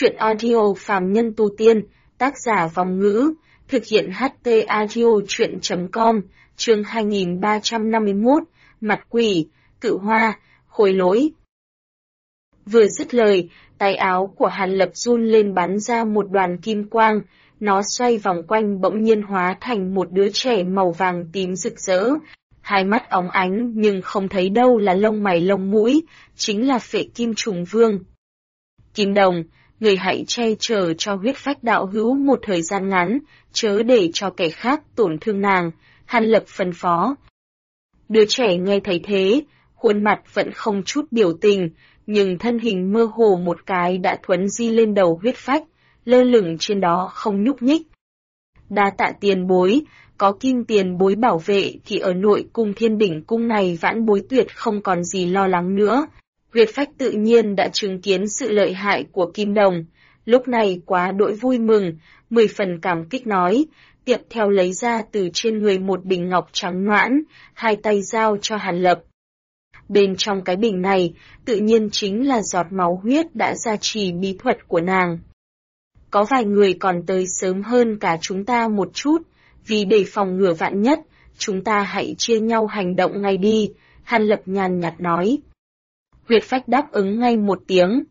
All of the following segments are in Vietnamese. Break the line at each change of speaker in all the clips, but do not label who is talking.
Chuyện audio phàm nhân tu tiên, tác giả Vòng Ngữ, thực hiện HT audio chuyện.com, chương 2351, mặt quỷ, cự hoa, khối lỗi. Vừa dứt lời, tay áo của Hàn Lập run lên bắn ra một đoàn kim quang, nó xoay vòng quanh bỗng nhiên hóa thành một đứa trẻ màu vàng tím rực rỡ. Hai mắt óng ánh nhưng không thấy đâu là lông mày lông mũi, chính là Phệ Kim Trùng Vương. Kim Đồng, người hãy che chở cho huyết phách đạo hữu một thời gian ngắn, chớ để cho kẻ khác tổn thương nàng, Hàn Lập phân phó. Đứa trẻ nghe thấy thế, khuôn mặt vẫn không chút biểu tình, nhưng thân hình mơ hồ một cái đã thuấn di lên đầu huyết phách, lơ lửng trên đó không nhúc nhích. Đa tạ tiền bối, có Kim tiền bối bảo vệ thì ở nội cung Thiên Đỉnh cung này vãn bối tuyệt không còn gì lo lắng nữa. Huyết phách tự nhiên đã chứng kiến sự lợi hại của Kim Đồng, lúc này quá đỗi vui mừng, 10 phần cảm kích nói, tiếp theo lấy ra từ trên người một bình ngọc trắng noãn, hai tay giao cho Hàn Lập. Bên trong cái bình này, tự nhiên chính là giọt máu huyết đã gia trì bí thuật của nàng. Có vài người còn tới sớm hơn cả chúng ta một chút, vì để phòng ngừa vạn nhất, chúng ta hãy chia nhau hành động ngay đi, Hàn Lập nhàn nhạt nói. Huyết phách đáp ứng ngay một tiếng.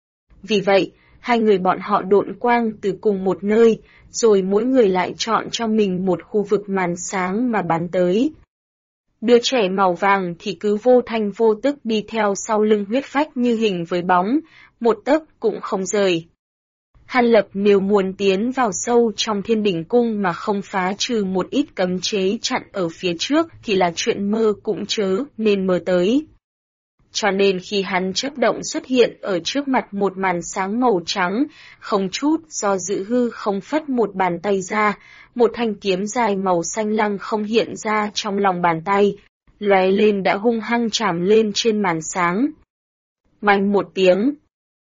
Vì vậy, hai người bọn họ độn quang từ cùng một nơi, rồi mỗi người lại chọn cho mình một khu vực màn sáng mà bắn tới. Đứa trẻ màu vàng thì cứ vô thanh vô tức đi theo sau lưng huyết phách như hình với bóng, một tấc cũng không rời. Hàn Lập nếu muốn tiến vào sâu trong Thiên Đỉnh cung mà không phá trừ một ít cấm chế chặn ở phía trước thì là chuyện mơ cũng chớ nên mơ tới. Cho nên khi hắn chớp động xuất hiện ở trước mặt một màn sáng màu trắng, không chút do dự hư không phất một bàn tay ra, một thanh kiếm dài màu xanh lăng không hiện ra trong lòng bàn tay, lóe lên đã hung hăng chạm lên trên màn sáng. Manh một tiếng.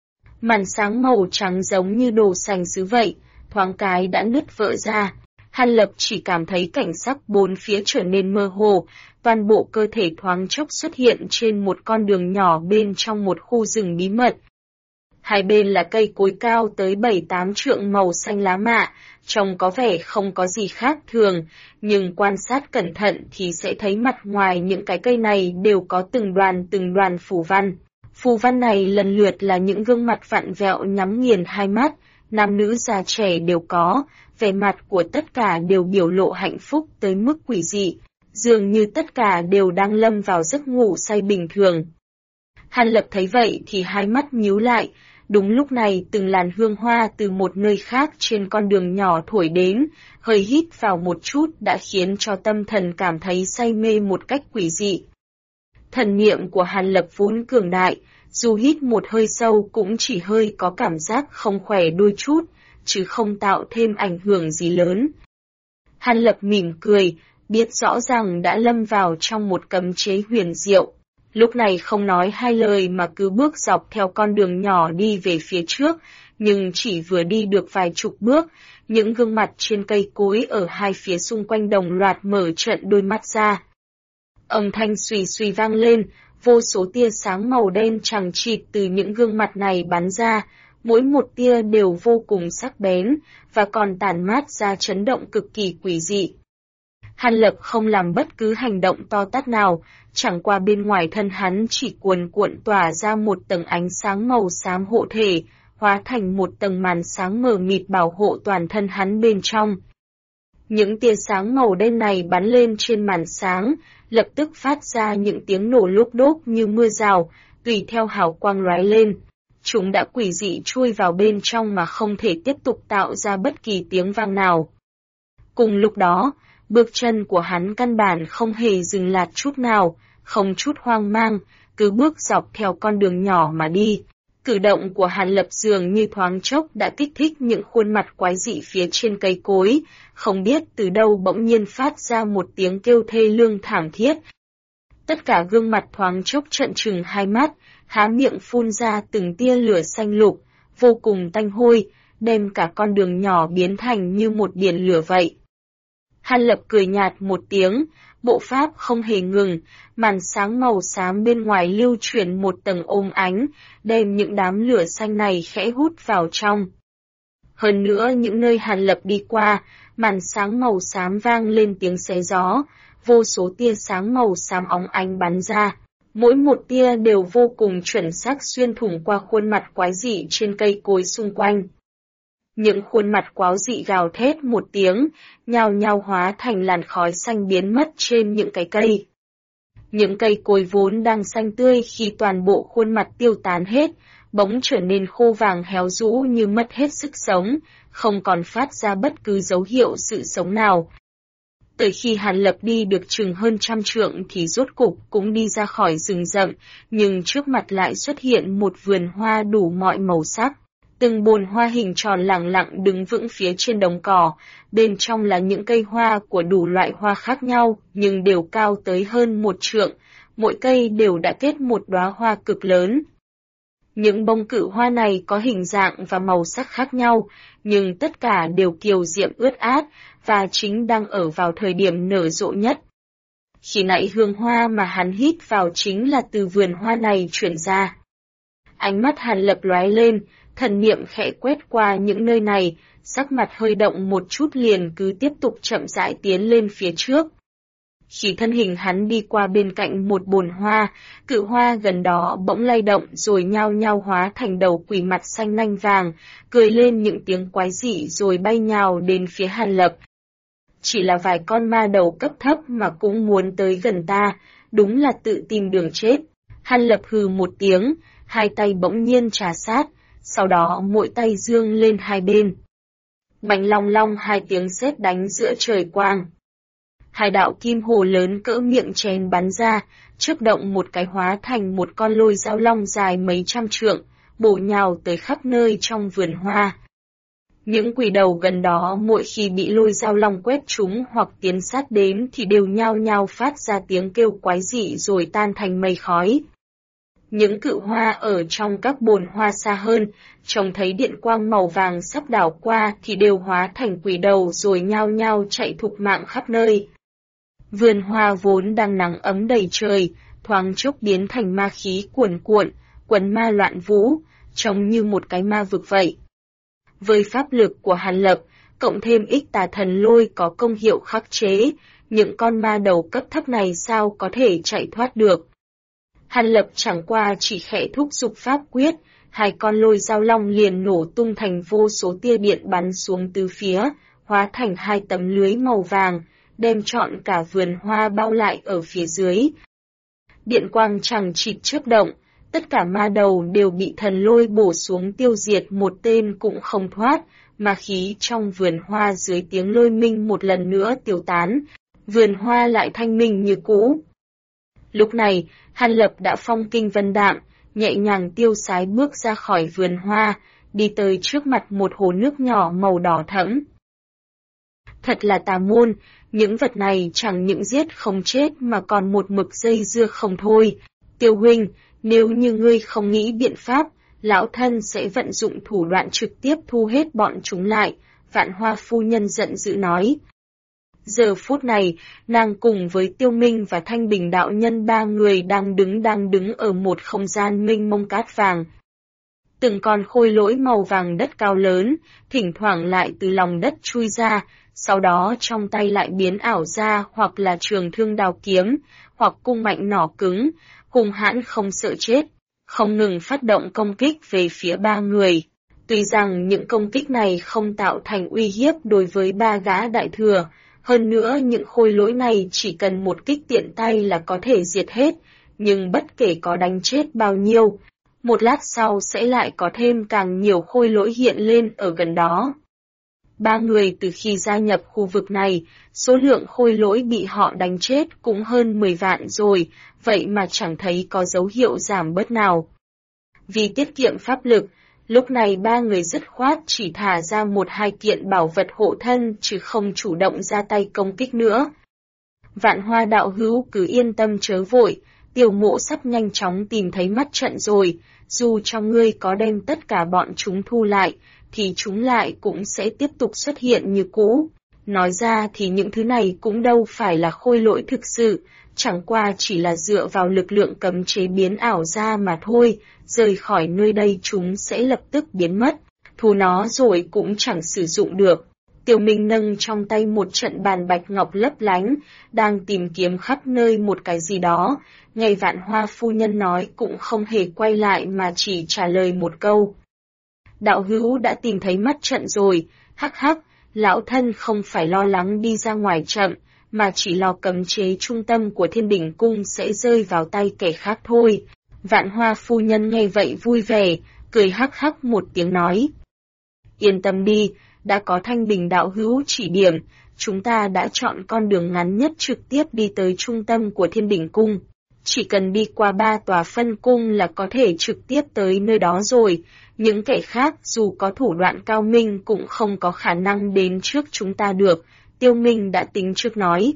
Màn sáng màu trắng giống như đồ sành sứ vậy, thoáng cái đã nứt vỡ ra. Hàn Lập chỉ cảm thấy cảnh sắc bốn phía trở nên mơ hồ, toàn bộ cơ thể thoáng chốc xuất hiện trên một con đường nhỏ bên trong một khu rừng bí mật. Hai bên là cây cối cao tới 7-8 trượng màu xanh lá mạ, trông có vẻ không có gì khác thường, nhưng quan sát cẩn thận thì sẽ thấy mặt ngoài những cái cây này đều có từng đoàn phù văn. Phù văn này lần lượt là những gương mặt vặn vẹo nhắm nghiền hai mắt, nam nữ già trẻ đều có, vẻ mặt của tất cả đều biểu lộ hạnh phúc tới mức quỷ dị, dường như tất cả đều đang lâm vào giấc ngủ say bình thường. Hàn Lập thấy vậy thì hai mắt nhíu lại, đúng lúc này từng làn hương hoa từ một nơi khác trên con đường nhỏ thổi đến, hơi hít vào một chút đã khiến cho tâm thần cảm thấy say mê một cách quỷ dị. Thần niệm của Hàn Lập vốn cường đại, dù hít một hơi sâu cũng chỉ hơi có cảm giác không khỏe đôi chút, chứ không tạo thêm ảnh hưởng gì lớn. Hàn Lập mỉm cười, biết rõ rằng đã lâm vào trong một cấm chế huyền diệu. Lúc này không nói hai lời mà cứ bước dọc theo con đường nhỏ đi về phía trước, nhưng chỉ vừa đi được vài chục bước, những gương mặt trên cây cối ở hai phía xung quanh đồng loạt mở trợn đôi mắt ra. Âm thanh xùy xùy vang lên, vô số tia sáng màu đen chằng chịt từ những gương mặt này bắn ra, mỗi một tia đều vô cùng sắc bén, và còn tản mát ra chấn động cực kỳ quỷ dị. Hàn Lập không làm bất cứ hành động to tát nào, chẳng qua bên ngoài thân hắn chỉ cuồn cuộn tỏa ra một tầng ánh sáng màu xám hộ thể, hóa thành một tầng màn sáng mờ mịt bảo hộ toàn thân hắn bên trong. Những tia sáng màu đen này bắn lên trên màn sáng, lập tức phát ra những tiếng nổ lốp đốp như mưa rào, tùy theo hào quang lóe lên. Chúng đã quỷ dị chui vào bên trong mà không thể tiếp tục tạo ra bất kỳ tiếng vang nào. Cùng lúc đó, bước chân của hắn căn bản không hề dừng lạt chút nào, không chút hoang mang, cứ bước dọc theo con đường nhỏ mà đi. Cử động của Hàn Lập dường như thoáng chốc đã kích thích những khuôn mặt quái dị phía trên cây cối, không biết từ đâu bỗng nhiên phát ra một tiếng kêu thê lương thảm thiết. Tất cả gương mặt thoáng chốc trợn trừng hai mắt, há miệng phun ra từng tia lửa xanh lục, vô cùng tanh hôi, đem cả con đường nhỏ biến thành như một biển lửa vậy. Hàn Lập cười nhạt một tiếng, bộ pháp không hề ngừng, màn sáng màu xám bên ngoài lưu chuyển một tầng ôm ánh, đem những đám lửa xanh này khẽ hút vào trong. Hơn nữa những nơi Hàn Lập đi qua, màn sáng màu xám vang lên tiếng xé gió, vô số tia sáng màu xám óng ánh bắn ra. Mỗi một tia đều vô cùng chuẩn xác xuyên thủng qua khuôn mặt quái dị trên cây cối xung quanh. Những khuôn mặt quái dị gào thét một tiếng, nhao nhao hóa thành làn khói xanh biến mất trên những cái cây. Những cây cối vốn đang xanh tươi khi toàn bộ khuôn mặt tiêu tán hết, bỗng trở nên khô vàng héo rũ như mất hết sức sống, không còn phát ra bất cứ dấu hiệu sự sống nào. Tới khi Hàn Lập đi được chừng hơn 100 trượng thì rốt cục cũng đi ra khỏi rừng rậm, nhưng trước mặt lại xuất hiện một vườn hoa đủ mọi màu sắc. Từng bồn hoa hình tròn lẳng lặng đứng vững phía trên đống cỏ, bên trong là những cây hoa của đủ loại hoa khác nhau, nhưng đều cao tới hơn 1 trượng, mỗi cây đều đã kết một đóa hoa cực lớn. Những bông cự hoa này có hình dạng và màu sắc khác nhau, nhưng tất cả đều kiều diễm ướt át, và chính đang ở vào thời điểm nở rộ nhất. Khi nãy hương hoa mà hắn hít vào chính là từ vườn hoa này chuyển ra. Ánh mắt Hàn Lập lóe lên, thần niệm khẽ quét qua những nơi này, sắc mặt hơi động một chút liền cứ tiếp tục chậm rãi tiến lên phía trước. Khi thân hình hắn đi qua bên cạnh một bồn hoa, cự hoa gần đó bỗng lay động rồi nhao nhao hóa thành đầu quỷ mặt xanh nanh vàng, cười lên những tiếng quái dị rồi bay nhào đến phía Hàn Lập. Chỉ là vài con ma đầu cấp thấp mà cũng muốn tới gần ta, đúng là tự tìm đường chết. Hàn Lập hừ một tiếng, hai tay bỗng nhiên trà sát, sau đó mỗi tay giương lên hai bên. Bành long long hai tiếng sét đánh giữa trời quang. Hai đạo kim hồ lớn cỡ miệng chén bắn ra, chớp động một cái hóa thành một con lôi dao long dài mấy trăm trượng, bổ nhào tới khắp nơi trong vườn hoa. Những quỷ đầu gần đó mỗi khi bị lôi dao long quét trúng hoặc tiến sát đến thì đều nhao nhao phát ra tiếng kêu quái dị rồi tan thành mây khói. Những cự hoa ở trong các bồn hoa xa hơn, trông thấy điện quang màu vàng sắp đảo qua thì đều hóa thành quỷ đầu rồi nhao nhao chạy thục mạng khắp nơi. Vườn hoa vốn đang nắng ấm đầy trời, thoáng chốc biến thành ma khí cuồn cuộn, quần ma loạn vũ, trông như một cái ma vực vậy. Với pháp lực của Hàn Lập, cộng thêm ích tà thần lôi có công hiệu khắc chế, những con ma đầu cấp thấp này sao có thể chạy thoát được. Hàn Lập chẳng qua chỉ khẽ thúc giục pháp quyết, hai con lôi dao long liền nổ tung thành vô số tia điện bắn xuống từ phía, hóa thành hai tấm lưới màu vàng, đem trọn cả vườn hoa bao lại ở phía dưới. Điện quang chằng chịt chớp động, tất cả ma đầu đều bị thần lôi bổ xuống tiêu diệt một tên cũng không thoát, mà khí trong vườn hoa dưới tiếng lôi minh một lần nữa tiêu tán, vườn hoa lại thanh minh như cũ. Lúc này, Hàn Lập đã phong kinh vân đạm, nhẹ nhàng tiêu sái bước ra khỏi vườn hoa, đi tới trước mặt một hồ nước nhỏ màu đỏ thẫm. Thật là tà môn, những vật này chẳng những giết không chết mà còn một mực dây dưa không thôi. Tiêu huynh, nếu như ngươi không nghĩ biện pháp, lão thân sẽ vận dụng thủ đoạn trực tiếp thu hết bọn chúng lại, Vạn Hoa phu nhân giận dữ nói. Giờ phút này, nàng cùng với Tiêu Minh và Thanh Bình đạo nhân ba người đang đứng ở một không gian mênh mông cát vàng. Từng con khôi lỗi màu vàng đất cao lớn, thỉnh thoảng lại từ lòng đất chui ra, sau đó trong tay lại biến ảo ra hoặc là trường thương đao kiếm, hoặc cung mạnh nỏ cứng, hung hãn không sợ chết, không ngừng phát động công kích về phía ba người. Tuy rằng những công kích này không tạo thành uy hiếp đối với ba gã đại thừa, hơn nữa những khôi lỗi này chỉ cần một kích tiện tay là có thể diệt hết, nhưng bất kể có đánh chết bao nhiêu, một lát sau sẽ lại có thêm càng nhiều khôi lỗi hiện lên ở gần đó. Ba người từ khi gia nhập khu vực này, số lượng khôi lỗi bị họ đánh chết cũng hơn 10 vạn rồi, vậy mà chẳng thấy có dấu hiệu giảm bớt nào. Vì tiết kiệm pháp lực, lúc này ba người dứt khoát chỉ thả ra một hai kiện bảo vật hộ thân chứ không chủ động ra tay công kích nữa. Vạn Hoa đạo hữu cứ yên tâm chớ vội, Tiểu Mộ sắp nhanh chóng tìm thấy mắt trận rồi, dù trong ngươi có đem tất cả bọn chúng thu lại, thì chúng lại cũng sẽ tiếp tục xuất hiện như cũ. Nói ra thì những thứ này cũng đâu phải là khôi lỗi thực sự, chẳng qua chỉ là dựa vào lực lượng cấm chế biến ảo ra mà thôi, rời khỏi nơi đây chúng sẽ lập tức biến mất, thu nó rồi cũng chẳng sử dụng được. Tiêu Minh nâng trong tay một trận bàn bạch ngọc lấp lánh, đang tìm kiếm khắp nơi một cái gì đó, ngay Vạn Hoa phu nhân nói cũng không hề quay lại mà chỉ trả lời một câu. Đạo hữu đã tìm thấy mắt trận rồi, hắc hắc, lão thân không phải lo lắng đi ra ngoài chậm, mà chỉ lo cấm chế trung tâm của Thiên Đỉnh Cung sẽ rơi vào tay kẻ khác thôi. Vạn Hoa phu nhân nghe vậy vui vẻ, cười hắc hắc một tiếng nói. Yên tâm đi, đã có Thanh Bình đạo hữu chỉ điểm, chúng ta đã chọn con đường ngắn nhất trực tiếp đi tới trung tâm của Thiên Đỉnh Cung. Chỉ cần đi qua 3 tòa phân cung là có thể trực tiếp tới nơi đó rồi, những kẻ khác dù có thủ đoạn cao minh cũng không có khả năng đến trước chúng ta được, Tiêu Minh đã tính trước nói.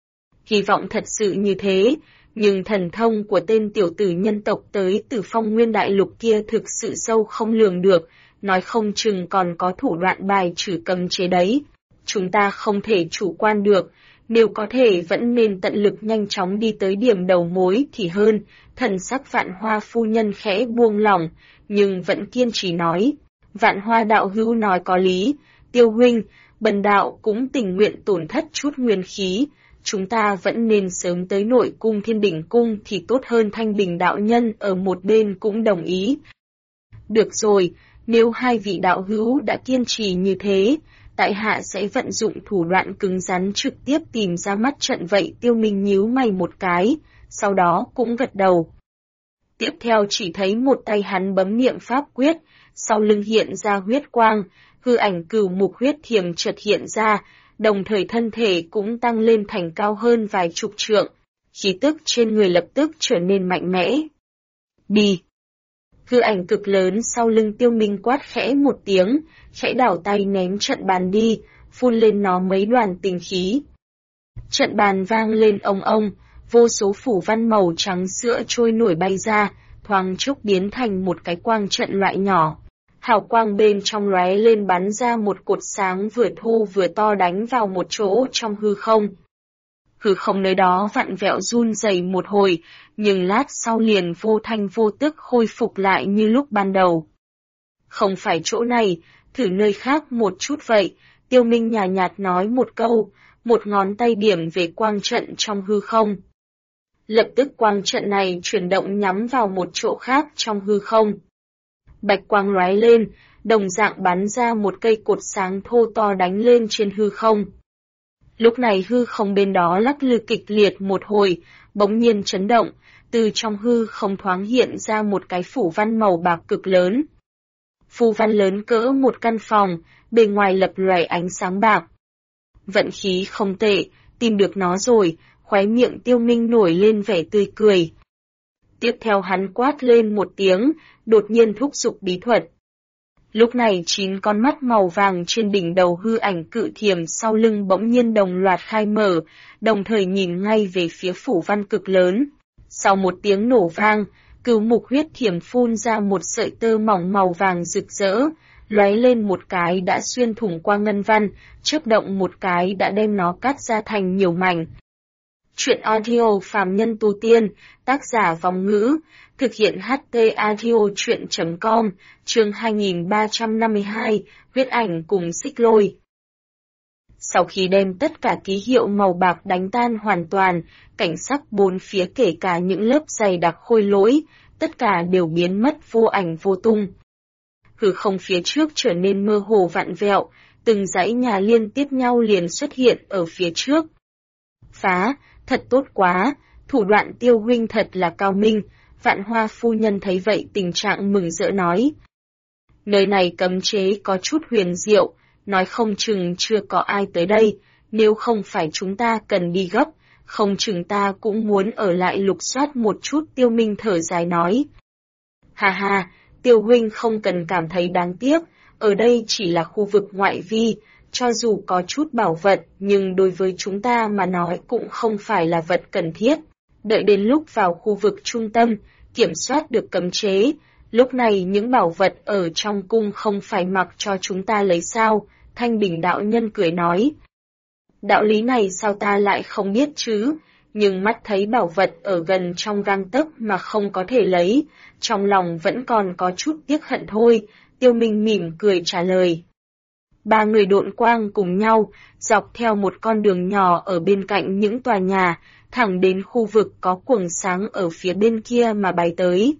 Hy vọng thật sự như thế, nhưng thần thông của tên tiểu tử nhân tộc tới từ Phong Nguyên Đại Lục kia thực sự sâu không lường được, nói không chừng còn có thủ đoạn bài trừ cấm chế đấy. Chúng ta không thể chủ quan được, nếu có thể vẫn nên tận lực nhanh chóng đi tới điểm đầu mối thì hơn. Thần sắc Vạn Hoa phu nhân khẽ buông lỏng, nhưng vẫn kiên trì nói. Vạn Hoa đạo hữu nói có lý, Tiêu huynh, bần đạo cũng tình nguyện tổn thất chút nguyên khí. Chúng ta vẫn nên sớm tới nội cung Thiên Đỉnh Cung thì tốt hơn. Thanh Bình đạo nhân ở một bên cũng đồng ý. Được rồi, nếu hai vị đạo hữu đã kiên trì như thế, tại hạ sẽ vận dụng thủ đoạn cứng rắn trực tiếp tìm ra mắt trận vậy. Tiêu Minh nhíu mày một cái, sau đó cũng gật đầu. Tiếp theo chỉ thấy một tay hắn bấm niệm pháp quyết, sau lưng hiện ra huyết quang, hư ảnh Cửu Mục huyết thiềm chợt hiện ra, đồng thời thân thể cũng tăng lên thành cao hơn vài chục trượng, khí tức trên người lập tức trở nên mạnh mẽ. Đi! Hư ảnh cực lớn sau lưng Tiêu Minh quát khẽ một tiếng, khẽ đảo tay ném trận bàn đi, phun lên nó mấy đoàn tinh khí. Trận bàn vang lên ong ong, vô số phủ văn màu trắng sữa trôi nổi bay ra, thoáng chốc biến thành một cái quang trận loại nhỏ. Hào quang bên trong lóe lên bắn ra một cột sáng vừa thô vừa to đánh vào một chỗ trong hư không. Hư không nơi đó vặn vẹo run rẩy một hồi, nhưng lát sau liền vô thanh vô tức khôi phục lại như lúc ban đầu. Không phải chỗ này, thử nơi khác một chút vậy, Tiêu Minh nhàn nhạt nói một câu, một ngón tay điểm về quang trận trong hư không. Lập tức quang trận này chuyển động nhắm vào một chỗ khác trong hư không. Bạch quang lóe lên, đồng dạng bắn ra một cây cột sáng thô to đánh lên trên hư không. Lúc này hư không bên đó lắc lư kịch liệt một hồi, bỗng nhiên chấn động, từ trong hư không thoáng hiện ra một cái phủ văn màu bạc cực lớn. Phù văn lớn cỡ một căn phòng, bề ngoài lập lòe ánh sáng bạc. Vận khí không tệ, tìm được nó rồi, khóe miệng Tiêu Minh nổi lên vẻ tươi cười. Tiếp theo hắn quát lên một tiếng, đột nhiên thúc giục bí thuật. Lúc này 9 con mắt màu vàng trên đỉnh đầu hư ảnh cự thiềm sau lưng bỗng nhiên đồng loạt khai mở, đồng thời nhìn ngay về phía phủ văn cực lớn. Sau một tiếng nổ vang, Cửu Mục huyết thiềm phun ra một sợi tơ mỏng màu vàng rực rỡ, lóe lên một cái đã xuyên thủng qua ngân văn, chớp động một cái đã đem nó cắt ra thành nhiều mảnh. Chuyện audio phàm nhân tu tiên, tác giả Vong Ngữ, thực hiện HT audio chuyện.com, chương 2352, huyết ảnh cùng xích lôi. Sau khi đem tất cả ký hiệu màu bạc đánh tan hoàn toàn, cảnh sắc bốn phía kể cả những lớp dày đặc khôi lỗi, tất cả đều biến mất vô ảnh vô tung. Hư không phía trước trở nên mơ hồ vặn vẹo, từng dãy nhà liên tiếp nhau liền xuất hiện ở phía trước. Phá, thật tốt quá, thủ đoạn Tiêu huynh thật là cao minh, Vạn Hoa phu nhân thấy vậy tình trạng mừng rỡ nói. Nơi này cấm chế có chút huyền diệu, nói không chừng chưa có ai tới đây, nếu không phải chúng ta cần đi gấp, không chừng ta cũng muốn ở lại lục soát một chút. Tiêu Minh thở dài nói. Ha ha, Tiêu huynh không cần cảm thấy đáng tiếc, ở đây chỉ là khu vực ngoại vi, cho dù có chút bảo vật nhưng đối với chúng ta mà nói cũng không phải là vật cần thiết. Đợi đến lúc vào khu vực trung tâm, kiểm soát được cấm chế, lúc này những bảo vật ở trong cung không phải mặc cho chúng ta lấy sao, Thanh Bình đạo nhân cười nói. Đạo lý này sao ta lại không biết chứ, nhưng mắt thấy bảo vật ở gần trong gang tấc mà không có thể lấy, trong lòng vẫn còn có chút tiếc hận thôi, Tiêu Minh mỉm cười trả lời. Ba người độn quang cùng nhau, dọc theo một con đường nhỏ ở bên cạnh những tòa nhà, thẳng đến khu vực có quầng sáng ở phía bên kia mà bay tới.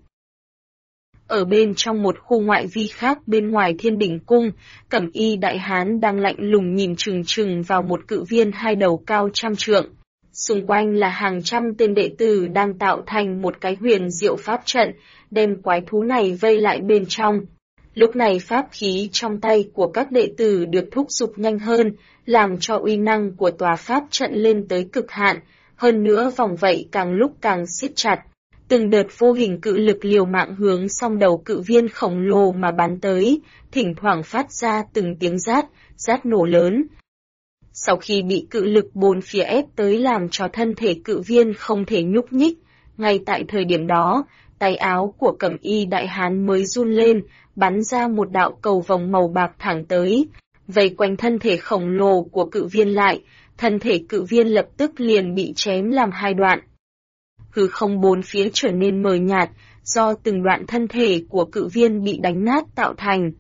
Ở bên trong một khu ngoại vi khác bên ngoài Thiên Đỉnh Cung, Cẩm Y Đại Hán đang lạnh lùng nhìn chừng chừng vào một cự viên hai đầu cao trăm trượng. Xung quanh là hàng trăm tên đệ tử đang tạo thành một cái huyền diệu pháp trận, đem quái thú này vây lại bên trong. Lúc này pháp khí trong tay của các đệ tử được thúc giục nhanh hơn, làm cho uy năng của tòa pháp trận lên tới cực hạn, hơn nữa vòng vẫy càng lúc càng siết chặt. Từng đợt vô hình cự lực liều mạng hướng song đầu cự viên khổng lồ mà bắn tới, thỉnh thoảng phát ra từng tiếng rát nổ lớn. Sau khi bị cự lực bốn phía ép tới làm cho thân thể cự viên không thể nhúc nhích, ngay tại thời điểm đó, tay áo của Cẩm Y Đại Hán mới run lên, bắn ra một đạo cầu vòng màu bạc thẳng tới, vây quanh thân thể khổng lồ của cự viên lại, thân thể cự viên lập tức liền bị chém làm hai đoạn. Hư không bốn phía trở nên mờ nhạt, do từng đoạn thân thể của cự viên bị đánh nát tạo thành.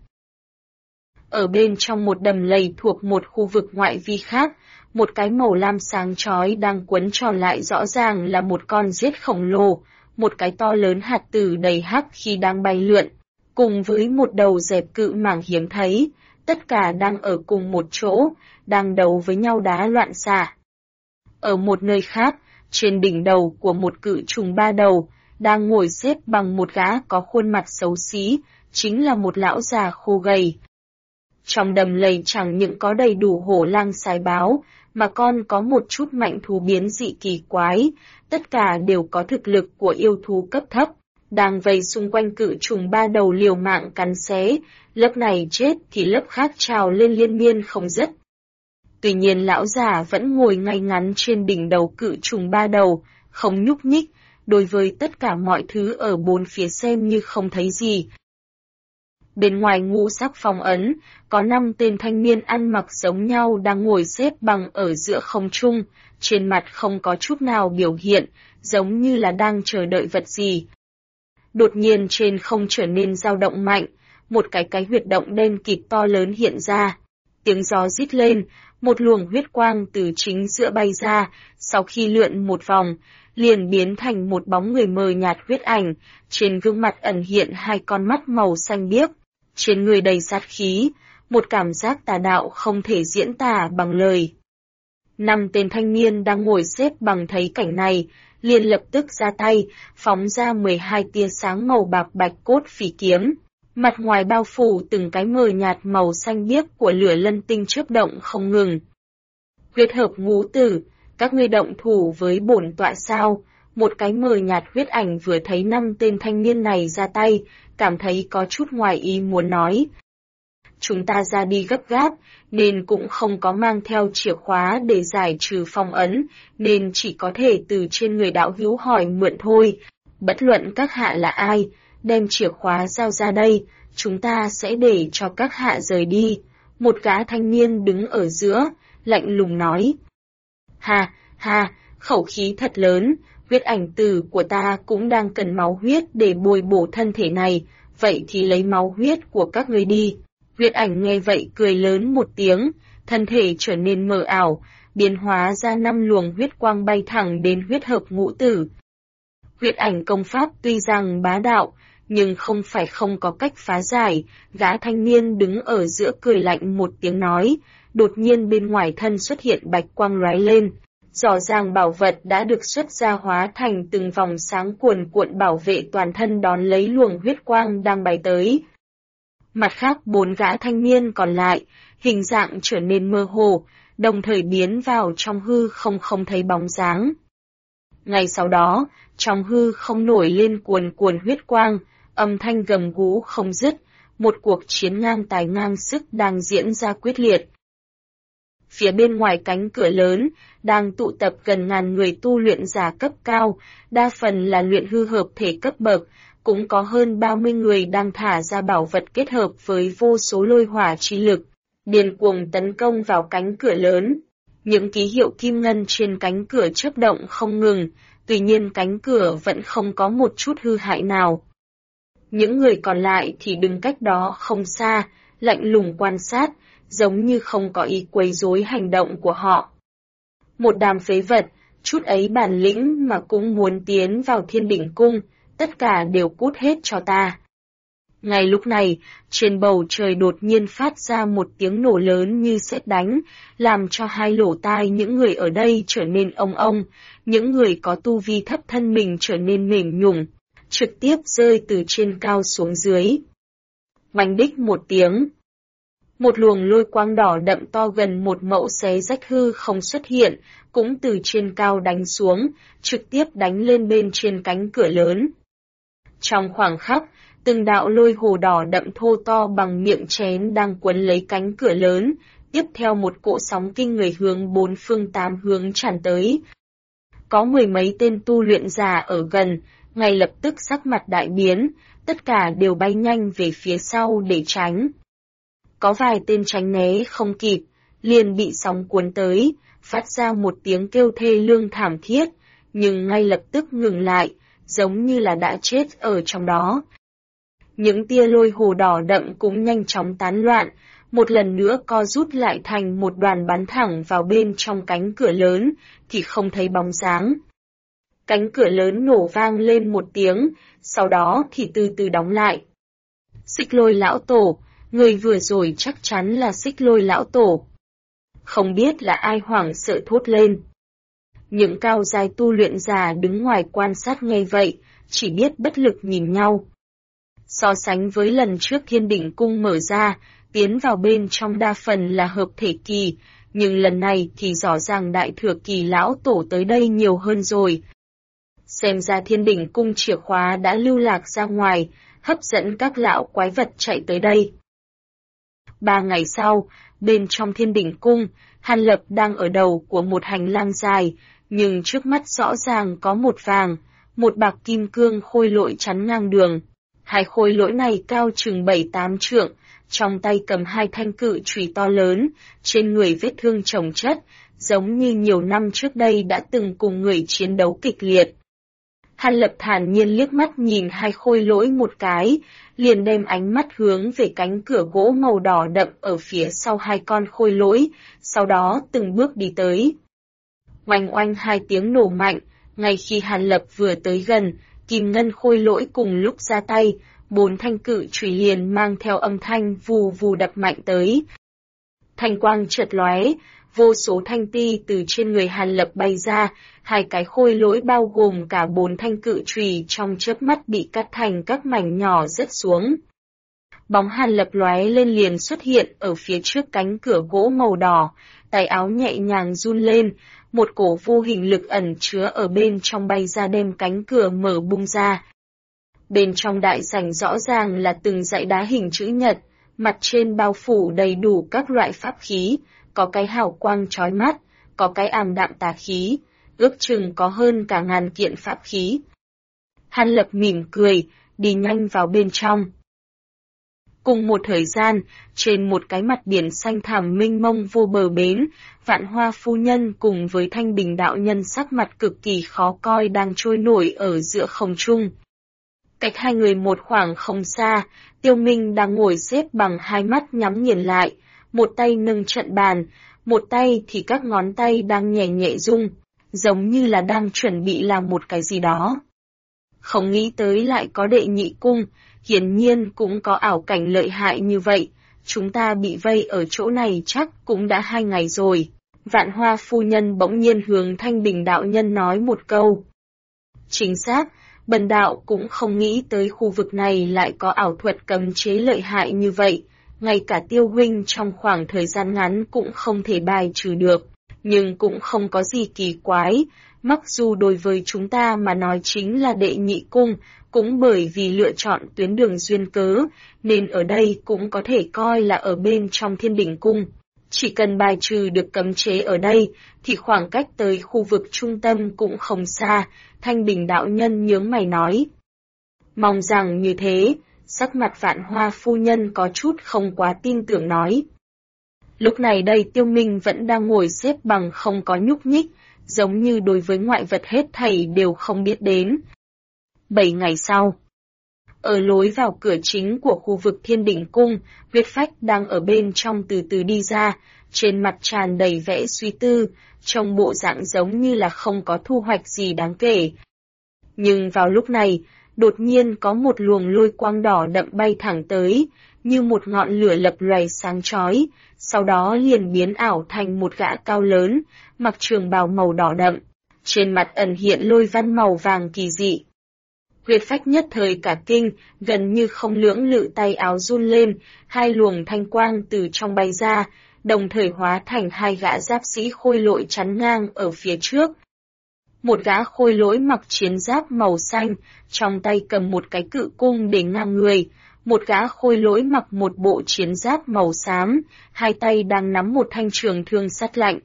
Ở bên trong một đầm lầy thuộc một khu vực ngoại vi khác, một cái màu lam sáng chói đang quấn tròn lại rõ ràng là một con rết khổng lồ, một cái to lớn hạt tử đầy hắc khi đang bay lượn, cùng với một đầu dẹp cự mảng hiếm thấy, tất cả đang ở cùng một chỗ, đang đấu với nhau đá loạn xạ. Ở một nơi khác, trên đỉnh đầu của một cự trùng ba đầu, đang ngồi xếp bằng một gã có khuôn mặt xấu xí, chính là một lão già khô gầy. Trong đầm lầy chẳng những có đầy đủ hổ lang sái báo, mà còn có một chút mạnh thú biến dị kỳ quái, tất cả đều có thực lực của yêu thú cấp thấp, đang vây xung quanh cự trùng ba đầu liều mạng cắn xé, lớp này chết thì lớp khác trào lên liên miên không dứt. Tuy nhiên lão già vẫn ngồi ngay ngắn trên đỉnh đầu cự trùng ba đầu, không nhúc nhích, đối với tất cả mọi thứ ở bốn phía xem như không thấy gì. Bên ngoài ngũ sắc phong ấn, có 5 tên thanh niên ăn mặc giống nhau đang ngồi xếp bằng ở giữa không trung, trên mặt không có chút nào biểu hiện, giống như là đang chờ đợi vật gì. Đột nhiên trên không trở nên dao động mạnh, một cái huyệt động đen kịt to lớn hiện ra. Tiếng gió rít lên, một luồng huyết quang từ chính giữa bay ra, sau khi lượn một vòng, liền biến thành một bóng người mờ nhạt huyết ảnh, trên gương mặt ẩn hiện hai con mắt màu xanh biếc, trên người đầy sát khí, một cảm giác tà đạo không thể diễn tả bằng lời. 5 tên thanh niên đang ngồi xếp bằng thấy cảnh này, liền lập tức ra tay, phóng ra 12 tia sáng màu bạc bạch cốt phỉ kiếm. Mặt ngoài bao phủ từng cái mờ nhạt màu xanh biếc của lửa lân tinh chớp động không ngừng. Huyết hợp ngũ tử, các ngươi động thủ với bổn tọa sao? Một cái mờ nhạt huyết ảnh vừa thấy 5 tên thanh niên này ra tay, cảm thấy có chút ngoài ý muốn nói. Chúng ta ra đi gấp gáp, nên cũng không có mang theo chìa khóa để giải trừ phong ấn, nên chỉ có thể từ trên người đạo hữu hỏi mượn thôi. Bất luận các hạ là ai, đem chìa khóa giao ra đây, chúng ta sẽ để cho các hạ rời đi. Một gã thanh niên đứng ở giữa, lạnh lùng nói. Ha, khẩu khí thật lớn, huyết ảnh tử của ta cũng đang cần máu huyết để bồi bổ thân thể này, vậy thì lấy máu huyết của các ngươi đi. Huyết ảnh nghe vậy cười lớn một tiếng, thân thể trở nên mờ ảo, biến hóa ra 5 luồng huyết quang bay thẳng đến huyết hợp ngũ tử. Huyết ảnh công pháp tuy rằng bá đạo, nhưng không phải không có cách phá giải, gã thanh niên đứng ở giữa cười lạnh một tiếng nói, đột nhiên bên ngoài thân xuất hiện bạch quang lóe lên. Rõ ràng bảo vật đã được xuất ra hóa thành từng vòng sáng cuồn cuộn bảo vệ toàn thân đón lấy luồng huyết quang đang bay tới. Mặt khác 4 gã thanh niên còn lại, hình dạng trở nên mơ hồ, đồng thời biến vào trong hư không thấy bóng dáng. Ngay sau đó, trong hư không nổi lên cuồn cuộn huyết quang, âm thanh gầm gú không dứt, một cuộc chiến ngang tài ngang sức đang diễn ra quyết liệt. Phía bên ngoài cánh cửa lớn, đang tụ tập gần ngàn người tu luyện giả cấp cao, đa phần là luyện hư hợp thể cấp bậc, cũng có hơn 30 người đang thả ra bảo vật kết hợp với vô số lôi hỏa chi lực, điên cuồng tấn công vào cánh cửa lớn. Những ký hiệu kim ngân trên cánh cửa chớp động không ngừng, tuy nhiên cánh cửa vẫn không có một chút hư hại nào. Những người còn lại thì đứng cách đó không xa, lạnh lùng quan sát, giống như không có ý quấy rối hành động của họ. Một đám phế vật, chút ấy bản lĩnh mà cũng muốn tiến vào Thiên Đỉnh Cung, tất cả đều cút hết cho ta. Ngay lúc này, trên bầu trời đột nhiên phát ra một tiếng nổ lớn như sét đánh, làm cho hai lỗ tai những người ở đây trở nên ong ong, những người có tu vi thấp thân mình trở nên mềm nhũn, trực tiếp rơi từ trên cao xuống dưới. Oanh đích một tiếng. Một luồng lôi quang đỏ đậm to gần một mẫu xé rách hư không xuất hiện, cũng từ trên cao đánh xuống, trực tiếp đánh lên bên trên cánh cửa lớn. Trong khoảng khắc, từng đạo lôi hồ đỏ đậm thô to bằng miệng chén đang quấn lấy cánh cửa lớn, tiếp theo một cỗ sóng kinh người hướng bốn phương tám hướng tràn tới. Có mười mấy tên tu luyện giả ở gần, ngay lập tức sắc mặt đại biến, tất cả đều bay nhanh về phía sau để tránh. Có vài tên tránh né không kịp, liền bị sóng cuốn tới, phát ra một tiếng kêu thê lương thảm thiết, nhưng ngay lập tức ngừng lại, giống như là đã chết ở trong đó. Những tia lôi hồ đỏ đậm cũng nhanh chóng tán loạn, một lần nữa co rút lại thành một đoàn bắn thẳng vào bên trong cánh cửa lớn, thì không thấy bóng dáng. Cánh cửa lớn nổ vang lên một tiếng, sau đó thì từ từ đóng lại. Xích Lôi lão tổ, người vừa rồi chắc chắn là Xích Lôi lão tổ. Không biết là ai hoảng sợ thốt lên. Những cao giai tu luyện giả đứng ngoài quan sát nghe vậy, chỉ biết bất lực nhìn nhau. So sánh với lần trước Thiên Đỉnh Cung mở ra, tiến vào bên trong đa phần là hợp thể kỳ, nhưng lần này thì rõ ràng đại thừa kỳ lão tổ tới đây nhiều hơn rồi. Xem ra Thiên Đỉnh Cung chìa khóa đã lưu lạc ra ngoài, hấp dẫn các lão quái vật chạy tới đây. 3 ngày sau, bên trong Thiên Đỉnh Cung, Hàn Lập đang ở đầu của một hành lang dài, nhưng trước mắt rõ ràng có một vàng, một bạc kim cương khôi lỗi chắn ngang đường. Hai khôi lỗi này cao chừng 7-8 trượng, trong tay cầm hai thanh cự chùy to lớn, trên người vết thương chồng chất, giống như nhiều năm trước đây đã từng cùng người chiến đấu kịch liệt. Hàn Lập thản nhiên liếc mắt nhìn hai khôi lỗi một cái, liền đem ánh mắt hướng về cánh cửa gỗ màu đỏ đậm ở phía sau hai con khôi lỗi, sau đó từng bước đi tới. Oanh oanh hai tiếng nổ mạnh, ngay khi Hàn Lập vừa tới gần, kim ngân khôi lỗi cùng lúc ra tay, 4 thanh cự chùy liền mang theo âm thanh vù vù đập mạnh tới. Thanh quang chợt lóe, vô số thanh ti từ trên người Hàn Lập bay ra, hai cái khôi lỗi bao gồm cả 4 thanh cự chùy trong chớp mắt bị cắt thành các mảnh nhỏ rớt xuống. Bóng Hàn Lập lóe lên liền xuất hiện ở phía trước cánh cửa gỗ màu đỏ, tay áo nhẹ nhàng run lên, một cổ vô hình lực ẩn chứa ở bên trong bay ra đem cánh cửa mở bung ra. Bên trong đại sảnh rõ ràng là từng dãy đá hình chữ nhật, mặt trên bao phủ đầy đủ các loại pháp khí, có cái hào quang chói mắt, có cái ảm đạm tà khí, ước chừng có hơn cả 1000 kiện pháp khí. Hàn Lập mỉm cười, đi nhanh vào bên trong. Cùng một thời gian, trên một cái mặt biển xanh thẳm mênh mông vô bờ bến, Vạn Hoa phu nhân cùng với Thanh Bình đạo nhân sắc mặt cực kỳ khó coi đang trôi nổi ở giữa không trung. Cách hai người một khoảng không xa, Tiêu Minh đang ngồi xếp bằng hai mắt nhắm nghiền lại, một tay nâng trận bàn, một tay thì các ngón tay đang nhẹ nhẹ rung, giống như là đang chuẩn bị làm một cái gì đó. Không nghĩ tới lại có đệ nhị cung, hiển nhiên cũng có ảo cảnh lợi hại như vậy, chúng ta bị vây ở chỗ này chắc cũng đã 2 ngày rồi. Vạn Hoa phu nhân bỗng nhiên hướng Thanh Bình đạo nhân nói một câu. Chính xác, bần đạo cũng không nghĩ tới khu vực này lại có ảo thuật cấm chế lợi hại như vậy, ngay cả Tiêu huynh trong khoảng thời gian ngắn cũng không thể bài trừ được, nhưng cũng không có gì kỳ quái, mặc dù đối với chúng ta mà nói chính là đệ nhị cung, cũng bởi vì lựa chọn tuyến đường duyên cớ, nên ở đây cũng có thể coi là ở bên trong Thiên Đỉnh Cung. Chỉ cần bài trừ được cấm chế ở đây, thì khoảng cách tới khu vực trung tâm cũng không xa, Thanh Bình đạo nhân nhướng mày nói. Mong rằng như thế, sắc mặt Vạn Hoa phu nhân có chút không quá tin tưởng nói. Lúc này đây Tiêu Minh vẫn đang ngồi xếp bằng không có nhúc nhích, giống như đối với ngoại vật hết thảy đều không biết đến. 7 ngày sau, ở lối vào cửa chính của khu vực Thiên Đỉnh Cung, Huyết Phách đang ở bên trong từ từ đi ra, trên mặt tràn đầy vẻ suy tư, trông bộ dạng giống như là không có thu hoạch gì đáng kể. Nhưng vào lúc này, đột nhiên có một luồng lôi quang đỏ đậm bay thẳng tới, như một ngọn lửa lập lòe sáng chói, sau đó liền biến ảo thành một gã cao lớn, mặc trường bào màu đỏ đậm, trên mặt ẩn hiện lôi văn màu vàng kỳ dị. Huyết Phách nhất thời cả kinh, gần như không lưỡng lự tay áo run lên, hai luồng thanh quang từ trong bay ra, đồng thời hóa thành hai gã giáp sĩ khôi lỗi chắn ngang ở phía trước. Một gã khôi lỗi mặc chiến giáp màu xanh, trong tay cầm một cái cự cung để ngang người, một gã khôi lỗi mặc một bộ chiến giáp màu xám, hai tay đang nắm một thanh trường thương sắt lạnh.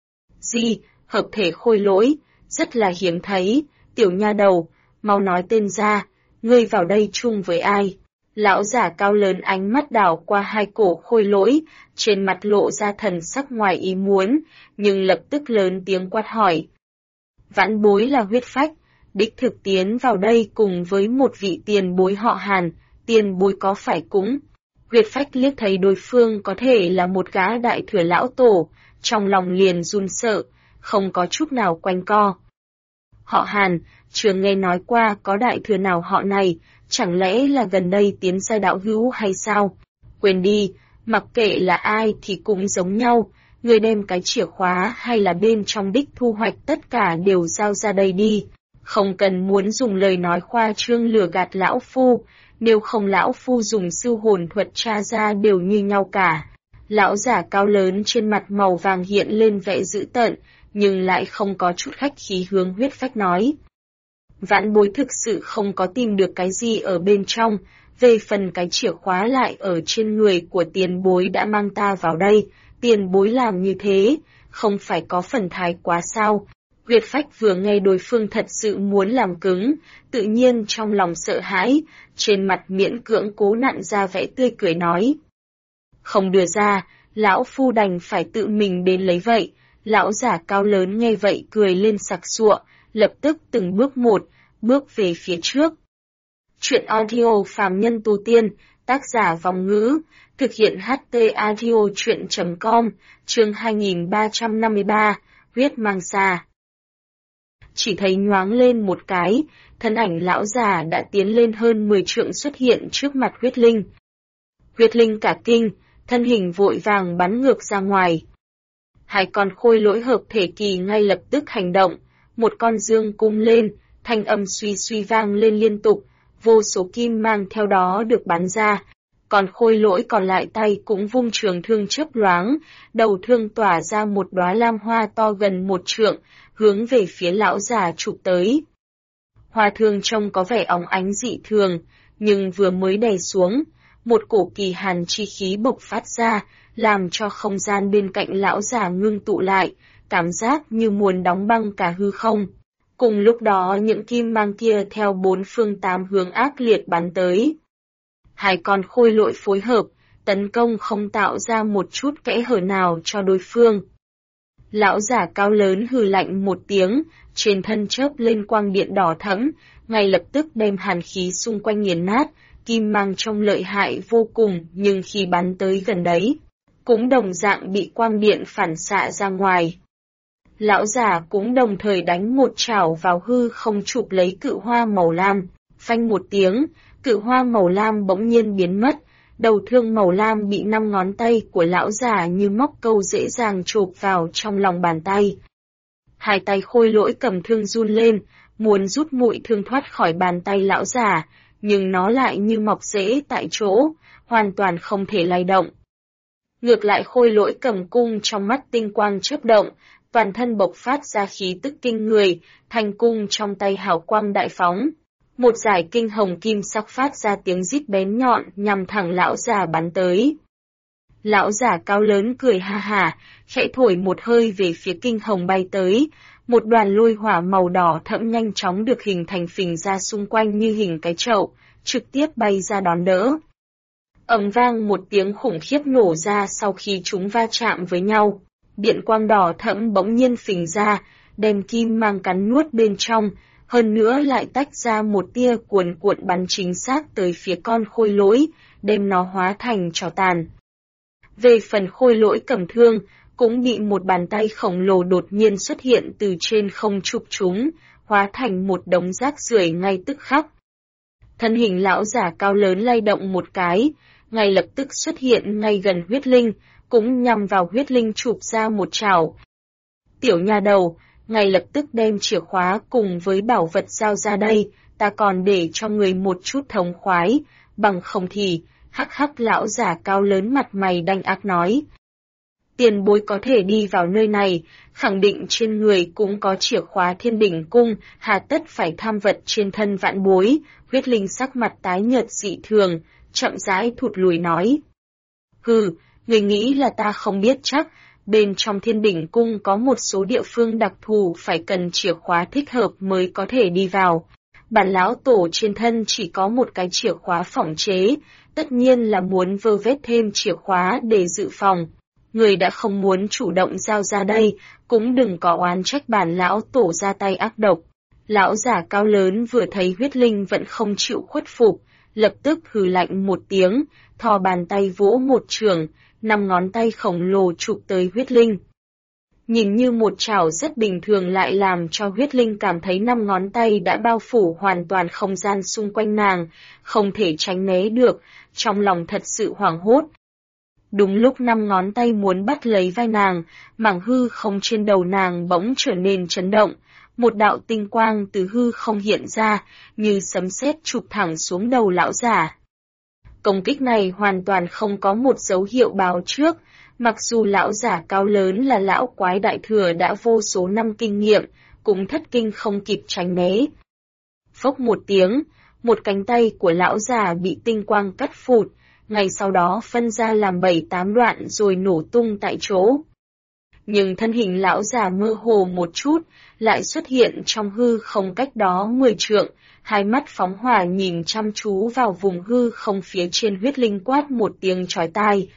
Hợp thể khôi lỗi, rất là hiếm thấy, tiểu nha đầu, mau nói tên ra, ngươi vào đây chung với ai? Lão giả cao lớn ánh mắt đảo qua hai cổ khôi lỗi, trên mặt lộ ra thần sắc ngoài ý muốn, nhưng lập tức lớn tiếng quát hỏi. Vãn bối là Huyết Phách, đích thực tiến vào đây cùng với một vị tiền bối họ Hàn, tiền bối có phải cũng? Huyết Phách liếc thấy đối phương có thể là một gã đại thừa lão tổ, trong lòng liền run sợ, không có chút nào quanh co. Họ Hàn, chưa nghe nói qua có đại thừa nào họ này, chẳng lẽ là gần đây tiến giai đạo hữu hay sao? Quên đi, mặc kệ là ai thì cũng giống nhau, người đem cái chìa khóa hay là bên trong đích thu hoạch tất cả đều giao ra đây đi. Không cần muốn dùng lời nói khoa trương lừa gạt lão phu, nếu không lão phu dùng sư hồn thuật tra ra đều như nhau cả. Lão giả cao lớn trên mặt màu vàng hiện lên vẻ dữ tợn, nhưng lại không có chút khách khí hướng Huyết Phách nói. Vãn bối thực sự không có tìm được cái gì ở bên trong, về phần cái chìa khóa lại ở trên người của tiền bối đã mang ta vào đây, tiền bối làm như thế, không phải có phần thái quá sao? Huyết Phách vừa nghe đối phương thật sự muốn làm cứng, tự nhiên trong lòng sợ hãi, trên mặt miễn cưỡng cố nặn ra vẻ tươi cười nói. Không đưa ra, lão phu đành phải tự mình đến lấy vậy. Lão giả cao lớn nghe vậy cười lên sặc sụa, lập tức từng bước một, bước về phía trước. Chuyện audio phàm nhân tu tiên, tác giả Vong Ngữ, thực hiện HT audio chuyện.com, chương 2353, huyết mang xà. Chỉ thấy nhoáng lên một cái, thân ảnh lão già đã tiến lên hơn 10 trượng xuất hiện trước mặt huyết linh. Huyết linh cả kinh, thân hình vội vàng bắn ngược ra ngoài. Hai con khôi lỗi hợp thể kỳ ngay lập tức hành động, một con dương cung lên, thanh âm suy suy vang lên liên tục, vô số kim mang theo đó được bắn ra. Còn khôi lỗi còn lại tay cũng vung trường thương chớp loáng, đầu thương tỏa ra một đóa lam hoa to gần 1 trượng, hướng về phía lão già chụp tới. Hoa thương trông có vẻ óng ánh dị thường, nhưng vừa mới đè xuống, một cổ kỳ hàn chi khí bộc phát ra, làm cho không gian bên cạnh lão già ngưng tụ lại, cảm giác như muốn đóng băng cả hư không. Cùng lúc đó những kim mang kia theo 4 phương 8 hướng ác liệt bắn tới. Hai con khôi lỗi phối hợp, tấn công không tạo ra một chút kẽ hở nào cho đối phương. Lão giả cao lớn hừ lạnh một tiếng, trên thân chớp lên quang điện đỏ thẫm, ngay lập tức đem hàn khí xung quanh nghiền nát, kim mang trông lợi hại vô cùng nhưng khi bắn tới gần đấy, cũng đồng dạng bị quang điện phản xạ ra ngoài. Lão giả cũng đồng thời đánh một chảo vào hư không chụp lấy cự hoa màu lam, phanh một tiếng, cự hoa màu lam bỗng nhiên biến mất, đầu thương màu lam bị 5 ngón tay của lão giả như móc câu dễ dàng chộp vào trong lòng bàn tay. Hai tay khôi lỗi cầm thương run lên, muốn rút mũi thương thoát khỏi bàn tay lão giả, nhưng nó lại như mọc rễ tại chỗ, hoàn toàn không thể lay động. Ngược lại khôi lỗi cầm cung trong mắt tinh quang chớp động, toàn thân bộc phát ra khí tức kinh người, thanh cung trong tay hào quang đại phóng. Một dải kinh hồng kim sắc phát ra tiếng rít bén nhọn nhằm thẳng lão già bắn tới. Lão già cao lớn cười ha hả, khẽ thổi một hơi về phía kinh hồng bay tới, một đoàn lôi hỏa màu đỏ thẫm nhanh chóng được hình thành phình ra xung quanh như hình cái chậu, trực tiếp bay ra đón đỡ. Ầm vang một tiếng khủng khiếp nổ ra sau khi chúng va chạm với nhau. Điện quang đỏ thẫm bỗng nhiên phình ra, đem kim mang cắn nuốt bên trong, hơn nữa lại tách ra một tia cuồn cuộn bắn chính xác tới phía con khôi lỗi, đem nó hóa thành tro tàn. Về phần khôi lỗi cầm thương, cũng bị một bàn tay khổng lồ đột nhiên xuất hiện từ trên không chụp chúng, hóa thành một đống rác rưởi ngay tức khắc. Thân hình lão giả cao lớn lay động một cái, ngay lập tức xuất hiện ngay gần huyết linh, cũng nhằm vào huyết linh chụp ra một chảo. Tiểu nha đầu, ngay lập tức đem chìa khóa cùng với bảo vật giao ra đây, ta còn để cho người một chút thống khoái, bằng không thì, hắc hắc lão giả cao lớn mặt mày đanh ác nói. Tiền bối có thể đi vào nơi này, khẳng định trên người cũng có chìa khóa Thiên Đỉnh Cung, hà tất phải tham vật trên thân vãn bối, huyết linh sắc mặt tái nhợt dị thường, chậm rãi thụt lùi nói. Hừ, người nghĩ là ta không biết chắc, bên trong Thiên Đỉnh Cung có một số địa phương đặc thù phải cần chìa khóa thích hợp mới có thể đi vào. Bản lão tổ trên thân chỉ có một cái chìa khóa phỏng chế, tất nhiên là muốn vơ vét thêm chìa khóa để dự phòng. Người đã không muốn chủ động giao ra đây, cũng đừng có oán trách bản lão tổ ra tay ác độc. Lão giả cao lớn vừa thấy huyết linh vẫn không chịu khuất phục, lập tức hừ lạnh một tiếng, thò bàn tay vỗ một chưởng, 5 ngón tay khổng lồ chụp tới huyết linh. Nhìn như một chảo rất bình thường lại làm cho huyết linh cảm thấy 5 ngón tay đã bao phủ hoàn toàn không gian xung quanh nàng, không thể tránh né được, trong lòng thật sự hoảng hốt. Đúng lúc 5 ngón tay muốn bắt lấy vai nàng, mảng hư không trên đầu nàng bỗng trở nên chấn động, một đạo tinh quang từ hư không hiện ra, như sấm sét chụp thẳng xuống đầu lão giả. Công kích này hoàn toàn không có một dấu hiệu báo trước, mặc dù lão giả cao lớn là lão quái đại thừa đã vô số năm kinh nghiệm, cũng thất kinh không kịp tránh né. Phốc một tiếng, một cánh tay của lão già bị tinh quang cắt phụt, ngay sau đó phân ra làm 7-8 đoạn rồi nổ tung tại chỗ. Nhưng thân hình lão già mơ hồ một chút, lại xuất hiện trong hư không cách đó 10 trượng, hai mắt phóng hỏa nhìn chăm chú vào vùng hư không phía trên huyết linh quát một tiếng chói tai.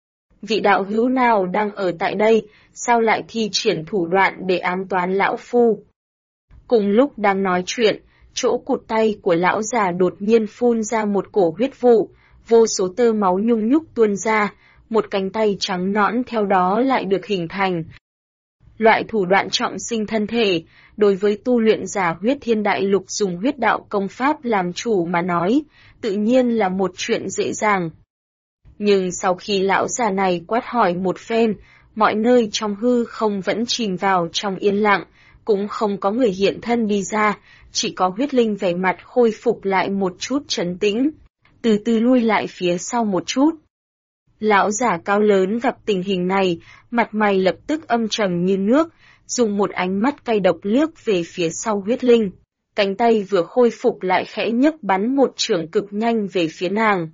Vị đạo hữu nào đang ở tại đây, sao lại thi triển thủ đoạn để ám toán lão phu? Cùng lúc đang nói chuyện, chỗ cụt tay của lão già đột nhiên phun ra một cổ huyết vụ, vô số tơ máu nhung nhúc tuôn ra, một cánh tay trắng nõn theo đó lại được hình thành. Loại thủ đoạn trọng sinh thân thể, đối với tu luyện giả huyết thiên đại lục dùng huyết đạo công pháp làm chủ mà nói, tự nhiên là một chuyện dễ dàng. Nhưng sau khi lão già này quát hỏi một phen, mọi nơi trong hư không vẫn chìm vào trong yên lặng, cũng không có người hiện thân đi ra, chỉ có huyết linh vẻ mặt khôi phục lại một chút trấn tĩnh, từ từ lui lại phía sau một chút. Lão giả cao lớn gặp tình hình này, mặt mày lập tức âm trầm như nước, dùng một ánh mắt cay độc liếc về phía sau huyết linh. Cánh tay vừa khôi phục lại khẽ nhấc bắn một chưởng cực nhanh về phía nàng.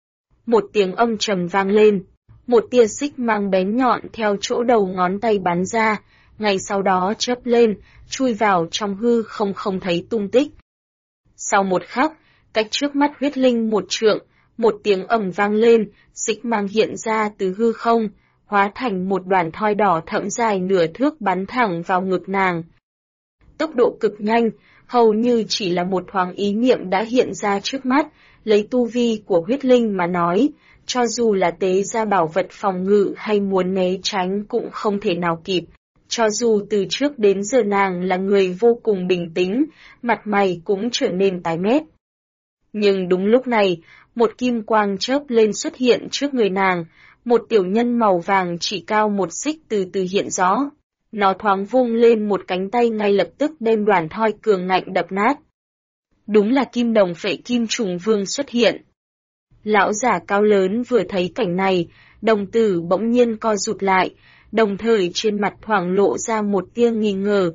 Một tiếng âm trầm vang lên, một tia xích mang bén nhọn theo chỗ đầu ngón tay bắn ra, ngay sau đó chớp lên, chui vào trong hư không thấy tung tích. Sau một khắc, cách trước mắt huyết linh một trượng, một tiếng ầm vang lên, xích mang hiện ra từ hư không, hóa thành một đoàn thoi đỏ thẫm dài nửa thước bắn thẳng vào ngực nàng. Tốc độ cực nhanh, hầu như chỉ là một thoáng ý niệm đã hiện ra trước mắt, lấy tu vi của huyết linh mà nói, cho dù là tế ra bảo vật phòng ngự hay muốn né tránh cũng không thể nào kịp. Cho dù từ trước đến giờ nàng là người vô cùng bình tĩnh, mặt mày cũng trở nên tái mét. Nhưng đúng lúc này, một kim quang chớp lên xuất hiện trước người nàng, một tiểu nhân màu vàng chỉ cao một xích từ từ hiện rõ. Nó thoáng vung lên một cánh tay ngay lập tức đem đoàn thoi cường ngạnh đập nát. Đúng là kim đồng phệ kim trùng vương xuất hiện. Lão giả cao lớn vừa thấy cảnh này, đồng tử bỗng nhiên co rụt lại, đồng thời trên mặt thoáng lộ ra một tia nghi ngờ.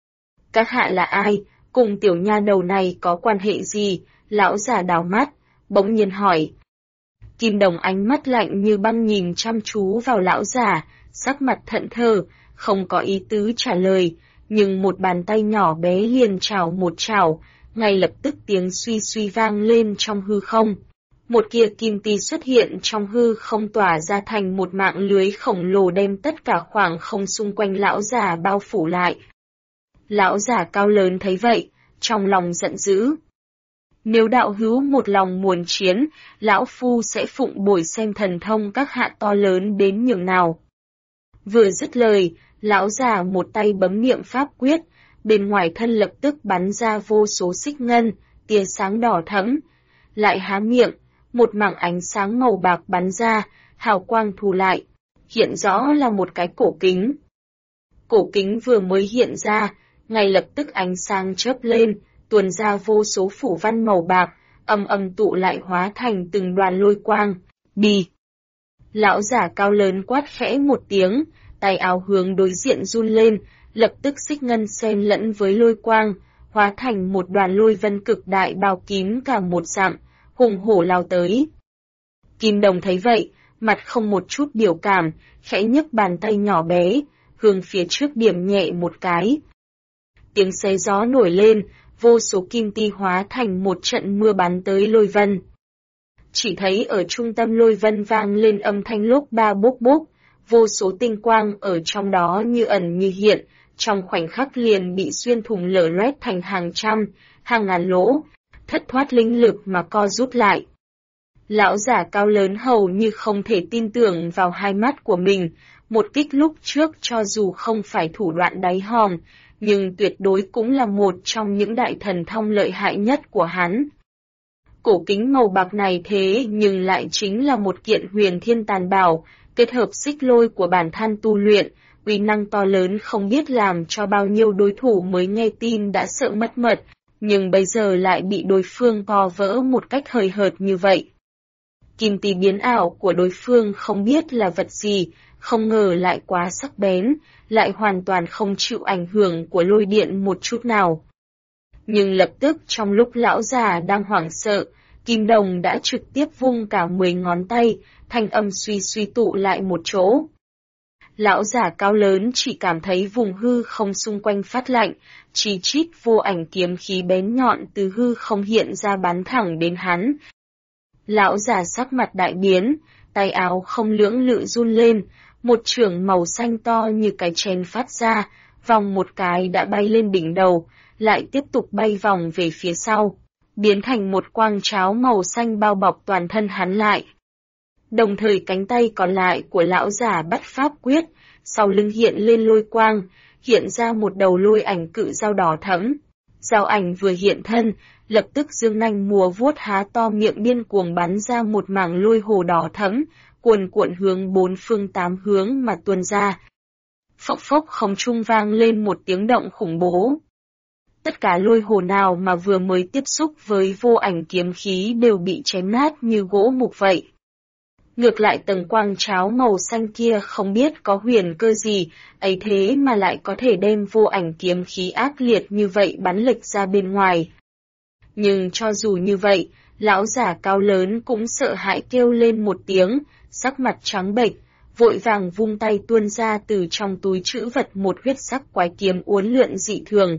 Các hạ là ai, cùng tiểu nha đầu này có quan hệ gì? Lão giả đảo mắt, bỗng nhiên hỏi. Kim đồng ánh mắt lạnh như băng nhìn chăm chú vào lão giả, sắc mặt thẫn thờ, không có ý tứ trả lời, nhưng một bàn tay nhỏ bé liền chảo một chảo, ngay lập tức tiếng suy suy vang lên trong hư không. một kia kim ti xuất hiện trong hư không tỏa ra thành một mạng lưới khổng lồ đem tất cả khoảng không xung quanh lão già bao phủ lại. Lão già cao lớn thấy vậy, trong lòng giận dữ. Nếu đạo hữu một lòng muốn chiến, lão phu sẽ phụng bồi xem thần thông các hạ to lớn đến nhường nào. Vừa dứt lời, lão già một tay bấm niệm pháp quyết, bên ngoài thân lập tức bắn ra vô số xích ngân, tia sáng đỏ thẫm, lại há miệng, một mảng ánh sáng màu bạc bắn ra, hào quang thu lại, hiện rõ là một cái cổ kính. Cổ kính vừa mới hiện ra, ngay lập tức ánh sáng chớp lên, tuôn ra vô số phủ văn màu bạc, âm tụ lại hóa thành từng đoàn lôi quang. Đi! Lão giả cao lớn quát khẽ một tiếng, tay áo hướng đối diện run lên, lập tức xích ngân xen lẫn với lôi quang, hóa thành một đoàn lôi vân cực đại bao kín cả một dặm, hùng hổ lao tới. Kim Đồng thấy vậy, mặt không một chút biểu cảm, khẽ nhấc bàn tay nhỏ bé, hướng phía trước điểm nhẹ một cái. Tiếng xé gió nổi lên, vô số kim ti hóa thành một trận mưa bắn tới lôi vân. Chỉ thấy ở trung tâm lôi vân vang lên âm thanh lốp ba bốc bốc, vô số tinh quang ở trong đó như ẩn như hiện, trong khoảnh khắc liền bị xuyên thủng lở loét thành hàng trăm, hàng ngàn lỗ, thất thoát linh lực mà co rút lại. Lão giả cao lớn hầu như không thể tin tưởng vào hai mắt của mình, một kích lúc trước cho dù không phải thủ đoạn đáy hòm, nhưng tuyệt đối cũng là một trong những đại thần thông lợi hại nhất của hắn. Cổ kính màu bạc này thế nhưng lại chính là một kiện huyền thiên tàn bảo, kết hợp xích lôi của bản thân tu luyện, uy năng to lớn không biết làm cho bao nhiêu đối thủ mới nghe tin đã sợ mất mật, nhưng bây giờ lại bị đối phương co vỡ một cách hời hợt như vậy. Kim ti biến ảo của đối phương không biết là vật gì, không ngờ lại quá sắc bén, lại hoàn toàn không chịu ảnh hưởng của lôi điện một chút nào. Nhưng lập tức trong lúc lão già đang hoảng sợ, Kim Đồng đã trực tiếp vung cả 10 ngón tay, thanh âm suy tụ lại một chỗ. Lão già cao lớn chỉ cảm thấy vùng hư không xung quanh phát lạnh, chi chít vô ảnh kiếm khí bén nhọn từ hư không hiện ra bắn thẳng đến hắn. Lão già sắc mặt đại biến, tay áo không lưỡng lự run lên, một chưởng màu xanh to như cái chén phát ra, vòng một cái đã bay lên đỉnh đầu, lại tiếp tục bay vòng về phía sau, biến thành một quang cháo màu xanh bao bọc toàn thân hắn lại. Đồng thời cánh tay còn lại của lão già bắt pháp quyết, sau lưng hiện lên lôi quang, hiện ra một đầu lôi ảnh cự dao đỏ thẫm. Dao ảnh vừa hiện thân, lập tức dương nanh múa vuốt há to miệng điên cuồng bắn ra một mảng lôi hồ đỏ thẫm, cuồn cuộn hướng bốn phương tám hướng mà tuôn ra. Phốc phốc không trung vang lên một tiếng động khủng bố. Tất cả lôi hồ nào mà vừa mới tiếp xúc với vô ảnh kiếm khí đều bị chém nát như gỗ mục vậy. Ngược lại tầng quang cháo màu xanh kia không biết có huyền cơ gì, ấy thế mà lại có thể đem vô ảnh kiếm khí ác liệt như vậy bắn lệch ra bên ngoài. Nhưng cho dù như vậy, lão giả cao lớn cũng sợ hãi kêu lên một tiếng, sắc mặt trắng bệch, vội vàng vung tay tuôn ra từ trong túi trữ vật một huyết sắc quái kiếm uốn lượn dị thường.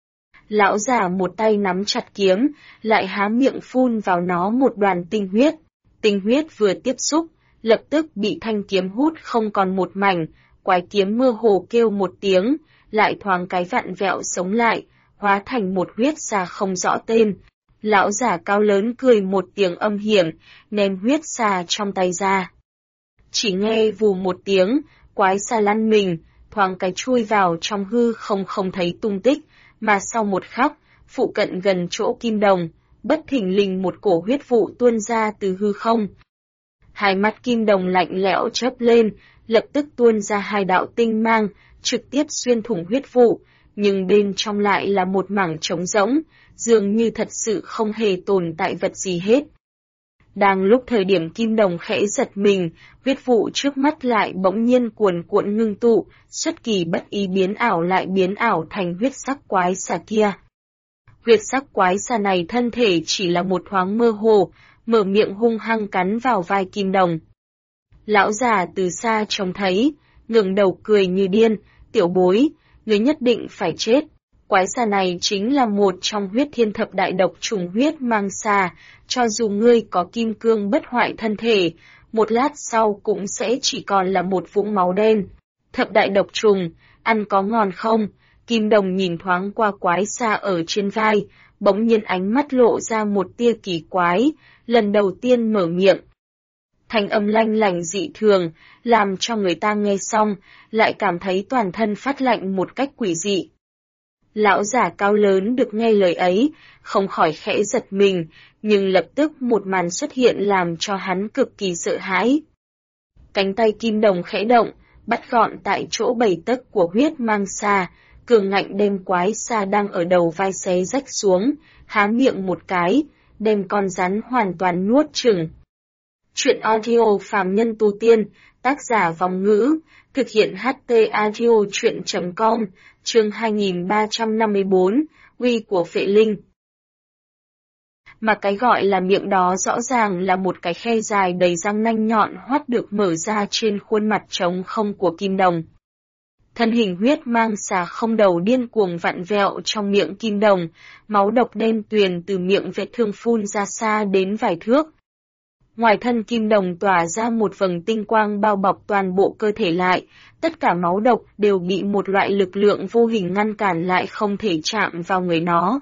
Lão già một tay nắm chặt kiếm, lại há miệng phun vào nó một đoàn tinh huyết. Tinh huyết vừa tiếp xúc, lập tức bị thanh kiếm hút không còn một mảnh, quái kiếm mơ hồ kêu một tiếng, lại thoáng cái vặn vẹo sống lại, hóa thành một huyết xà không rõ tên. Lão giả cao lớn cười một tiếng âm hiểm, ném huyết xà trong tay ra. Chỉ nghe vù một tiếng, quái xà lăn mình, thoáng cái chui vào trong hư không thấy tung tích, mà sau một khắc, phụ cận gần chỗ Kim Đồng, bất thình lình một cổ huyết vụ tuôn ra từ hư không. Hai mắt Kim Đồng lạnh lẽo chớp lên, lập tức tuôn ra hai đạo tinh mang, trực tiếp xuyên thủng huyết vụ, nhưng bên trong lại là một mảng trống rỗng, dường như thật sự không hề tồn tại vật gì hết. Đang lúc thời điểm Kim Đồng khẽ giật mình, huyết vụ trước mắt lại bỗng nhiên cuồn cuộn ngưng tụ, xuất kỳ bất ý biến ảo lại biến ảo thành huyết sắc quái xà kia. Huyết sắc quái xà này thân thể chỉ là một thoáng mơ hồ, mở miệng hung hăng cắn vào vai Kim Đồng. Lão già từ xa trông thấy, ngẩng đầu cười như điên, tiểu bối, ngươi nhất định phải chết. Quái xà này chính là một trong huyết thiên thập đại độc trùng huyết mang xà, cho dù ngươi có kim cương bất hoại thân thể, một lát sau cũng sẽ chỉ còn là một vũng máu đen. Thập đại độc trùng, ăn có ngon không? Kim Đồng nhìn thoáng qua quái xà ở trên vai, bỗng nhiên ánh mắt lộ ra một tia kỳ quái, lần đầu tiên mở miệng. Thanh âm lanh lành dị thường, làm cho người ta nghe xong, lại cảm thấy toàn thân phát lạnh một cách quỷ dị. Lão giả cao lớn được nghe lời ấy, không khỏi khẽ giật mình, nhưng lập tức một màn xuất hiện làm cho hắn cực kỳ sợ hãi. Cánh tay Kim Đồng khẽ động, bắt gọn tại chỗ 7 tấc của huyết mang xà, cường ngạnh đem quái xà đang ở đầu vai xé rách xuống, há miệng một cái, đem con rắn hoàn toàn nuốt chửng. Chuyện audio phàm nhân tu tiên, tác giả Vong Ngữ, thực hiện HT audio chuyện.com, chương 2354, uy của Phệ Linh. Mà cái gọi là miệng đó rõ ràng là một cái khe dài đầy răng nanh nhọn hoắt được mở ra trên khuôn mặt trống không của Kim Đồng. Thân hình huyết mang xà không đầu điên cuồng vặn vẹo trong miệng Kim Đồng, máu độc đen tuyền từ miệng vết thương phun ra xa đến vài thước. Ngoài thân Kim Đồng tỏa ra một vầng tinh quang bao bọc toàn bộ cơ thể lại, tất cả máu độc đều bị một loại lực lượng vô hình ngăn cản lại không thể chạm vào người nó.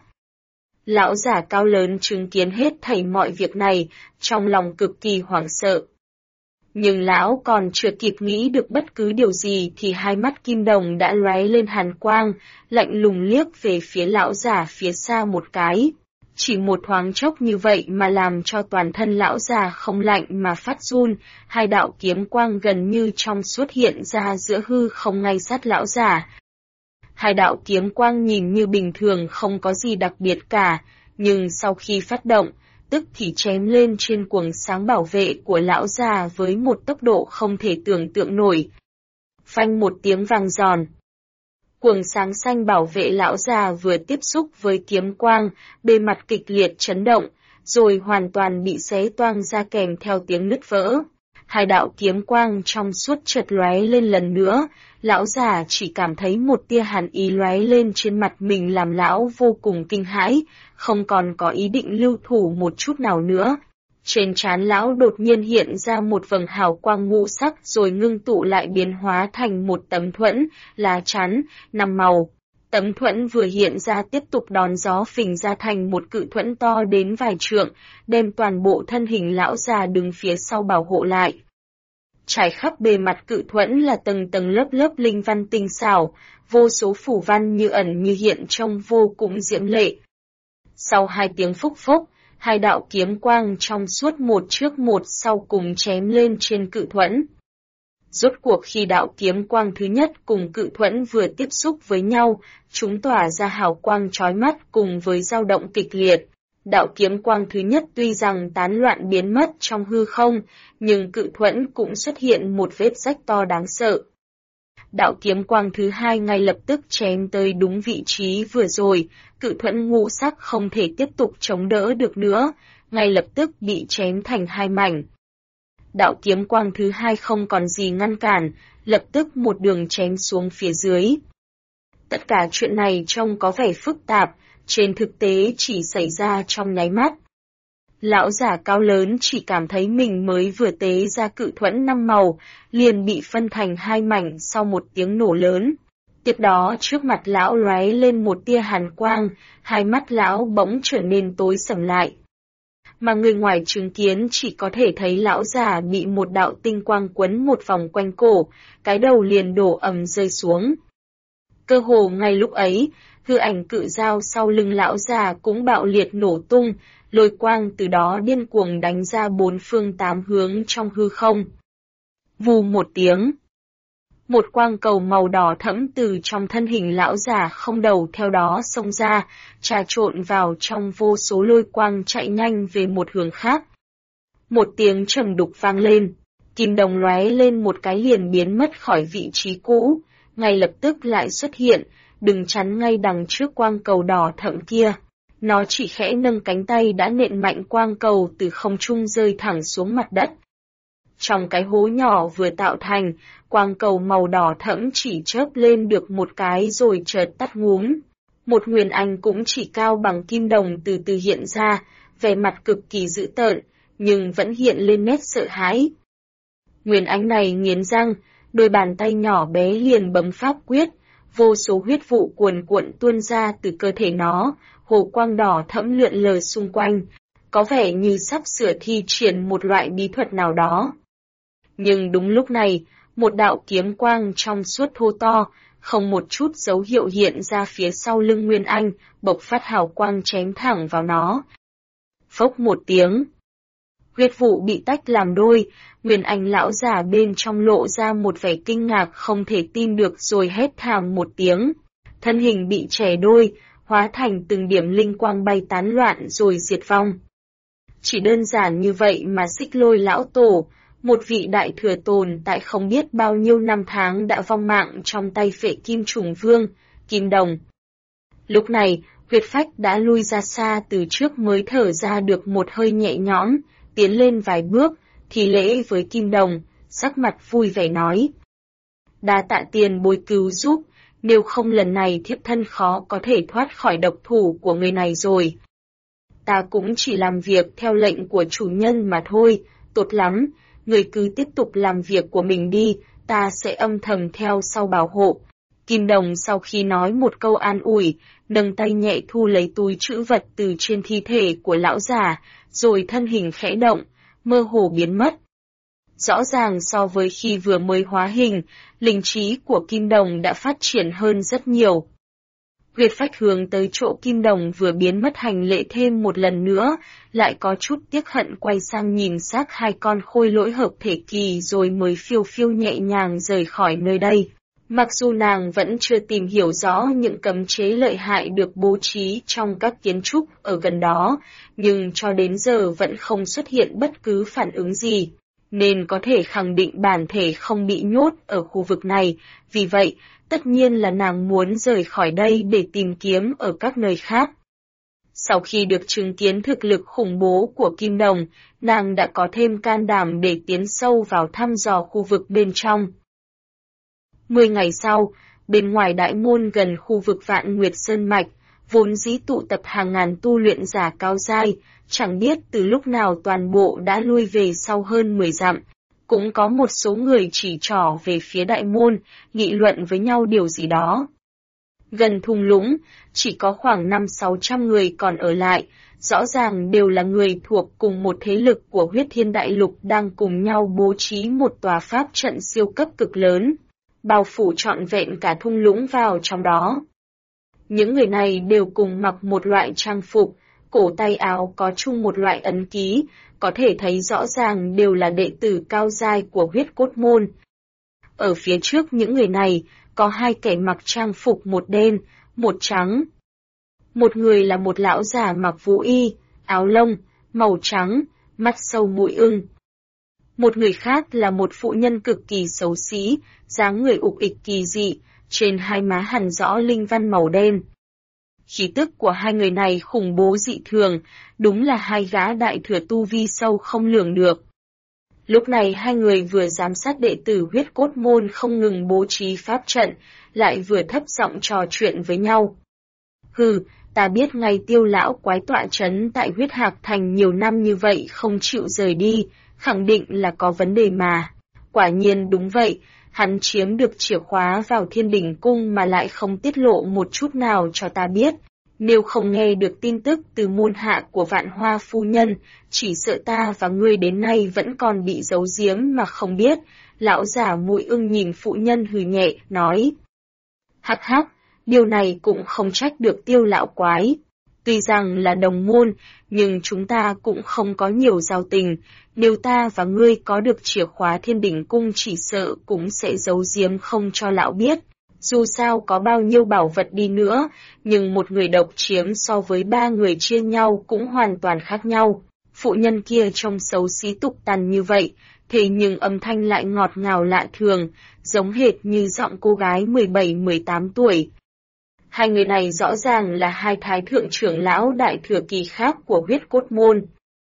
Lão giả cao lớn chứng kiến hết thảy mọi việc này, trong lòng cực kỳ hoảng sợ. Nhưng lão còn chưa kịp nghĩ được bất cứ điều gì thì hai mắt Kim Đồng đã lóe lên hàn quang, lạnh lùng liếc về phía lão giả phía xa một cái. Chỉ một thoáng chốc như vậy mà làm cho toàn thân lão già không lạnh mà phát run, hai đạo kiếm quang gần như trong xuất hiện ra giữa hư không ngay sát lão già. Hai đạo kiếm quang nhìn như bình thường không có gì đặc biệt cả, nhưng sau khi phát động, tức thì chém lên trên quầng sáng bảo vệ của lão già với một tốc độ không thể tưởng tượng nổi. Phanh một tiếng vang giòn. Quầng sáng xanh bảo vệ lão già vừa tiếp xúc với kiếm quang, bề mặt kịch liệt chấn động, rồi hoàn toàn bị xé toang ra kèm theo tiếng nứt vỡ. Hai đạo kiếm quang trong suốt chợt lóe lên lần nữa, lão già chỉ cảm thấy một tia hàn ý lóe lên trên mặt mình làm lão vô cùng kinh hãi, không còn có ý định lưu thủ một chút nào nữa. Trên trán lão đột nhiên hiện ra một vầng hào quang ngũ sắc rồi ngưng tụ lại biến hóa thành một tấm thuẫn, lá chắn, 5 màu. Tấm thuẫn vừa hiện ra tiếp tục đón gió phình ra thành một cự thuẫn to đến vài trượng, đem toàn bộ thân hình lão già đứng phía sau bảo hộ lại. Trải khắp bề mặt cự thuẫn là tầng tầng lớp lớp linh văn tinh xảo, vô số phủ văn như ẩn như hiện trông vô cùng diễm lệ. Sau 2 tiếng phúc phốc, hai đạo kiếm quang trong suốt một trước một sau cùng chém lên trên cự thuẫn. Rốt cuộc khi đạo kiếm quang thứ nhất cùng cự thuẫn vừa tiếp xúc với nhau, chúng tỏa ra hào quang chói mắt cùng với dao động kịch liệt. Đạo kiếm quang thứ nhất tuy rằng tán loạn biến mất trong hư không, nhưng cự thuẫn cũng xuất hiện một vết rách to đáng sợ. Đạo kiếm quang thứ hai ngay lập tức chém tới đúng vị trí vừa rồi, cự thuẫn ngũ sắc không thể tiếp tục chống đỡ được nữa, ngay lập tức bị chém thành 2 mảnh. Đạo kiếm quang thứ hai không còn gì ngăn cản, lập tức một đường chém xuống phía dưới. Tất cả chuyện này trông có vẻ phức tạp, trên thực tế chỉ xảy ra trong nháy mắt. Lão giả cao lớn chỉ cảm thấy mình mới vừa tế ra cự thuẫn 5 màu, liền bị phân thành 2 mảnh sau một tiếng nổ lớn. Tiếp đó trước mặt lão lóe lên một tia hàn quang, hai mắt lão bỗng trở nên tối sầm lại. Mà người ngoài chứng kiến chỉ có thể thấy lão già bị một đạo tinh quang quấn một vòng quanh cổ, cái đầu liền đổ ầm rơi xuống. Cơ hồ ngay lúc ấy, hư ảnh cự dao sau lưng lão già cũng bạo liệt nổ tung, lôi quang từ đó điên cuồng đánh ra 4 phương 8 hướng trong hư không. Vù một tiếng. Một quang cầu màu đỏ thẫm từ trong thân hình lão già không đầu theo đó xông ra, trà trộn vào trong vô số lôi quang chạy nhanh về một hướng khác. Một tiếng trầm đục vang lên, kim đồng lóe lên một cái liền biến mất khỏi vị trí cũ, ngay lập tức lại xuất hiện, đứng chắn ngay đằng trước quang cầu đỏ thẫm kia. Nó chỉ khẽ nâng cánh tay đã nện mạnh quang cầu từ không trung rơi thẳng xuống mặt đất. Trong cái hố nhỏ vừa tạo thành, quang cầu màu đỏ thẫm chỉ chớp lên được một cái rồi chợt tắt ngúm. Một Nguyên Anh cũng chỉ cao bằng kim đồng từ từ hiện ra, vẻ mặt cực kỳ dữ tợn, nhưng vẫn hiện lên nét sợ hãi. Nguyên Anh này nghiến răng, đôi bàn tay nhỏ bé liền bấm pháp quyết, vô số huyết vụ cuồn cuộn tuôn ra từ cơ thể nó, hồ quang đỏ thẫm lượn lờ xung quanh, có vẻ như sắp sửa thi triển một loại bí thuật nào đó. Nhưng đúng lúc này, một đạo kiếm quang trong suốt thô to, không một chút dấu hiệu hiện ra phía sau lưng Nguyên Anh, bộc phát hào quang chém thẳng vào nó. Phốc một tiếng. Huyết vụ bị tách làm đôi, Nguyên Anh lão giả bên trong lộ ra một vẻ kinh ngạc không thể tin được rồi hét thảm một tiếng. Thân hình bị chẻ đôi, hóa thành từng điểm linh quang bay tán loạn rồi diệt vong. Chỉ đơn giản như vậy mà Xích Lôi lão tổ, một vị đại thừa tồn tại không biết bao nhiêu năm tháng đã vong mạng trong tay Phệ Kim Trùng Vương, Kim Đồng. Lúc này, huyết phách đã lui ra xa từ trước mới thở ra được một hơi nhẹ nhõm, tiến lên vài bước, thì lễ với Kim Đồng, sắc mặt vui vẻ nói. Đa tạ tiền bối cứu giúp, nếu không lần này thiếp thân khó có thể thoát khỏi độc thủ của người này rồi. Ta cũng chỉ làm việc theo lệnh của chủ nhân mà thôi, tốt lắm, người cứ tiếp tục làm việc của mình đi, ta sẽ âm thầm theo sau bảo hộ. Kim Đồng sau khi nói một câu an ủi, nâng tay nhẹ thu lấy túi trữ vật từ trên thi thể của lão già, rồi thân hình khẽ động, mơ hồ biến mất. Rõ ràng so với khi vừa mới hóa hình, linh trí của Kim Đồng đã phát triển hơn rất nhiều. Huyết phách hướng tới chỗ Kim Đồng vừa biến mất hành lễ thêm một lần nữa, lại có chút tiếc hận quay sang nhìn xác hai con khôi lỗi hợp thể kỳ rồi mới phiêu phiêu nhẹ nhàng rời khỏi nơi đây. Mặc dù nàng vẫn chưa tìm hiểu rõ những cấm chế lợi hại được bố trí trong các kiến trúc ở gần đó, nhưng cho đến giờ vẫn không xuất hiện bất cứ phản ứng gì, nên có thể khẳng định bản thể không bị nhốt ở khu vực này, vì vậy, tất nhiên là nàng muốn rời khỏi đây để tìm kiếm ở các nơi khác. Sau khi được chứng kiến thực lực khủng bố của Kim Đồng, nàng đã có thêm can đảm để tiến sâu vào thăm dò khu vực bên trong. 10 ngày sau, bên ngoài đại môn gần khu vực Vạn Nguyệt Sơn Mạch, vốn dĩ tụ tập hàng ngàn tu luyện giả cao giai, chẳng biết từ lúc nào toàn bộ đã lui về sau hơn 10 dặm. Cũng có một số người chỉ trỏ về phía đại môn, nghị luận với nhau điều gì đó. Gần thung lũng, chỉ có khoảng 500-600 người còn ở lại, rõ ràng đều là người thuộc cùng một thế lực của Huyết Thiên Đại Lục đang cùng nhau bố trí một tòa pháp trận siêu cấp cực lớn, bao phủ trọn vẹn cả thung lũng vào trong đó. Những người này đều cùng mặc một loại trang phục, cổ tay áo có chung một loại ấn ký, có thể thấy rõ ràng đều là đệ tử cao giai của Huyết Cốt Môn. Ở phía trước những người này, có hai kẻ mặc trang phục một đen, một trắng. Một người là một lão già mặc vũ y, áo lông, màu trắng, mắt sâu mũi ưng. Một người khác là một phụ nhân cực kỳ xấu xí, dáng người ục ịch kỳ dị, trên hai má hằn rõ linh văn màu đen. Khí tức của hai người này khủng bố dị thường, đúng là hai gã đại thừa tu vi sâu không lường được. Lúc này hai người vừa giám sát đệ tử Huyết Cốt Môn không ngừng bố trí pháp trận, lại vừa thấp giọng trò chuyện với nhau. Hừ, ta biết ngay Tiêu lão quái tọa trấn tại Huyết Hạc Thành nhiều năm như vậy không chịu rời đi, khẳng định là có vấn đề mà. Quả nhiên đúng vậy, hắn chiếm được chìa khóa vào Thiên Đỉnh Cung mà lại không tiết lộ một chút nào cho ta biết. Nếu không nghe được tin tức từ môn hạ của Vạn Hoa phu nhân, chỉ sợ ta và ngươi đến nay vẫn còn bị giấu giếm mà không biết. Lão già mũi ưng nhìn phụ nhân hừ nhẹ, nói. Hắc hắc, điều này cũng không trách được Tiêu lão quái. Tuy rằng là đồng môn, nhưng chúng ta cũng không có nhiều giao tình. Nếu ta và ngươi có được chìa khóa Thiên Đỉnh Cung chỉ sợ cũng sẽ giấu giếm không cho lão biết. Dù sao có bao nhiêu bảo vật đi nữa, nhưng một người độc chiếm so với ba người chia nhau cũng hoàn toàn khác nhau. Phụ nhân kia trông xấu xí tục tằn như vậy, thế nhưng âm thanh lại ngọt ngào lạ thường, giống hệt như giọng cô gái 17-18 tuổi. Hai người này rõ ràng là hai thái thượng trưởng lão đại thừa kỳ khác của Huyết Cốt Môn.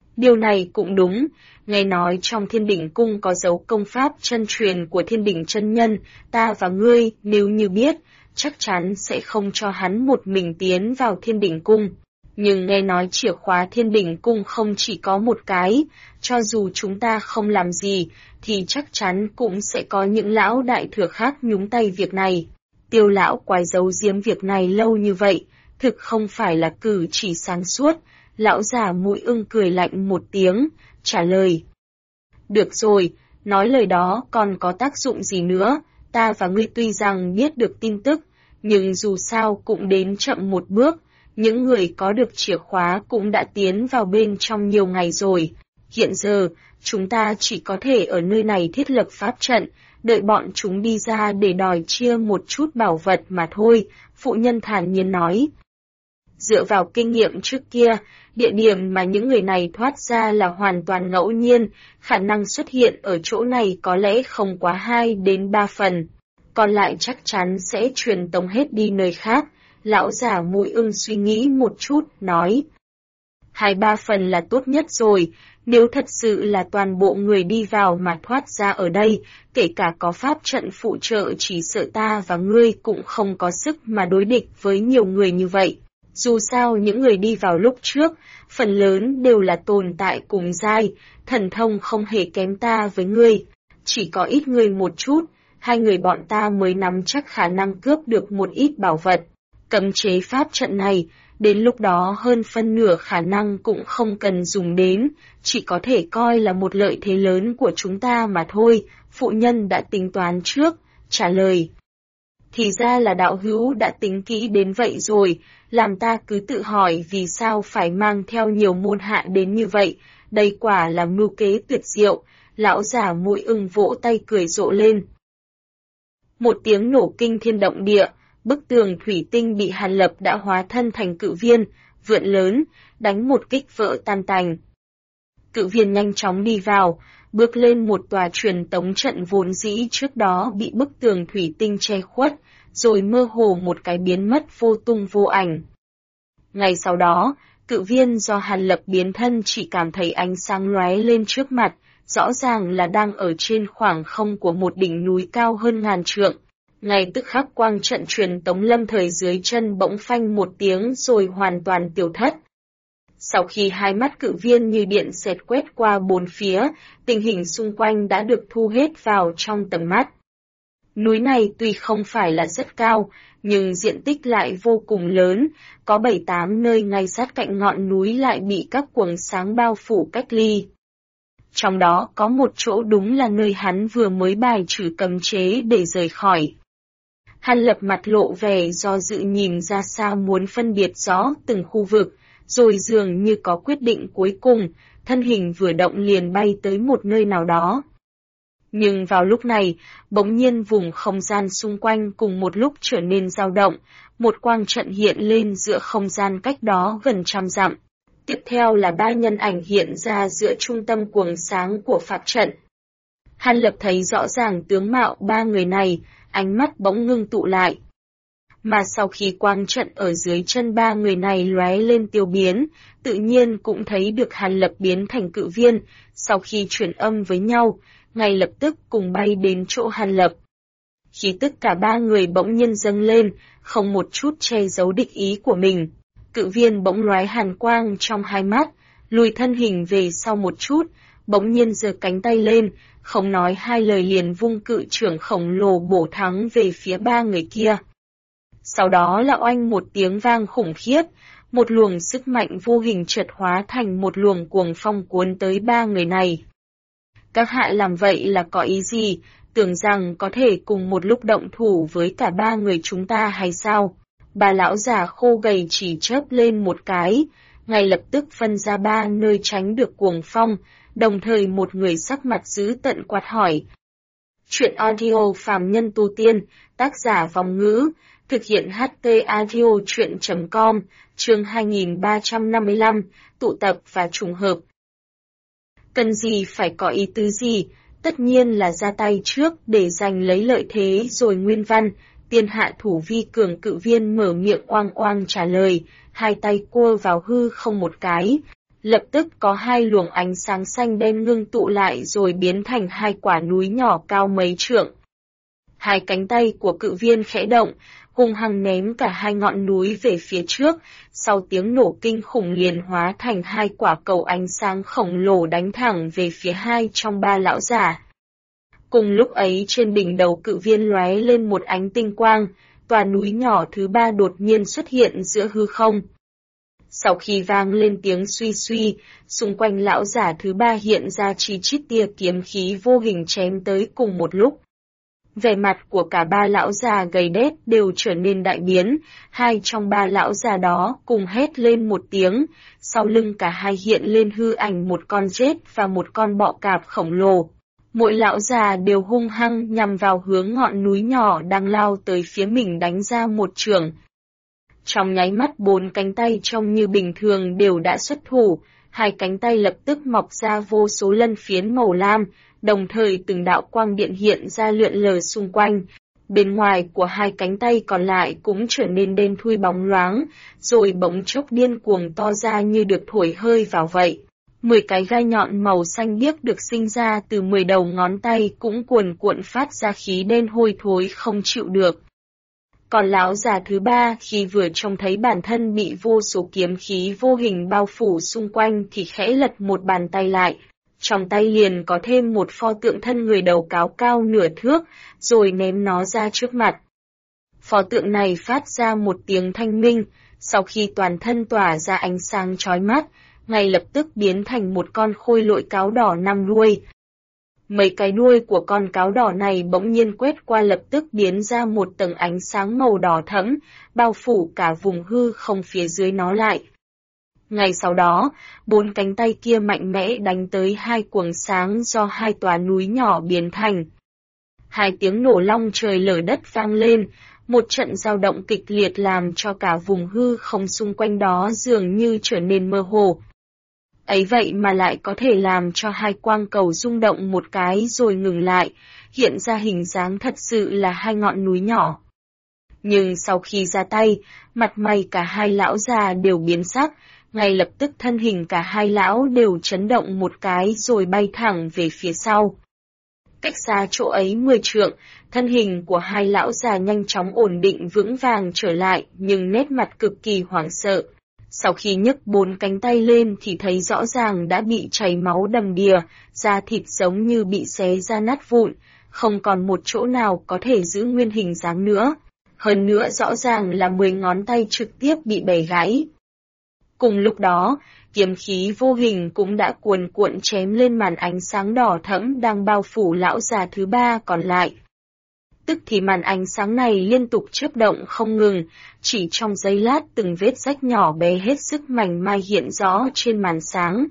Điều này cũng đúng, nghe nói trong Thiên Đỉnh Cung có dấu công pháp chân truyền của Thiên Đỉnh chân nhân, ta và ngươi nếu như biết, chắc chắn sẽ không cho hắn một mình tiến vào Thiên Đỉnh Cung. Nhưng nghe nói chìa khóa Thiên Đỉnh Cung không chỉ có một cái, cho dù chúng ta không làm gì, thì chắc chắn cũng sẽ có những lão đại thừa khác nhúng tay việc này. Tiêu lão quái giấu giếm việc này lâu như vậy, thực không phải là cử chỉ sáng suốt. Lão già Mũi Ưng cười lạnh một tiếng, trả lời. Được rồi, nói lời đó còn có tác dụng gì nữa, ta và ngươi tuy rằng biết được tin tức, nhưng dù sao cũng đến chậm một bước, những người có được chìa khóa cũng đã tiến vào bên trong nhiều ngày rồi. Hiện giờ, chúng ta chỉ có thể ở nơi này thiết lập pháp trận, đợi bọn chúng đi ra để đòi chia một chút bảo vật mà thôi, phụ nhân thản nhiên nói. Dựa vào kinh nghiệm trước kia, địa điểm mà những người này thoát ra là hoàn toàn ngẫu nhiên, khả năng xuất hiện ở chỗ này có lẽ không quá 2 đến 3 phần. Còn lại chắc chắn sẽ truyền tống hết đi nơi khác. Lão già Mũi Ưng suy nghĩ một chút, nói. 2-3 phần là tốt nhất rồi, nếu thật sự là toàn bộ người đi vào mà thoát ra ở đây, kể cả có pháp trận phụ trợ chỉ sợ ta và ngươi cũng không có sức mà đối địch với nhiều người như vậy. Dù sao những người đi vào lúc trước, phần lớn đều là tồn tại cùng giai, thần thông không hề kém ta với ngươi. Chỉ có ít người một chút, hai người bọn ta mới nắm chắc khả năng cướp được một ít bảo vật. Cấm chế pháp trận này, đến lúc đó hơn phân nửa khả năng cũng không cần dùng đến, chỉ có thể coi là một lợi thế lớn của chúng ta mà thôi, phụ nhân đã tính toán trước, trả lời. Thì ra là đạo hữu đã tính kỹ đến vậy rồi, làm ta cứ tự hỏi vì sao phải mang theo nhiều môn hạ đến như vậy, đây quả là mưu kế tuyệt diệu, lão già Mũi Ưng vỗ tay cười rộ lên. Một tiếng nổ kinh thiên động địa, bức tường thủy tinh bị Hàn Lập đã hóa thân thành cự viên, vượn lớn, đánh một kích vỡ tan tành. Cự viên nhanh chóng đi vào, bước lên một tòa truyền tống trận vốn dĩ trước đó bị bức tường thủy tinh che khuất, rồi mơ hồ một cái biến mất vô tung vô ảnh. Ngay sau đó, cự viên do Hàn Lập biến thân chỉ cảm thấy ánh sáng lóe lên trước mặt, rõ ràng là đang ở trên khoảng không của một đỉnh núi cao hơn ngàn trượng. Ngay tức khắc quang trận truyền tống lâm thời dưới chân bỗng phanh một tiếng rồi hoàn toàn tiêu thất. Sau khi hai mắt cự viên như điện xẹt quét qua bốn phía, tình hình xung quanh đã được thu hết vào trong tầm mắt. Núi này tuy không phải là rất cao, nhưng diện tích lại vô cùng lớn, có 7-8 nơi ngay sát cạnh ngọn núi lại bị các quầng sáng bao phủ cách ly. Trong đó có một chỗ đúng là nơi hắn vừa mới bài trừ cấm chế để rời khỏi. Hàn Lập mặt lộ vẻ do dự nhìn ra xa muốn phân biệt rõ từng khu vực, rồi dường như có quyết định cuối cùng, thân hình vừa động liền bay tới một nơi nào đó. Nhưng vào lúc này, bỗng nhiên vùng không gian xung quanh cùng một lúc trở nên dao động, một quang trận hiện lên giữa không gian cách đó gần 100 dặm. Tiếp theo là 3 nhân ảnh hiện ra giữa trung tâm quầng sáng của pháp trận. Hàn Lập thấy rõ ràng tướng mạo 3 người này, ánh mắt bỗng ngưng tụ lại. Mà sau khi quang trận ở dưới chân 3 người này lóe lên tiêu biến, tự nhiên cũng thấy được Hàn Lập biến thành cự viên, sau khi chuyển âm với nhau, ngay lập tức cùng bay đến chỗ Hàn Lập. Khí tức cả 3 người bỗng nhiên dâng lên, không một chút che giấu địch ý của mình. Cự viên bỗng lóe hàn quang trong hai mắt, lùi thân hình về sau một chút, bỗng nhiên giơ cánh tay lên, không nói hai lời liền vung cự trưởng khổng lồ bổ thắng về phía 3 người kia. Sau đó là oanh một tiếng vang khủng khiếp, một luồng sức mạnh vô hình chợt hóa thành một luồng cuồng phong cuốn tới 3 người này. Các hạ làm vậy là có ý gì, tưởng rằng có thể cùng một lúc động thủ với cả 3 người chúng ta hay sao? Bà lão già khô gầy chỉ chớp lên một cái, ngay lập tức phân ra 3 nơi tránh được cuồng phong, đồng thời một người sắc mặt dữ tợn quát hỏi. Chuyện audio phàm nhân tu tiên, tác giả Vong Ngữ, thực hiện HT audio chuyện.com, chương 2355, tụ tập và trùng hợp. Cần gì phải có ý tứ gì, tất nhiên là ra tay trước để giành lấy lợi thế rồi nguyên văn. Tiên hạ thủ vi cường cự viên mở miệng oang oang trả lời, hai tay cua vào hư không một cái. Lập tức có hai luồng ánh sáng xanh đen ngưng tụ lại rồi biến thành hai quả núi nhỏ cao mấy trượng. Hai cánh tay của cự viên khẽ động, hung hăng ném cả hai ngọn núi về phía trước, sau tiếng nổ kinh khủng liền hóa thành hai quả cầu ánh sáng khổng lồ đánh thẳng về phía hai trong ba lão giả. Cùng lúc ấy trên đỉnh đầu cự viên lóe lên một ánh tinh quang, tòa núi nhỏ thứ ba đột nhiên xuất hiện giữa hư không. Sau khi vang lên tiếng suy suy, xung quanh lão giả thứ ba hiện ra chi chít tia kiếm khí vô hình chém tới cùng một lúc. Vẻ mặt của cả ba lão già gầy đét đều trở nên đại biến, hai trong ba lão già đó cùng hét lên một tiếng, sau lưng cả hai hiện lên hư ảnh một con rết và một con bọ cạp khổng lồ. Mỗi lão già đều hung hăng nhằm vào hướng ngọn núi nhỏ đang lao tới phía mình đánh ra một chưởng. Trong nháy mắt bốn cánh tay trông như bình thường đều đã xuất thủ, hai cánh tay lập tức mọc ra vô số lân phiến màu lam, đồng thời từng đạo quang điện hiện ra lượn lờ xung quanh. Bên ngoài của hai cánh tay còn lại cũng trở nên đen thui bóng loáng, rồi bỗng chốc điên cuồng to ra như được thổi hơi vào vậy. 10 cái gai nhọn màu xanh biếc được sinh ra từ 10 đầu ngón tay cũng cuồn cuộn phát ra khí đen hôi thối không chịu được. Còn lão già thứ ba khi vừa trông thấy bản thân bị vô số kiếm khí vô hình bao phủ xung quanh thì khẽ lật một bàn tay lại. Trong tay liền có thêm một pho tượng thân người đầu cáo cao nửa thước, rồi ném nó ra trước mặt. Pho tượng này phát ra một tiếng thanh minh, sau khi toàn thân tỏa ra ánh sáng chói mắt, ngay lập tức biến thành một con khôi lội cáo đỏ 5 đuôi. Mấy cái đuôi của con cáo đỏ này bỗng nhiên quét qua lập tức biến ra một tầng ánh sáng màu đỏ thẫm, bao phủ cả vùng hư không phía dưới nó lại. Ngay sau đó, bốn cánh tay kia mạnh mẽ đánh tới hai quầng sáng do hai tòa núi nhỏ biến thành. Hai tiếng nổ long trời lở đất vang lên, một trận dao động kịch liệt làm cho cả vùng hư không xung quanh đó dường như trở nên mơ hồ. Ấy vậy mà lại có thể làm cho hai quang cầu rung động một cái rồi ngừng lại, hiện ra hình dáng thật sự là hai ngọn núi nhỏ. Nhưng sau khi ra tay, mặt mày cả hai lão già đều biến sắc, ngay lập tức thân hình cả hai lão đều chấn động một cái rồi bay thẳng về phía sau. Cách xa chỗ ấy 10 trượng, thân hình của hai lão già nhanh chóng ổn định vững vàng trở lại nhưng nét mặt cực kỳ hoảng sợ. Sau khi nhấc bốn cánh tay lên thì thấy rõ ràng đã bị chảy máu đầm đìa, da thịt giống như bị xé ra nát vụn, không còn một chỗ nào có thể giữ nguyên hình dáng nữa. Hơn nữa rõ ràng là 10 ngón tay trực tiếp bị bẻ gãy. Cùng lúc đó, kiếm khí vô hình cũng đã cuồn cuộn chém lên màn ánh sáng đỏ thẫm đang bao phủ lão già thứ ba còn lại. Tức thì màn ánh sáng này liên tục chớp động không ngừng, chỉ trong giây lát từng vết rách nhỏ bé hết sức mảnh mai hiện rõ trên màn sáng.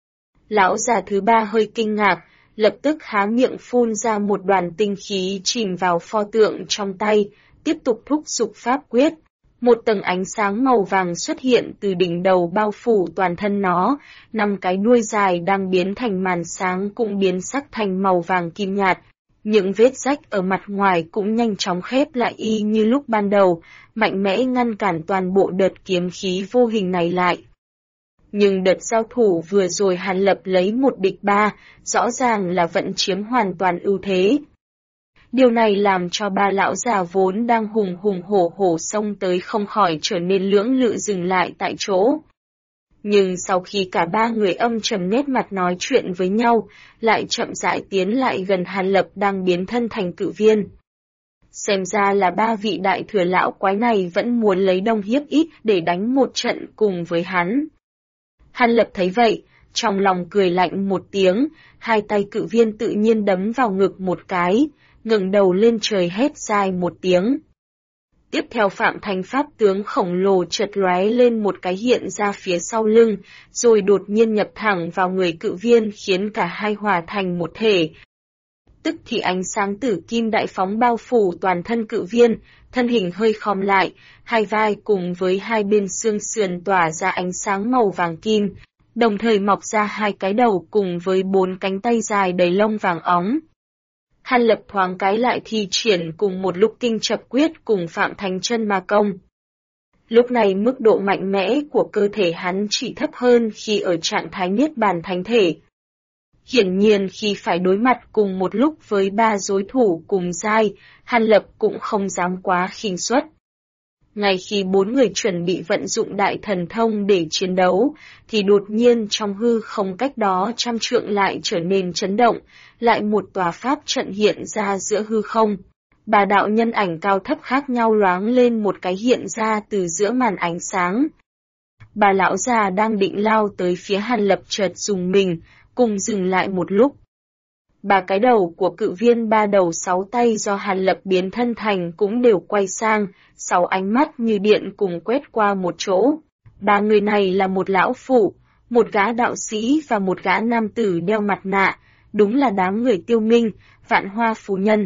Lão già thứ ba hơi kinh ngạc, lập tức há miệng phun ra một đoàn tinh khí chìm vào pho tượng trong tay, tiếp tục thúc giục pháp quyết. Một tầng ánh sáng màu vàng xuất hiện từ đỉnh đầu bao phủ toàn thân nó, 5 cái đuôi dài đang biến thành màn sáng cũng biến sắc thành màu vàng kim nhạt. Những vết rách ở mặt ngoài cũng nhanh chóng khép lại y như lúc ban đầu, mạnh mẽ ngăn cản toàn bộ đợt kiếm khí vô hình này lại. Nhưng đợt giao thủ vừa rồi Hàn Lập lấy 1 địch 3, rõ ràng là vẫn chiếm hoàn toàn ưu thế. Điều này làm cho ba lão già vốn đang hùng hùng hổ hổ xông tới không khỏi trở nên lưỡng lự dừng lại tại chỗ. Nhưng sau khi cả ba người âm trầm nét mặt nói chuyện với nhau, lại chậm rãi tiến lại gần Hàn Lập đang biến thân thành cự viên. Xem ra là ba vị đại thừa lão quái này vẫn muốn lấy đông hiếp ít để đánh một trận cùng với hắn. Hàn Lập thấy vậy, trong lòng cười lạnh một tiếng, hai tay cự viên tự nhiên đấm vào ngực một cái, ngẩng đầu lên trời hét dài một tiếng. Tiếp theo Phạm Thành pháp tướng khổng lồ chợt lóe lên một cái hiện ra phía sau lưng, rồi đột nhiên nhập thẳng vào người cự viên khiến cả hai hòa thành một thể. Tức thì ánh sáng tử kim đại phóng bao phủ toàn thân cự viên, thân hình hơi khom lại, hai vai cùng với hai bên xương sườn tỏa ra ánh sáng màu vàng kim, đồng thời mọc ra hai cái đầu cùng với 4 cánh tay dài đầy lông vàng óng. Hàn Lập thoáng cái lại thi triển cùng một lúc kinh chập quyết cùng Phạm Thành chân ma công. Lúc này mức độ mạnh mẽ của cơ thể hắn chỉ thấp hơn khi ở trạng thái niết bàn thánh thể. Hiển nhiên khi phải đối mặt cùng một lúc với 3 đối thủ cùng giai, Hàn Lập cũng không dám quá khinh suất. Ngay khi 4 người chuẩn bị vận dụng đại thần thông để chiến đấu, thì đột nhiên trong hư không cách đó trăm trượng lại trở nên chấn động, lại một tòa pháp trận hiện ra giữa hư không. 3 đạo nhân ảnh cao thấp khác nhau loáng lên một cái hiện ra từ giữa màn ánh sáng. 3 lão già đang định lao tới phía Hàn Lập chợt dùng mình, cùng dừng lại một lúc. 3 cái đầu của cự viên 3 đầu 6 tay do Hàn Lập biến thân thành cũng đều quay sang, 6 ánh mắt như điện cùng quét qua một chỗ. 3 người này là một lão phụ, một gã đạo sĩ và một gã nam tử đeo mặt nạ, đúng là đám người Tiêu Minh, Vạn Hoa Phú Nhân.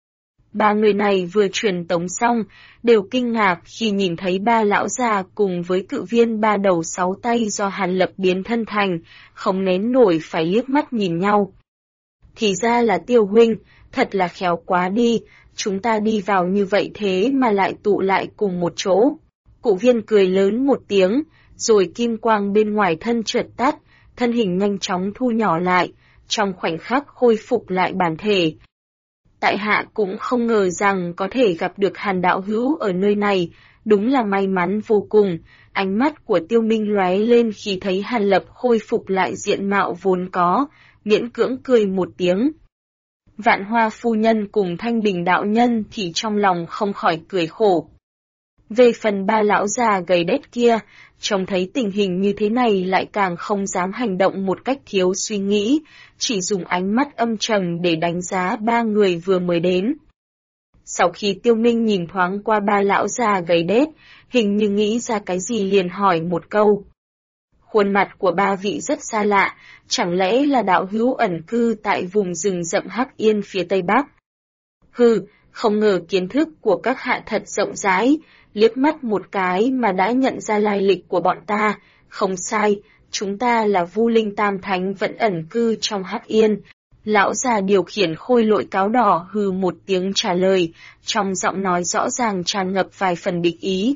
3 người này vừa truyền tống xong, đều kinh ngạc khi nhìn thấy 3 lão già cùng với cự viên 3 đầu 6 tay do Hàn Lập biến thân thành, không nén nổi phải liếc mắt nhìn nhau. Thì ra là Tiêu huynh, thật là khéo quá đi, chúng ta đi vào như vậy thế mà lại tụ lại cùng một chỗ. Cụ viên cười lớn một tiếng, rồi kim quang bên ngoài thân chợt tắt, thân hình nhanh chóng thu nhỏ lại, trong khoảnh khắc khôi phục lại bản thể. Tại hạ cũng không ngờ rằng có thể gặp được Hàn đạo hữu ở nơi này, đúng là may mắn vô cùng. Ánh mắt của Tiêu Minh lóe lên khi thấy Hàn Lập khôi phục lại diện mạo vốn có, miễn cưỡng cười một tiếng. Vạn Hoa phu nhân cùng Thanh Bình đạo nhân thì trong lòng không khỏi cười khổ. Về phần 3 lão già gầy đét kia, trông thấy tình hình như thế này lại càng không dám hành động một cách thiếu suy nghĩ, chỉ dùng ánh mắt âm trầm để đánh giá 3 người vừa mới đến. Sau khi Tiêu Minh nhìn thoáng qua 3 lão già gầy đét, hình như nghĩ ra cái gì liền hỏi một câu. Khuôn mặt của 3 vị rất xa lạ, chẳng lẽ là đạo hữu ẩn cư tại vùng rừng rậm Hắc Yên phía Tây Bắc? Hừ, không ngờ kiến thức của các hạ thật rộng rãi, liếc mắt một cái mà đã nhận ra lai lịch của bọn ta, không sai, chúng ta là Vu Linh Tam Thánh vẫn ẩn cư trong Hắc Yên. Lão già điều khiển khôi lội cáo đỏ hừ một tiếng trả lời, trong giọng nói rõ ràng tràn ngập vài phần địch ý.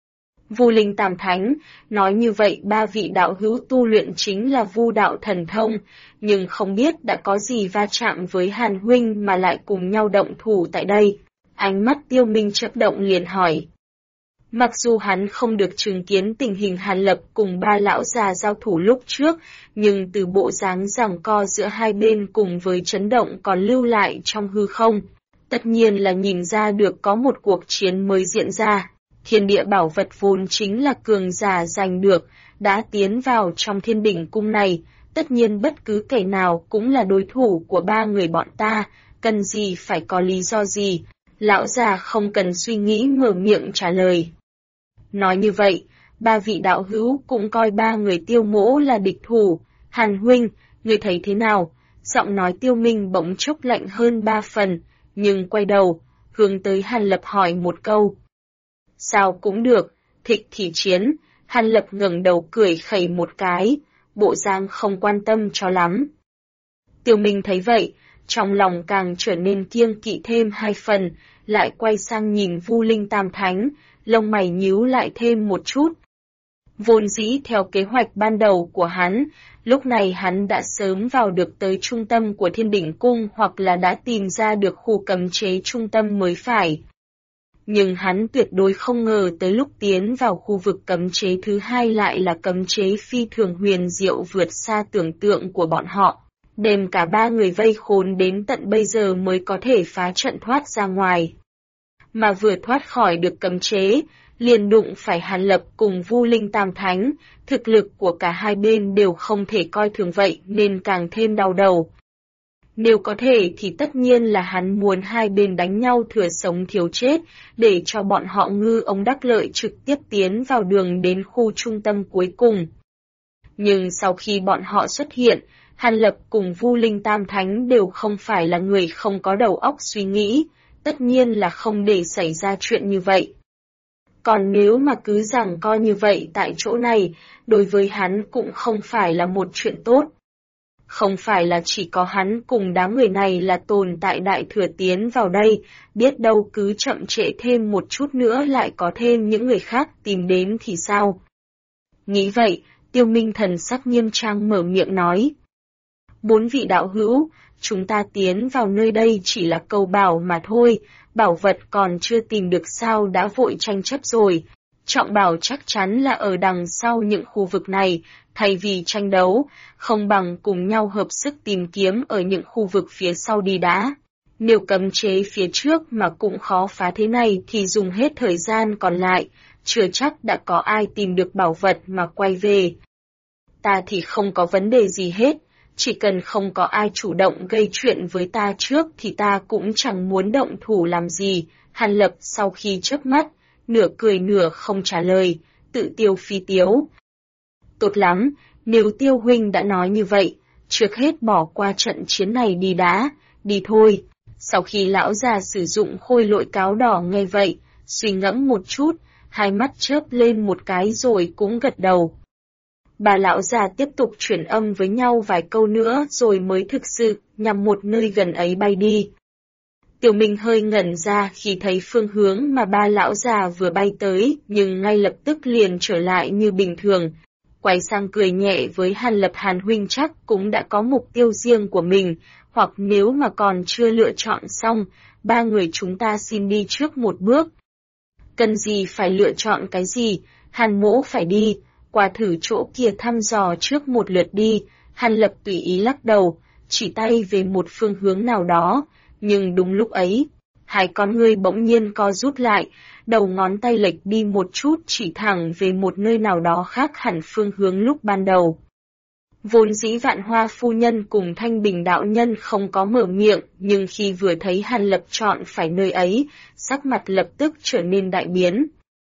Vu Linh Tam Thánh, nói như vậy 3 vị đạo hữu tu luyện chính là Vu đạo thần thông, nhưng không biết đã có gì va chạm với Hàn huynh mà lại cùng nhau động thủ tại đây. Ánh mắt Tiêu Minh chớp động liền hỏi. Mặc dù hắn không được chứng kiến tình hình Hàn Lập cùng 3 lão già giao thủ lúc trước, nhưng từ bộ dáng giằng co giữa hai bên cùng với chấn động còn lưu lại trong hư không, tất nhiên là nhìn ra được có một cuộc chiến mới diễn ra. Thiên địa bảo vật vốn chính là cường giả giành được, đã tiến vào trong thiên đỉnh cung này, tất nhiên bất cứ kẻ nào cũng là đối thủ của 3 người bọn ta, cần gì phải có lý do gì. Lão già không cần suy nghĩ mở miệng trả lời. Nói như vậy, 3 vị đạo hữu cũng coi 3 người Tiêu mỗ là địch thủ. Hàn huynh, người thấy thế nào? Giọng nói Tiêu Minh bỗng chốc lạnh hơn 3 phần, nhưng quay đầu, hướng tới Hàn Lập hỏi một câu. Sao cũng được, thịnh thì chiến. Hàn Lập ngẩng đầu cười khẩy một cái, bộ dáng không quan tâm cho lắm. Tiêu Minh thấy vậy, trong lòng càng trở nên kiêng kỵ thêm 2 phần, lại quay sang nhìn Vu Linh Tam Thánh, lông mày nhíu lại thêm một chút. Vốn dĩ theo kế hoạch ban đầu của hắn, lúc này hắn đã sớm vào được tới trung tâm của Thiên Đỉnh Cung hoặc là đã tìm ra được khu cấm chế trung tâm mới phải. Nhưng hắn tuyệt đối không ngờ tới lúc tiến vào khu vực cấm chế thứ hai lại là cấm chế phi thường huyền diệu vượt xa tưởng tượng của bọn họ. Đem cả 3 người vây khốn đến tận bây giờ mới có thể phá trận thoát ra ngoài. Mà vừa thoát khỏi được cấm chế, liền đụng phải Hàn Lập cùng Vu Linh Tam Thánh, thực lực của cả hai bên đều không thể coi thường vậy nên càng thêm đau đầu. Nếu có thể thì tất nhiên là hắn muốn hai bên đánh nhau thừa sống thiếu chết, để cho bọn họ ngư ông đắc lợi trực tiếp tiến vào đường đến khu trung tâm cuối cùng. Nhưng sau khi bọn họ xuất hiện, Hàn Lập cùng Vu Linh Tam Thánh đều không phải là người không có đầu óc suy nghĩ, tất nhiên là không để xảy ra chuyện như vậy. Còn nếu mà cứ rằng coi như vậy tại chỗ này, đối với hắn cũng không phải là một chuyện tốt. Không phải là chỉ có hắn cùng đám người này là tồn tại đại thừa tiến vào đây, biết đâu cứ chậm trễ thêm một chút nữa lại có thêm những người khác tìm đến thì sao? Nghĩ vậy, Tiêu Minh thần sắc nghiêm trang mở miệng nói. 4 vị đạo hữu, chúng ta tiến vào nơi đây chỉ là cầu bảo mà thôi, bảo vật còn chưa tìm được sao đã vội tranh chấp rồi. Trọng bảo chắc chắn là ở đằng sau những khu vực này, thay vì tranh đấu, không bằng cùng nhau hợp sức tìm kiếm ở những khu vực phía sau đi đã. Nếu cấm chế phía trước mà cũng khó phá thế này thì dùng hết thời gian còn lại, chưa chắc đã có ai tìm được bảo vật mà quay về. Ta thì không có vấn đề gì hết, chỉ cần không có ai chủ động gây chuyện với ta trước thì ta cũng chẳng muốn động thủ làm gì. Hàn Lập sau khi chớp mắt, nửa cười nửa không trả lời, tự tiêu phi tiếu. Tốt lắm, nếu Tiêu huynh đã nói như vậy, trước hết bỏ qua trận chiến này đi đã, đi thôi. Sau khi lão già sử dụng khôi lội cáo đỏ nghe vậy, suy ngẫm một chút, hai mắt chớp lên một cái rồi cũng gật đầu. Bà lão già tiếp tục chuyển âm với nhau vài câu nữa rồi mới thực sự nhằm một nơi gần ấy bay đi. Tiểu Minh hơi ngẩn ra khi thấy phương hướng mà ba lão già vừa bay tới, nhưng ngay lập tức liền trở lại như bình thường. Quay sang cười nhẹ với Hàn Lập, Hàn huynh chắc cũng đã có mục tiêu riêng của mình, hoặc nếu mà còn chưa lựa chọn xong, ba người chúng ta xin đi trước một bước. Cần gì phải lựa chọn cái gì, Hàn mỗ phải đi, qua thử chỗ kia thăm dò trước một lượt đi. Hàn Lập tùy ý lắc đầu, chỉ tay về một phương hướng nào đó, nhưng đúng lúc ấy, hai con ngươi bỗng nhiên co rút lại, đầu ngón tay lệch đi một chút chỉ thẳng về một nơi nào đó khác hẳn phương hướng lúc ban đầu. Vốn dĩ Vạn Hoa phu nhân cùng Thanh Bình đạo nhân không có mở miệng, nhưng khi vừa thấy Hàn Lập chọn phải nơi ấy, sắc mặt lập tức trở nên đại biến.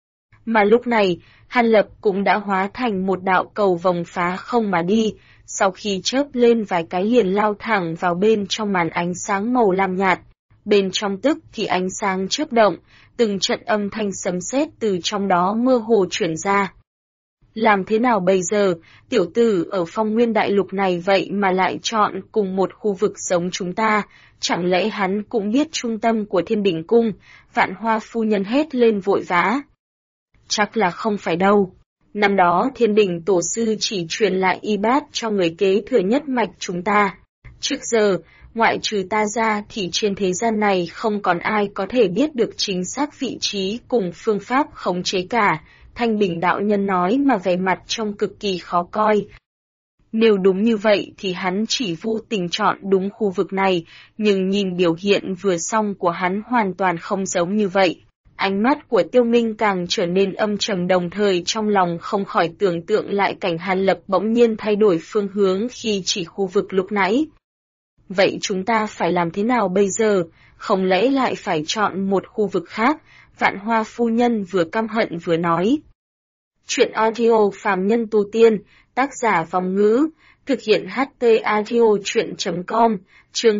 Mà lúc này, Hàn Lập cũng đã hóa thành một đạo cầu vòng phá không mà đi, sau khi chớp lên vài cái liền lao thẳng vào bên trong màn ánh sáng màu lam nhạt. Bên trong tức thì ánh sáng chớp động, từng trận âm thanh sấm sét từ trong đó mơ hồ chuyển ra. Làm thế nào bây giờ, tiểu tử ở Phong Nguyên Đại Lục này vậy mà lại chọn cùng một khu vực giống chúng ta, chẳng lẽ hắn cũng biết trung tâm của Thiên Đỉnh Cung? Vạn Hoa phu nhân hét lên vội vã. Chắc là không phải đâu. Năm đó Thiên Đỉnh Tổ sư chỉ truyền lại y bát cho người kế thừa nhất mạch chúng ta. Trước giờ, ngoại trừ ta ra thì trên thế gian này không còn ai có thể biết được chính xác vị trí cùng phương pháp khống chế cả. Thanh Bình đạo nhân nói mà vẻ mặt trông cực kỳ khó coi. Nếu đúng như vậy thì hắn chỉ vô tình chọn đúng khu vực này, nhưng nhìn biểu hiện vừa xong của hắn hoàn toàn không giống như vậy. Ánh mắt của Tiêu Minh càng trở nên âm trầm, đồng thời trong lòng không khỏi tưởng tượng lại cảnh Hàn Lập bỗng nhiên thay đổi phương hướng khi chỉ khu vực lúc nãy. Vậy chúng ta phải làm thế nào bây giờ, không lẽ lại phải chọn một khu vực khác? Vạn Hoa phu nhân vừa căm hận vừa nói. Chuyện audio phàm nhân tu tiên, tác giả Vong Ngữ, thực hiện HT audio chuyện.com, chương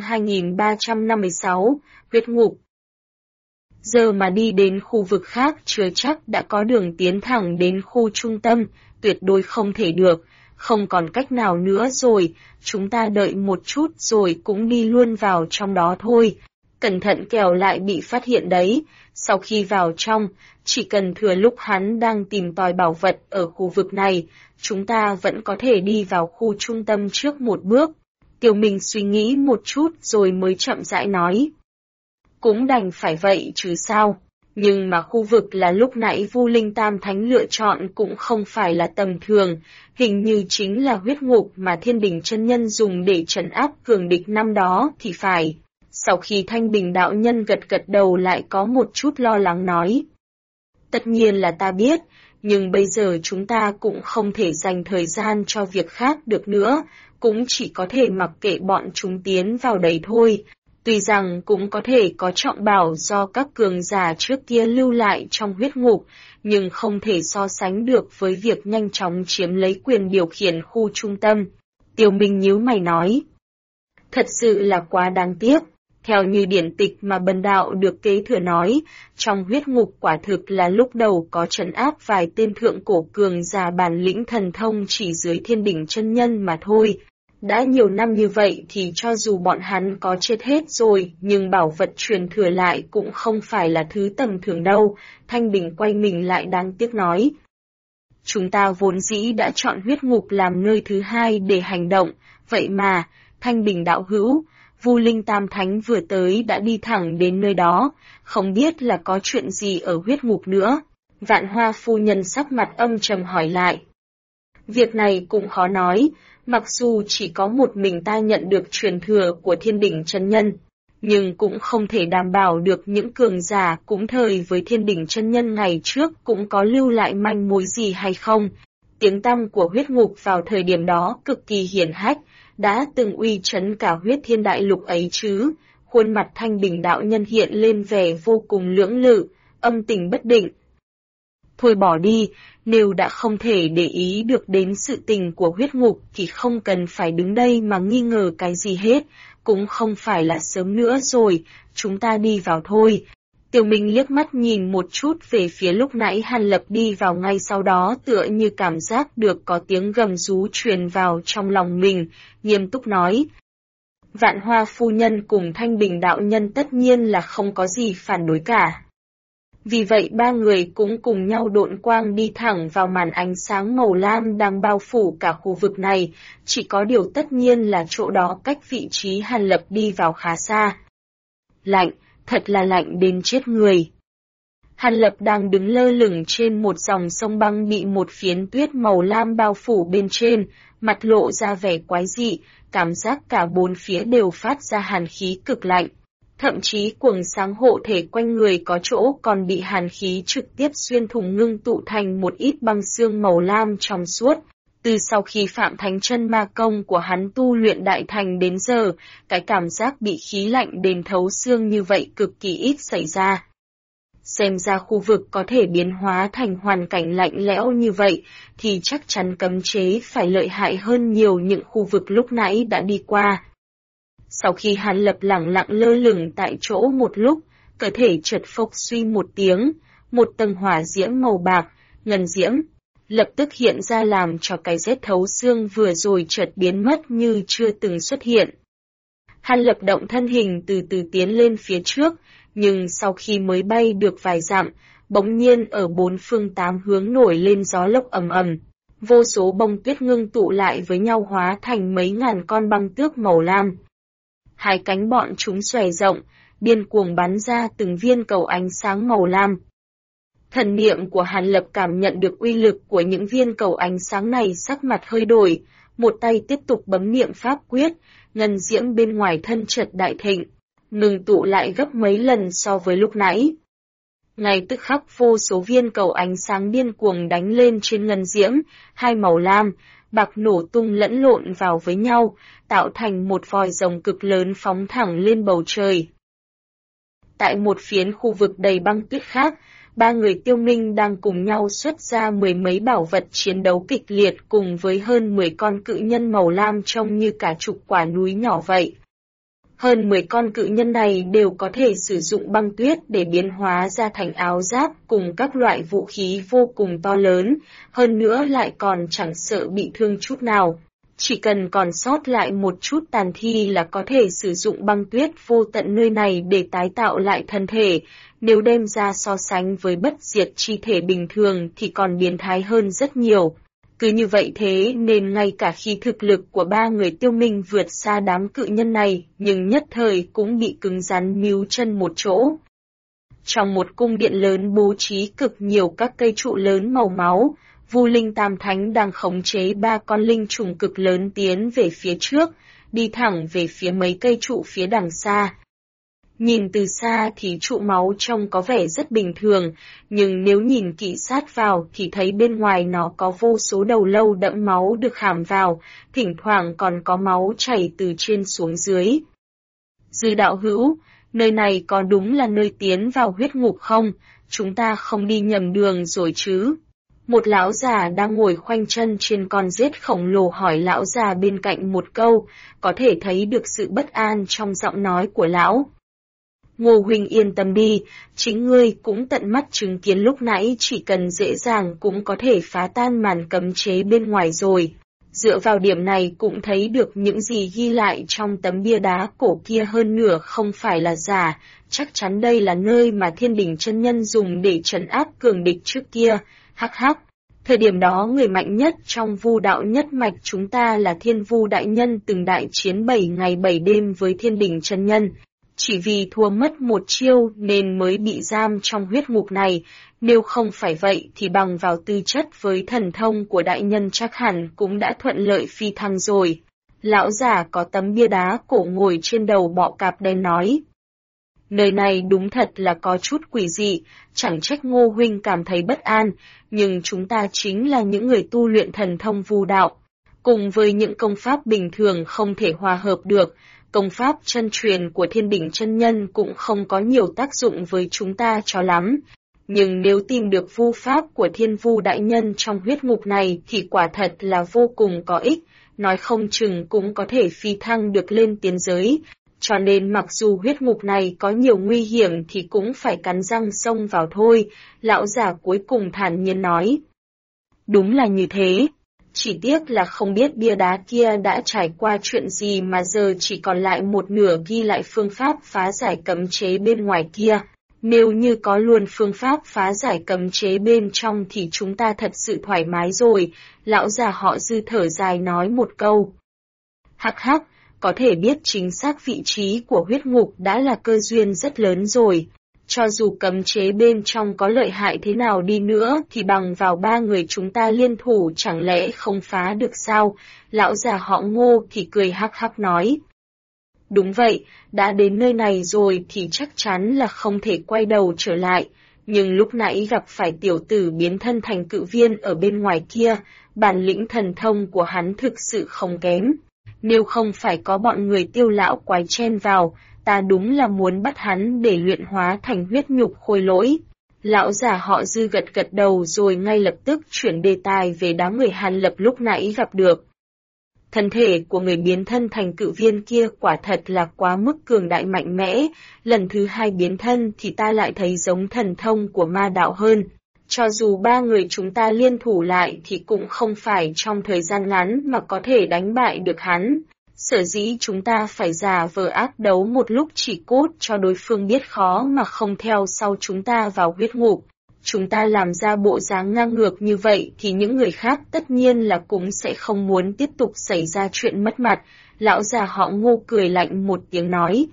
2356, huyết ngục. Giờ mà đi đến khu vực khác chưa chắc đã có đường tiến thẳng đến khu trung tâm, tuyệt đối không thể được, không còn cách nào nữa rồi, chúng ta đợi một chút rồi cũng đi luôn vào trong đó thôi. Cẩn thận kẻo lại bị phát hiện đấy, sau khi vào trong, chỉ cần thừa lúc hắn đang tìm tòi bảo vật ở khu vực này, chúng ta vẫn có thể đi vào khu trung tâm trước một bước. Tiêu Minh suy nghĩ một chút rồi mới chậm rãi nói. Cũng đành phải vậy chứ sao, nhưng mà khu vực là lúc nãy Vu Linh Tam Thánh lựa chọn cũng không phải là tầm thường, hình như chính là huyết ngục mà Thiên Đình chân nhân dùng để trấn áp cường địch năm đó thì phải. Sau khi Thanh Bình đạo nhân gật gật đầu lại có một chút lo lắng nói. Tất nhiên là ta biết, nhưng bây giờ chúng ta cũng không thể dành thời gian cho việc khác được nữa, cũng chỉ có thể mặc kệ bọn chúng tiến vào đấy thôi. Tuy rằng cũng có thể có trọng bảo do các cường giả trước kia lưu lại trong huyết ngục, nhưng không thể so sánh được với việc nhanh chóng chiếm lấy quyền điều khiển khu trung tâm. Tiêu Minh nhíu mày nói. Thật sự là quá đáng tiếc. Theo như điển tịch mà bần đạo được kế thừa nói, trong huyết ngục quả thực là lúc đầu có trấn áp vài tên thượng cổ cường giả bản lĩnh thần thông chỉ dưới Thiên Đỉnh chân nhân mà thôi. Đã nhiều năm như vậy thì cho dù bọn hắn có chết hết rồi, nhưng bảo vật truyền thừa lại cũng không phải là thứ tầm thường đâu. Thanh Bình quay mình lại đáng tiếc nói. Chúng ta vốn dĩ đã chọn huyết ngục làm nơi thứ hai để hành động, vậy mà, Thanh Bình đạo hữu, Vu Linh Tam Thánh vừa tới đã đi thẳng đến nơi đó, không biết là có chuyện gì ở huyết ngục nữa. Vạn Hoa phu nhân sắc mặt âm trầm hỏi lại. Việc này cũng khó nói, mặc dù chỉ có một mình ta nhận được truyền thừa của Thiên Đỉnh Chân Nhân, nhưng cũng không thể đảm bảo được những cường giả cũng thời với Thiên Đỉnh Chân Nhân ngày trước cũng có lưu lại manh mối gì hay không. Tiếng tăm của huyết ngục vào thời điểm đó cực kỳ hiển hách, đã từng uy chấn cả huyết thiên đại lục ấy chứ. Khuôn mặt Thanh Bình đạo nhân hiện lên vẻ vô cùng lưỡng lự, âm tình bất định. Thôi bỏ đi, nếu đã không thể để ý được đến sự tình của huyết ngục thì không cần phải đứng đây mà nghi ngờ cái gì hết, cũng không phải là sớm nữa rồi, chúng ta đi vào thôi. Tiểu Minh liếc mắt nhìn một chút về phía lúc nãy Hàn Lập đi vào, ngay sau đó tựa như cảm giác được có tiếng gầm rú truyền vào trong lòng mình, nghiêm túc nói. Vạn Hoa phu nhân cùng Thanh Bình đạo nhân tất nhiên là không có gì phản đối cả. Vì vậy ba người cũng cùng nhau độn quang đi thẳng vào màn ánh sáng màu lam đang bao phủ cả khu vực này, chỉ có điều tất nhiên là chỗ đó cách vị trí Hàn Lập đi vào khá xa. Lạnh, thật là lạnh đến chết người. Hàn Lập đang đứng lơ lửng trên một dòng sông băng bị một phiến tuyết màu lam bao phủ bên trên, mặt lộ ra vẻ quái dị, cảm giác cả bốn phía đều phát ra hàn khí cực lạnh. Thậm chí quầng sáng hộ thể quanh người có chỗ còn bị hàn khí trực tiếp xuyên thủng ngưng tụ thành một ít băng xương màu lam trong suốt. Từ sau khi Phạm Thánh Chân Ma công của hắn tu luyện đại thành đến giờ, cái cảm giác bị khí lạnh đến thấu xương như vậy cực kỳ ít xảy ra. Xem ra khu vực có thể biến hóa thành hoàn cảnh lạnh lẽo như vậy, thì chắc chắn cấm chế phải lợi hại hơn nhiều những khu vực lúc nãy đã đi qua. Sau khi Hàn Lập lẳng lặng lơ lửng tại chỗ một lúc, cơ thể chợt phốc suy một tiếng, một tầng hỏa diễm màu bạc, ngân diễm, lập tức hiện ra làm cho cái rét thấu xương vừa rồi chợt biến mất như chưa từng xuất hiện. Hàn Lập động thân hình từ từ tiến lên phía trước, nhưng sau khi mới bay được vài dặm, bỗng nhiên ở bốn phương tám hướng nổi lên gió lốc ầm ầm. Vô số bông tuyết ngưng tụ lại với nhau hóa thành mấy ngàn con băng tước màu lam. Hai cánh bọn chúng xòe rộng, điên cuồng bắn ra từng viên cầu ánh sáng màu lam. Thần niệm của Hàn Lập cảm nhận được uy lực của những viên cầu ánh sáng này, sắc mặt hơi đổi, một tay tiếp tục bấm niệm pháp quyết, ngân diễm bên ngoài thân chợt đại thịnh, ngừng tụ lại gấp mấy lần so với lúc nãy. Ngay tức khắc vô số viên cầu ánh sáng điên cuồng đánh lên trên ngân diễm, hai màu lam, bạc nổ tung lẫn lộn vào với nhau, tạo thành một vòi rồng cực lớn phóng thẳng lên bầu trời. Tại một phiến khu vực đầy băng tuyết khác, ba người Tiêu Minh đang cùng nhau xuất ra mười mấy bảo vật chiến đấu kịch liệt cùng với hơn 10 con cự nhân màu lam trông như cả chục quả núi nhỏ vậy. Hơn 10 con cự nhân này đều có thể sử dụng băng tuyết để biến hóa ra thành áo giáp cùng các loại vũ khí vô cùng to lớn, hơn nữa lại còn chẳng sợ bị thương chút nào. Chỉ cần còn sót lại một chút tàn thi là có thể sử dụng băng tuyết vô tận nơi này để tái tạo lại thân thể, nếu đem ra so sánh với bất diệt chi thể bình thường thì còn biến thái hơn rất nhiều. Cứ như vậy thế nên ngay cả khi thực lực của ba người Tiêu Minh vượt xa đám cự nhân này, nhưng nhất thời cũng bị cứng rắn níu chân một chỗ. Trong một cung điện lớn bố trí cực nhiều các cây trụ lớn màu máu, Vu Linh Tam Thánh đang khống chế ba con linh trùng cực lớn tiến về phía trước, đi thẳng về phía mấy cây trụ phía đằng xa. Nhìn từ xa thì trụ máu trông có vẻ rất bình thường, nhưng nếu nhìn kỹ sát vào thì thấy bên ngoài nó có vô số đầu lâu đẫm máu được khảm vào, thỉnh thoảng còn có máu chảy từ trên xuống dưới. Dư đạo hữu, nơi này có đúng là nơi tiến vào huyết ngục không? Chúng ta không đi nhầm đường rồi chứ? Một lão già đang ngồi khoanh chân trên con rết khổng lồ hỏi lão già bên cạnh một câu, có thể thấy được sự bất an trong giọng nói của lão. Ngô huynh yên tâm đi, chính ngươi cũng tận mắt chứng kiến lúc nãy chỉ cần dễ dàng cũng có thể phá tan màn cấm chế bên ngoài rồi. Dựa vào điểm này cũng thấy được những gì ghi lại trong tấm bia đá cổ kia hơn nửa không phải là giả, chắc chắn đây là nơi mà Thiên Đình chân nhân dùng để trấn áp cường địch trước kia. Hắc hắc, thời điểm đó người mạnh nhất trong Vu đạo nhất mạch chúng ta là Thiên Vu đại nhân từng đại chiến 7 ngày 7 đêm với Thiên Đình chân nhân. Chỉ vì thua mất một chiêu nên mới bị giam trong huyết ngục này, nếu không phải vậy thì bằng vào tư chất với thần thông của đại nhân chắc hẳn cũng đã thuận lợi phi thăng rồi. Lão già có tấm bia đá cổ ngồi trên đầu bọ cạp đen nói. Nơi này đúng thật là có chút quỷ dị, chẳng trách Ngô huynh cảm thấy bất an, nhưng chúng ta chính là những người tu luyện thần thông Vu đạo. Cùng với những công pháp bình thường không thể hòa hợp được, công pháp chân truyền của Thiên Đình chân nhân cũng không có nhiều tác dụng với chúng ta cho lắm. Nhưng nếu tìm được vu pháp của Thiên Vu đại nhân trong huyết ngục này thì quả thật là vô cùng có ích, nói không chừng cũng có thể phi thăng được lên tiên giới. Cho nên mặc dù huyết ngục này có nhiều nguy hiểm thì cũng phải cắn răng xông vào thôi, lão già cuối cùng thản nhiên nói. Đúng là như thế. Chỉ tiếc là không biết bia đá kia đã trải qua chuyện gì mà giờ chỉ còn lại một nửa ghi lại phương pháp phá giải cấm chế bên ngoài kia. Nếu như có luôn phương pháp phá giải cấm chế bên trong thì chúng ta thật sự thoải mái rồi, lão già họ Dư thở dài nói một câu. Hắc hắc, có thể biết chính xác vị trí của huyết ngục đã là cơ duyên rất lớn rồi. Cho dù cấm chế bên trong có lợi hại thế nào đi nữa thì bằng vào 3 người chúng ta liên thủ chẳng lẽ không phá được sao? Lão già họ Ngô thì cười hắc hắc nói. Đúng vậy, đã đến nơi này rồi thì chắc chắn là không thể quay đầu trở lại. Nhưng lúc nãy gặp phải tiểu tử biến thân thành cự viên ở bên ngoài kia, bản lĩnh thần thông của hắn thực sự không kém. Nếu không phải có bọn người Tiêu lão quái chen vào, ta đúng là muốn bắt hắn để luyện hóa thành huyết nhục khôi lỗi. Lão già họ Dư gật gật đầu rồi ngay lập tức chuyển đề tài về đám người Hàn Lập lúc nãy gặp được. Thân thể của người biến thân thành cự viên kia quả thật là quá mức cường đại mạnh mẽ, lần thứ 2 biến thân thì ta lại thấy giống thần thông của ma đạo hơn. Cho dù 3 người chúng ta liên thủ lại thì cũng không phải trong thời gian ngắn mà có thể đánh bại được hắn. Sở dĩ chúng ta phải giả vờ ác đấu một lúc chỉ cốt cho đối phương biết khó mà không theo sau chúng ta vào huyết ngục. Chúng ta làm ra bộ dáng ngang ngược như vậy thì những người khác tất nhiên là cũng sẽ không muốn tiếp tục xảy ra chuyện mất mặt. Lão già họ Ngô cười lạnh một tiếng nói.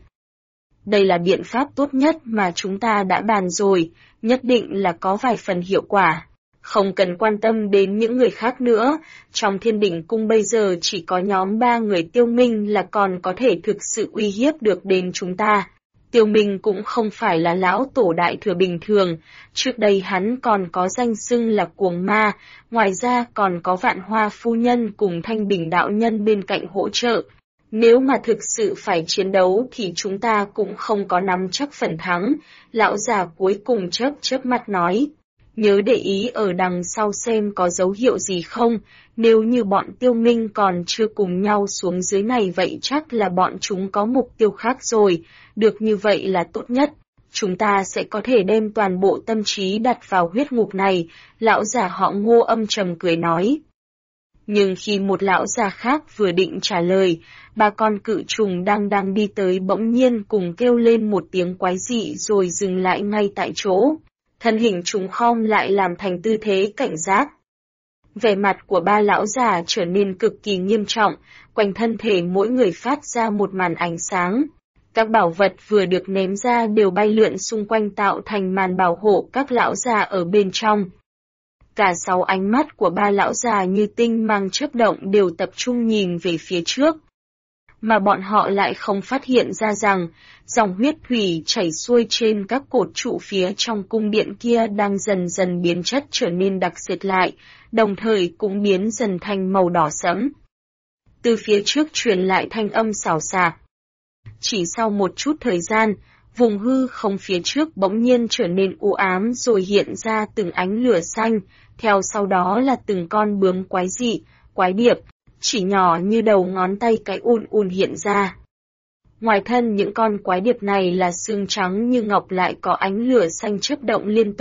Đây là biện pháp tốt nhất mà chúng ta đã bàn rồi, nhất định là có vài phần hiệu quả. Không cần quan tâm đến những người khác nữa, trong Thiên Đỉnh Cung bây giờ chỉ có nhóm 3 người Tiêu Minh là còn có thể thực sự uy hiếp được đến chúng ta. Tiêu Minh cũng không phải là lão tổ đại thừa bình thường, trước đây hắn còn có danh xưng là cuồng ma, ngoài ra còn có Vạn Hoa phu nhân cùng Thanh Bình đạo nhân bên cạnh hỗ trợ. Nếu mà thực sự phải chiến đấu thì chúng ta cũng không có nắm chắc phần thắng, lão già cuối cùng chớp mắt nói. Nhớ để ý ở đằng sau xem có dấu hiệu gì không, nếu như bọn Tiêu Minh còn chưa cùng nhau xuống dưới này vậy chắc là bọn chúng có mục tiêu khác rồi, được như vậy là tốt nhất. Chúng ta sẽ có thể đem toàn bộ tâm trí đặt vào huyết ngục này, lão già họ Ngô âm trầm cười nói. Nhưng khi một lão già khác vừa định trả lời, 3 con cự trùng đang đi tới bỗng nhiên cùng kêu lên một tiếng quái dị rồi dừng lại ngay tại chỗ. Thân hình chúng khom lại làm thành tư thế cảnh giác. Vẻ mặt của 3 lão già trở nên cực kỳ nghiêm trọng, quanh thân thể mỗi người phát ra một màn ánh sáng. Các bảo vật vừa được ném ra đều bay lượn xung quanh tạo thành màn bảo hộ các lão già ở bên trong. Cả 6 ánh mắt của 3 lão già như tinh mang chớp động đều tập trung nhìn về phía trước. Mà bọn họ lại không phát hiện ra rằng, dòng huyết thủy chảy xuôi trên các cột trụ phía trong cung điện kia đang dần dần biến chất trở nên đặc sệt lại, đồng thời cũng biến dần thành màu đỏ sẫm. Từ phía trước truyền lại thanh âm xào xạc. Chỉ sau một chút thời gian, vùng hư không phía trước bỗng nhiên trở nên u ám rồi hiện ra từng ánh lửa xanh, theo sau đó là từng con bướm quái dị, quái điệp, chỉ nhỏ như đầu ngón tay cái un hiện ra. Ngoài thân những con quái điệp này là xương trắng như ngọc lại có ánh lửa xanh chớp động liên tục,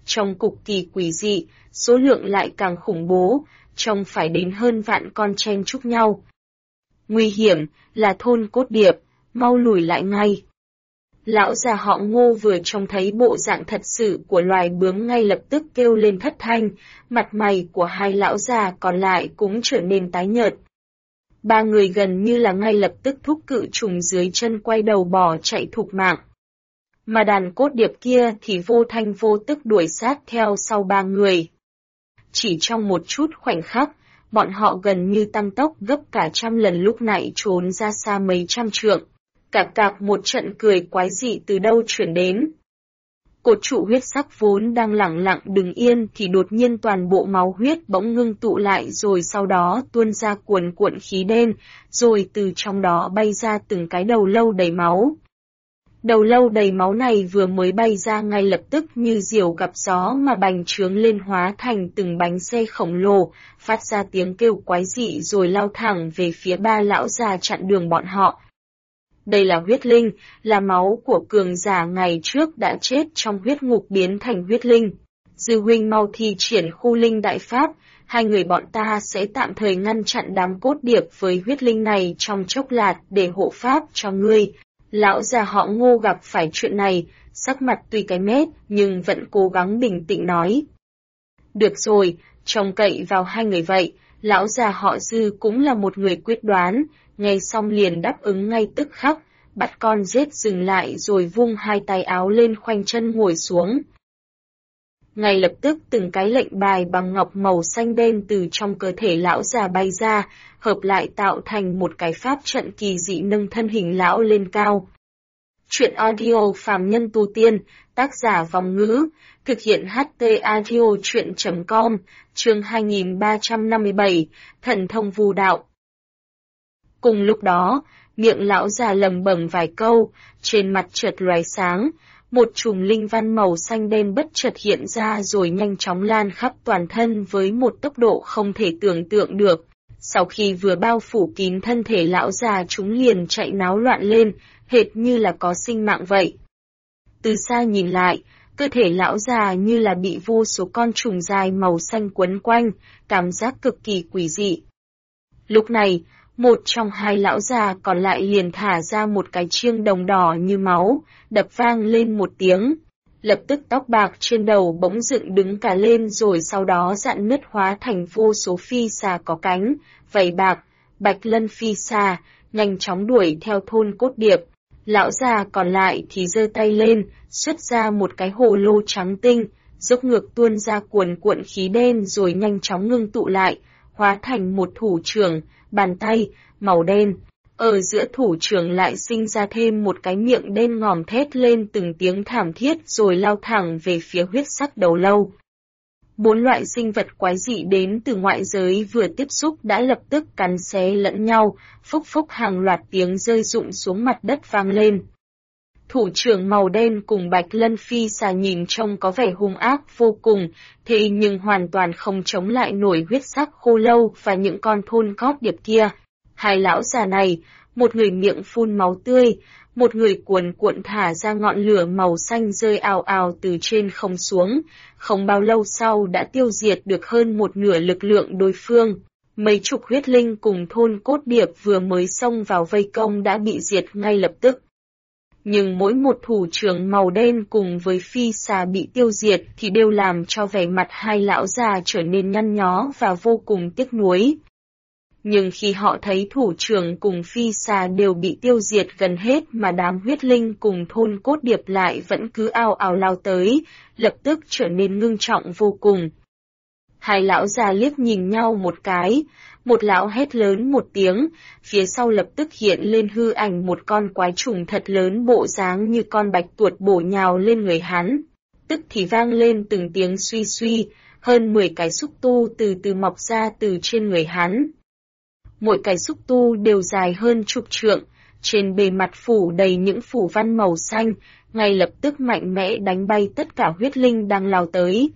trông cực kỳ quỷ dị, số lượng lại càng khủng bố, trông phải đến hơn vạn con chen chúc nhau. Nguy hiểm, là thôn cốt điệp, mau lùi lại ngay. Lão già họ Ngô vừa trông thấy bộ dạng thật sự của loài bướm ngay lập tức kêu lên thất thanh, mặt mày của hai lão già còn lại cũng trở nên tái nhợt. Ba người gần như là ngay lập tức thúc cự trùng dưới chân quay đầu bỏ chạy thục mạng. Mà đàn cốt điệp kia thì vô thanh vô tức đuổi sát theo sau ba người. Chỉ trong một chút khoảnh khắc, bọn họ gần như tăng tốc gấp cả trăm lần lúc nãy trốn ra xa mấy trăm trượng. Cạc một trận cười quái dị từ đâu chuyển đến. Cột trụ huyết sắc vốn đang lẳng lặng đứng yên thì đột nhiên toàn bộ máu huyết bỗng ngưng tụ lại rồi sau đó tuôn ra cuồn cuộn khí đen, rồi từ trong đó bay ra từng cái đầu lâu đầy máu. Đầu lâu đầy máu này vừa mới bay ra ngay lập tức như diều gặp gió mà bành trướng lên hóa thành từng bánh xe khổng lồ, phát ra tiếng kêu quái dị rồi lao thẳng về phía ba lão già chặn đường bọn họ. Đây là huyết linh, là máu của cường giả ngày trước đã chết trong huyết ngục biến thành huyết linh. Dư huynh mau thi triển khu linh đại pháp, hai người bọn ta sẽ tạm thời ngăn chặn đám cốt điệp với huyết linh này trong chốc lát để hộ pháp cho ngươi. Lão già họ Ngô gặp phải chuyện này, sắc mặt tuy cái mét nhưng vẫn cố gắng bình tĩnh nói. Được rồi, trông cậy vào hai người vậy, lão già họ Dư cũng là một người quyết đoán, nghe xong liền đáp ứng ngay tức khắc, bắt con rết dừng lại rồi vung hai tay áo lên khoanh chân ngồi xuống. Ngay lập tức từng cái lệnh bài bằng ngọc màu xanh đen từ trong cơ thể lão già bay ra, hợp lại tạo thành một cái pháp trận kỳ dị nâng thân hình lão lên cao. Chuyện audio phàm nhân tu tiên, tác giả Vong Ngữ, thực hiện HT audio chuyện.com, chương 2357, thần thông vu đạo. Cùng lúc đó, miệng lão già lẩm bẩm vài câu, trên mặt chợt lóe sáng, một chùm linh văn màu xanh đen bất chợt hiện ra rồi nhanh chóng lan khắp toàn thân với một tốc độ không thể tưởng tượng được. Sau khi vừa bao phủ kín thân thể lão già chúng liền chạy náo loạn lên, hệt như là có sinh mạng vậy. Từ xa nhìn lại, cơ thể lão già như là bị vô số con trùng dài màu xanh quấn quanh, cảm giác cực kỳ quỷ dị. Lúc này, một trong hai lão già còn lại liền thả ra một cái chiêng đồng đỏ như máu, đập vang lên một tiếng. Lập tức tóc bạc trên đầu bỗng dựng đứng cả lên rồi sau đó rạn nứt hóa thành vô số phi xà có cánh, vảy bạc, bạch lân phi xà, nhanh chóng đuổi theo thôn cốt điệp. Lão già còn lại thì giơ tay lên, xuất ra một cái hồ lô trắng tinh, dốc ngược tuôn ra cuồn cuộn khí đen rồi nhanh chóng ngưng tụ lại, hóa thành một thủ trưởng, bàn tay, màu đen. Ở giữa thủ trưởng lại sinh ra thêm một cái miệng đen ngòm thét lên từng tiếng thảm thiết rồi lao thẳng về phía huyết sắc đầu lâu. Bốn loại sinh vật quái dị đến từ ngoại giới vừa tiếp xúc đã lập tức cắn xé lẫn nhau, phốc phốc hàng loạt tiếng rơi rụng xuống mặt đất vang lên. Thủ trưởng màu đen cùng bạch lân phi xà nhìn trông có vẻ hung ác vô cùng, thế nhưng hoàn toàn không chống lại nổi huyết sắc khô lâu và những con thôn cốt điệp kia. Hai lão già này, một người miệng phun máu tươi, một người cuồn cuộn thả ra ngọn lửa màu xanh rơi ào ào từ trên không xuống, không bao lâu sau đã tiêu diệt được hơn một nửa lực lượng đối phương. Mấy chục huyết linh cùng thôn cốt điệp vừa mới xông vào vây công đã bị diệt ngay lập tức. Nhưng mỗi một thủ trưởng màu đen cùng với phi xà bị tiêu diệt thì đều làm cho vẻ mặt hai lão già trở nên nhăn nhó và vô cùng tiếc nuối. Nhưng khi họ thấy thủ trưởng cùng phi xà đều bị tiêu diệt gần hết mà đám huyết linh cùng thôn cốt điệp lại vẫn cứ ào ào lao tới, lập tức trở nên ngưng trọng vô cùng. Hai lão già liếc nhìn nhau một cái, một lão hét lớn một tiếng, phía sau lập tức hiện lên hư ảnh một con quái trùng thật lớn bộ dáng như con bạch tuột bổ nhào lên người hắn. Tức thì vang lên từng tiếng suy suy, hơn 10 cái xúc tu từ từ mọc ra từ trên người hắn. Mỗi cái xúc tu đều dài hơn chục trượng, trên bề mặt phủ đầy những phủ văn màu xanh, ngay lập tức mạnh mẽ đánh bay tất cả huyết linh đang lao tới.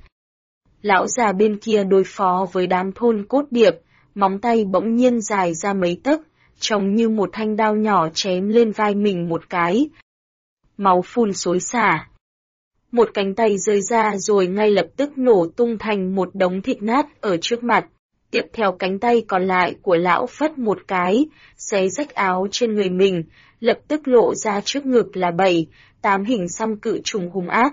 Lão già bên kia đối phó với đám thôn cốt điệp, móng tay bỗng nhiên dài ra mấy tấc, trông như một thanh đao nhỏ chém lên vai mình một cái. Máu phun xối xả. Một cánh tay rơi ra rồi ngay lập tức nổ tung thành một đống thịt nát ở trước mặt. Tiếp theo cánh tay còn lại của lão phất một cái, xé rách áo trên người mình, lập tức lộ ra trước ngực là 7-8 hình xăm cự trùng hung ác.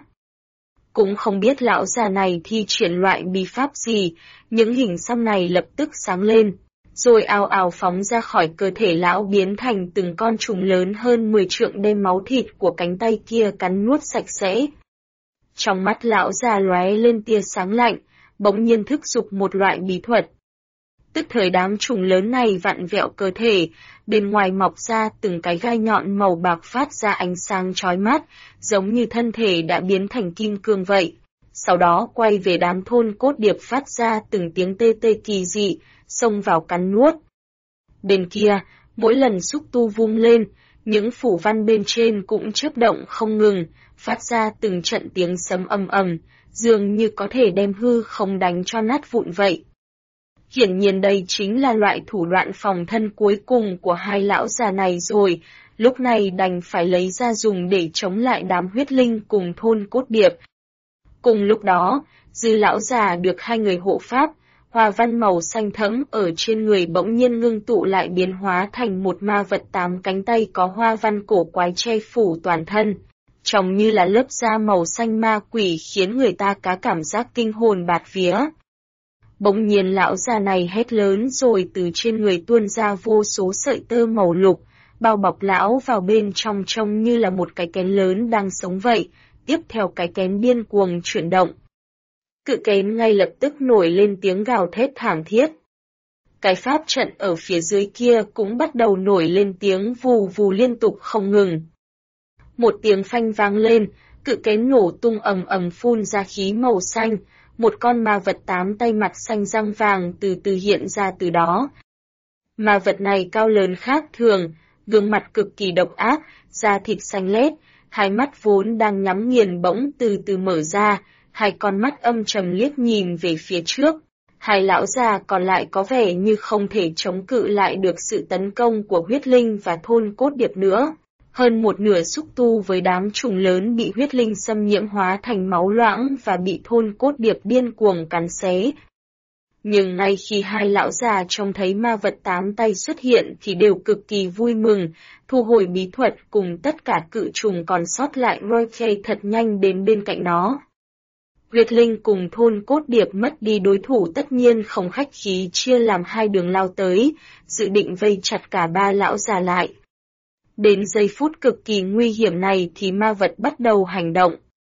Cũng không biết lão già này thi triển loại bí pháp gì, những hình xăm này lập tức sáng lên, rồi ào ào phóng ra khỏi cơ thể lão biến thành từng con trùng lớn hơn 10 trượng đem máu thịt của cánh tay kia cắn nuốt sạch sẽ. Trong mắt lão già lóe lên tia sáng lạnh, bỗng nhiên thức giục một loại bí thuật. Tức thời đám trùng lớn này vặn vẹo cơ thể, bên ngoài mọc ra từng cái gai nhọn màu bạc phát ra ánh sáng chói mắt, giống như thân thể đã biến thành kim cương vậy. Sau đó quay về đám thôn cốt điệp phát ra từng tiếng tê tê kỳ dị, xông vào cắn nuốt. Bên kia, mỗi lần xúc tu vung lên, những phủ văn bên trên cũng chớp động không ngừng, phát ra từng trận tiếng sấm ầm ầm, dường như có thể đem hư không đánh cho nát vụn vậy. Hiển nhiên đây chính là loại thủ đoạn phòng thân cuối cùng của hai lão già này rồi, lúc này đành phải lấy ra dùng để chống lại đám huyết linh cùng thôn cốt điệp. Cùng lúc đó, Dư lão già được hai người hộ pháp, hoa văn màu xanh thẫm ở trên người bỗng nhiên ngưng tụ lại biến hóa thành một ma vật 8 cánh tay có hoa văn cổ quái che phủ toàn thân. Trông như là lớp da màu xanh ma quỷ khiến người ta có cảm giác kinh hồn bạt vía. Bỗng nhiên lão già này hét lớn rồi từ trên người tuôn ra vô số sợi tơ màu lục, bao bọc lão vào bên trong trông như là một cái kén lớn đang sống vậy, tiếp theo cái kén điên cuồng chuyển động. Cự kén ngay lập tức nổi lên tiếng gào thét thảm thiết. Cái pháp trận ở phía dưới kia cũng bắt đầu nổi lên tiếng vù vù liên tục không ngừng. Một tiếng phanh vang lên, cự kén nổ tung ầm ầm phun ra khí màu xanh, một con ma vật 8 tay mặt xanh răng vàng từ từ hiện ra từ đó. Ma vật này cao lớn khác thường, gương mặt cực kỳ độc ác, da thịt xanh lét, hai mắt vốn đang nhắm nghiền bỗng từ từ mở ra, hai con mắt âm trầm liếc nhìn về phía trước. Hai lão già còn lại có vẻ như không thể chống cự lại được sự tấn công của huyết linh và thôn cốt điệp nữa. Hơn một nửa xúc tu với đám trùng lớn bị huyết linh xâm nhiễm hóa thành máu loãng và bị thôn cốt điệp điên cuồng cắn xé. Nhưng ngay khi hai lão già trông thấy ma vật 8 tay xuất hiện thì đều cực kỳ vui mừng, thu hồi bí thuật cùng tất cả cự trùng còn sót lại Roy Kay thật nhanh đến bên cạnh nó. Huyết linh cùng thôn cốt điệp mất đi đối thủ tất nhiên không khách khí chia làm hai đường lao tới, dự định vây chặt cả ba lão già lại. Đến giây phút cực kỳ nguy hiểm này thì ma vật bắt đầu hành động.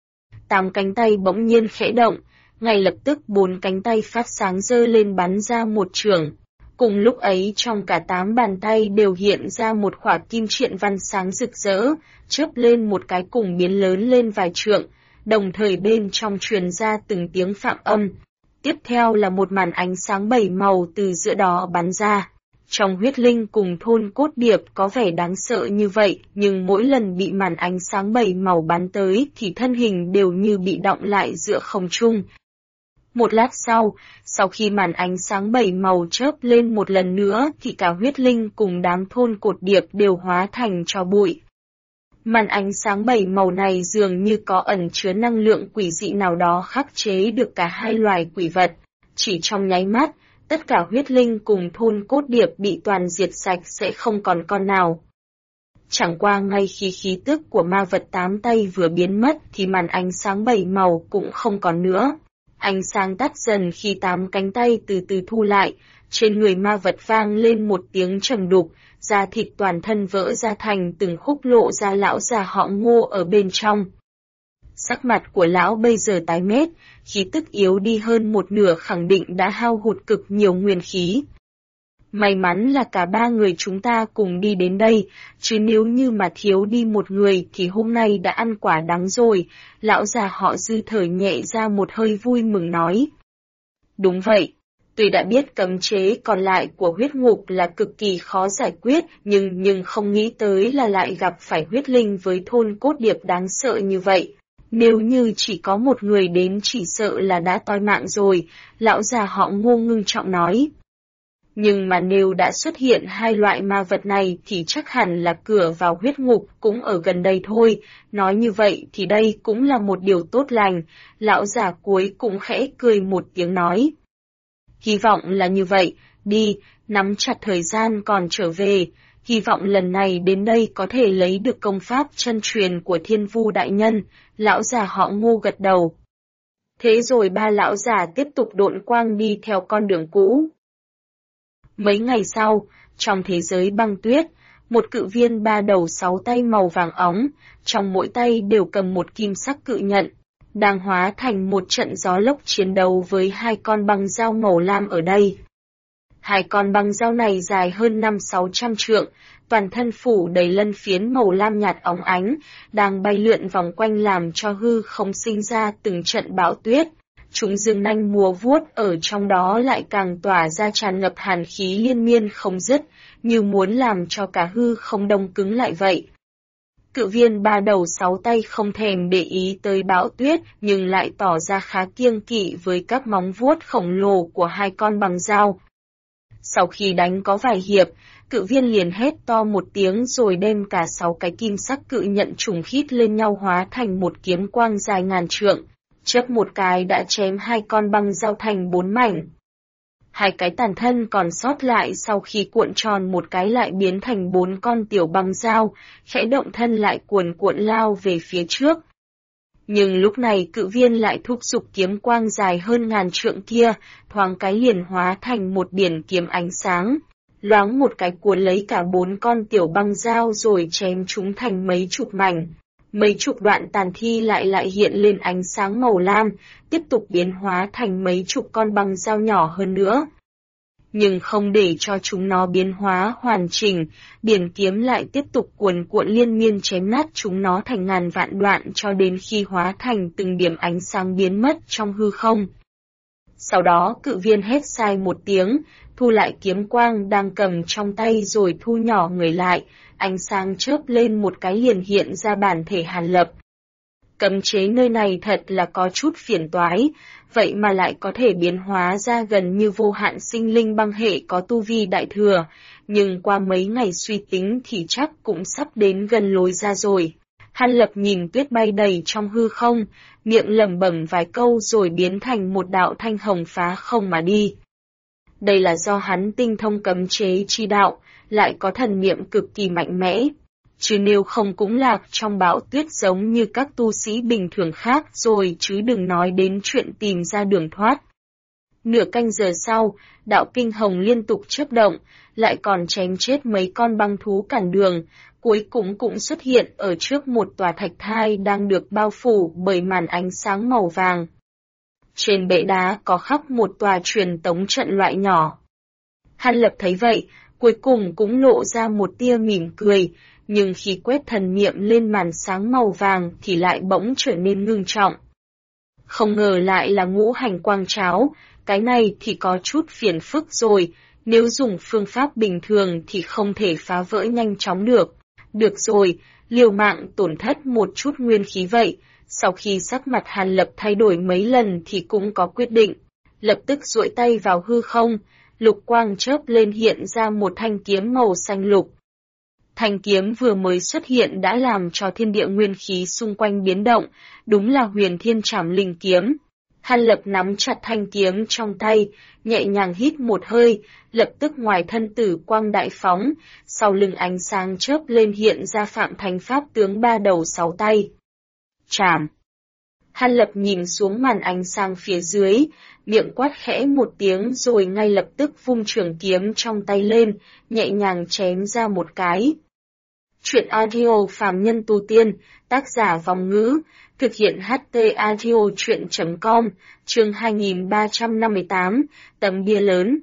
8 cánh tay bỗng nhiên khẽ động, ngay lập tức 4 cánh tay phát sáng giơ lên bắn ra một chưởng. Cùng lúc ấy trong cả 8 bàn tay đều hiện ra một khỏa kim triện văn sáng rực rỡ, chớp lên một cái cùng biến lớn lên vài trượng, đồng thời bên trong truyền ra từng tiếng phạm âm. Tiếp theo là một màn ánh sáng 7 màu từ giữa đó bắn ra. Trong huyết linh cùng thôn cốt điệp có vẻ đáng sợ như vậy, nhưng mỗi lần bị màn ánh sáng 7 màu bắn tới thì thân hình đều như bị đọng lại giữa không trung. Một lát sau khi màn ánh sáng 7 màu chớp lên một lần nữa thì cả huyết linh cùng đám thôn cột điệp đều hóa thành tro bụi. Màn ánh sáng 7 màu này dường như có ẩn chứa năng lượng quỷ dị nào đó khắc chế được cả hai loài quỷ vật. Chỉ trong nháy mắt, tất cả huyết linh cùng thôn cốt điệp bị toàn diệt sạch sẽ không còn con nào. Chẳng qua ngay khi khí tức của ma vật 8 tay vừa biến mất thì màn ánh sáng 7 màu cũng không còn nữa. Ánh sáng tắt dần khi 8 cánh tay từ từ thu lại, trên người ma vật vang lên một tiếng trầm đục, da thịt toàn thân vỡ ra thành từng khúc lộ ra lão già họ Ngô ở bên trong. Sắc mặt của lão bây giờ tái mét, khí tức yếu đi hơn một nửa khẳng định đã hao hụt cực nhiều nguyên khí. May mắn là cả ba người chúng ta cùng đi đến đây, chứ nếu như mà thiếu đi một người thì hôm nay đã ăn quả đắng rồi, lão già họ Dư thở nhẹ ra một hơi vui mừng nói. Đúng vậy, tuy đã biết cấm chế còn lại của huyết ngục là cực kỳ khó giải quyết, nhưng không nghĩ tới là lại gặp phải huyết linh với thôn cốt điệp đáng sợ như vậy. Nếu như chỉ có một người đến chỉ sợ là đã toi mạng rồi, lão già họ Ngô ngưng trọng nói. Nhưng mà nếu đã xuất hiện hai loại ma vật này thì chắc hẳn là cửa vào huyết ngục cũng ở gần đây thôi, nói như vậy thì đây cũng là một điều tốt lành, lão già cuối cũng khẽ cười một tiếng nói. Hy vọng là như vậy, đi, nắm chặt thời gian còn trở về, hy vọng lần này đến đây có thể lấy được công pháp chân truyền của Thiên Vu đại nhân, lão già họ Ngô gật đầu. Thế rồi ba lão già tiếp tục độn quang đi theo con đường cũ. Mấy ngày sau, trong thế giới băng tuyết, một cự viên ba đầu sáu tay màu vàng óng, trong mỗi tay đều cầm một kim sắc cự nhận, đang hóa thành một trận gió lốc chiến đấu với hai con băng dao màu lam ở đây. Hai con băng dao này dài hơn 500-600 trượng, toàn thân phủ đầy lân phiến màu lam nhạt óng ánh, đang bay lượn vòng quanh làm cho hư không sinh ra từng trận bão tuyết. Chúng dương nanh múa vuốt ở trong đó lại càng tỏa ra tràn ngập hàn khí liên miên không dứt, như muốn làm cho cả hư không đông cứng lại vậy. Cự viên ba đầu sáu tay không thèm để ý tới bão tuyết nhưng lại tỏ ra khá kiêng kỵ với các móng vuốt khổng lồ của hai con bằng dao. Sau khi đánh có vài hiệp, cự viên liền hét to một tiếng rồi đem cả 6 cái kim sắc cự nhận trùng khít lên nhau hóa thành một kiếm quang dài ngàn trượng, chớp một cái đã chém hai con băng dao thành 4 mảnh. Hai cái tàn thân còn sót lại sau khi cuộn tròn một cái lại biến thành 4 con tiểu băng dao, khẽ động thân lại cuồn cuộn lao về phía trước. Nhưng lúc này cự viên lại thúc giục kiếm quang dài hơn ngàn trượng kia, thoáng cái liền hóa thành một biển kiếm ánh sáng. Loáng một cái cuốn lấy cả 4 con tiểu băng dao rồi chém chúng thành mấy chục mảnh. Mấy chục đoạn tàn thi lại hiện lên ánh sáng màu lam, tiếp tục biến hóa thành mấy chục con băng dao nhỏ hơn nữa. Nhưng không để cho chúng nó biến hóa hoàn chỉnh, biển kiếm lại tiếp tục cuồn cuộn liên miên chém nát chúng nó thành ngàn vạn đoạn cho đến khi hóa thành từng điểm ánh sáng biến mất trong hư không. Sau đó cự viên hét sai một tiếng, thu lại kiếm quang đang cầm trong tay rồi thu nhỏ người lại, ánh sáng chớp lên một cái liền hiện ra bản thể Hàn Lập. Cấm chế nơi này thật là có chút phiền toái, vậy mà lại có thể biến hóa ra gần như vô hạn sinh linh băng hệ có tu vi đại thừa, nhưng qua mấy ngày suy tính thì chắc cũng sắp đến gần lối ra rồi. Hàn Lập nhìn tuyết bay đầy trong hư không, miệng lẩm bẩm vài câu rồi biến thành một đạo thanh hồng phá không mà đi. Đây là do hắn tinh thông cấm chế chi đạo, lại có thần niệm cực kỳ mạnh mẽ. Chứ nếu không cũng lạc trong bão tuyết giống như các tu sĩ bình thường khác rồi chứ đừng nói đến chuyện tìm ra đường thoát. Nửa canh giờ sau, đạo kinh hồng liên tục chớp động, lại còn chém chết mấy con băng thú cản đường, cuối cùng cũng xuất hiện ở trước một tòa thạch thai đang được bao phủ bởi màn ánh sáng màu vàng. Trên bệ đá có khắc một tòa truyền tống trận loại nhỏ. Hàn Lập thấy vậy, cuối cùng cũng lộ ra một tia mỉm cười, nhưng khi quét thần niệm lên màn sáng màu vàng thì lại bỗng trở nên ngưng trọng. Không ngờ lại là ngũ hành quang cháo, cái này thì có chút phiền phức rồi, nếu dùng phương pháp bình thường thì không thể phá vỡ nhanh chóng được. Được rồi, liều mạng tổn thất một chút nguyên khí vậy. Sau khi sắc mặt Hàn Lập thay đổi mấy lần thì cũng có quyết định, lập tức duỗi tay vào hư không, lục quang chớp lên hiện ra một thanh kiếm màu xanh lục. Thanh kiếm vừa mới xuất hiện đã làm cho thiên địa nguyên khí xung quanh biến động, đúng là Huyền Thiên Trảm Linh kiếm. Hàn Lập nắm chặt thanh kiếm trong tay, nhẹ nhàng hít một hơi, lập tức ngoài thân tử quang đại phóng, sau lưng ánh sáng chớp lên hiện ra Phạm Thánh Pháp tướng ba đầu sáu tay. Chảm! Hàn Lập nhìn xuống màn ánh sáng phía dưới, miệng quát khẽ một tiếng rồi ngay lập tức vung trường kiếm trong tay lên, nhẹ nhàng chém ra một cái. Chuyện audio phàm nhân tu tiên, tác giả Vòng Ngữ, thực hiện HT audio chuyện.com, chương 2358, tấm bia lớn.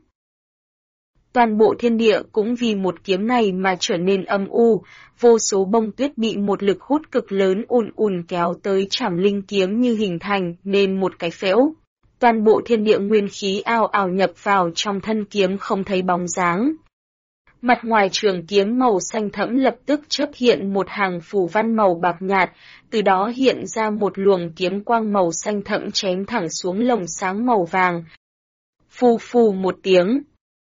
Toàn bộ thiên địa cũng vì một kiếm này mà trở nên âm u, vô số bông tuyết bị một lực hút cực lớn ùn kéo tới Trảm Linh kiếm như hình thành nên một cái phễu. Toàn bộ thiên địa nguyên khí ào ào nhập vào trong thân kiếm không thấy bóng dáng. Mặt ngoài trường kiếm màu xanh thẫm lập tức chớp hiện một hàng phù văn màu bạc nhạt, từ đó hiện ra một luồng kiếm quang màu xanh thẫm chém thẳng xuống lồng sáng màu vàng. Phù phù một tiếng.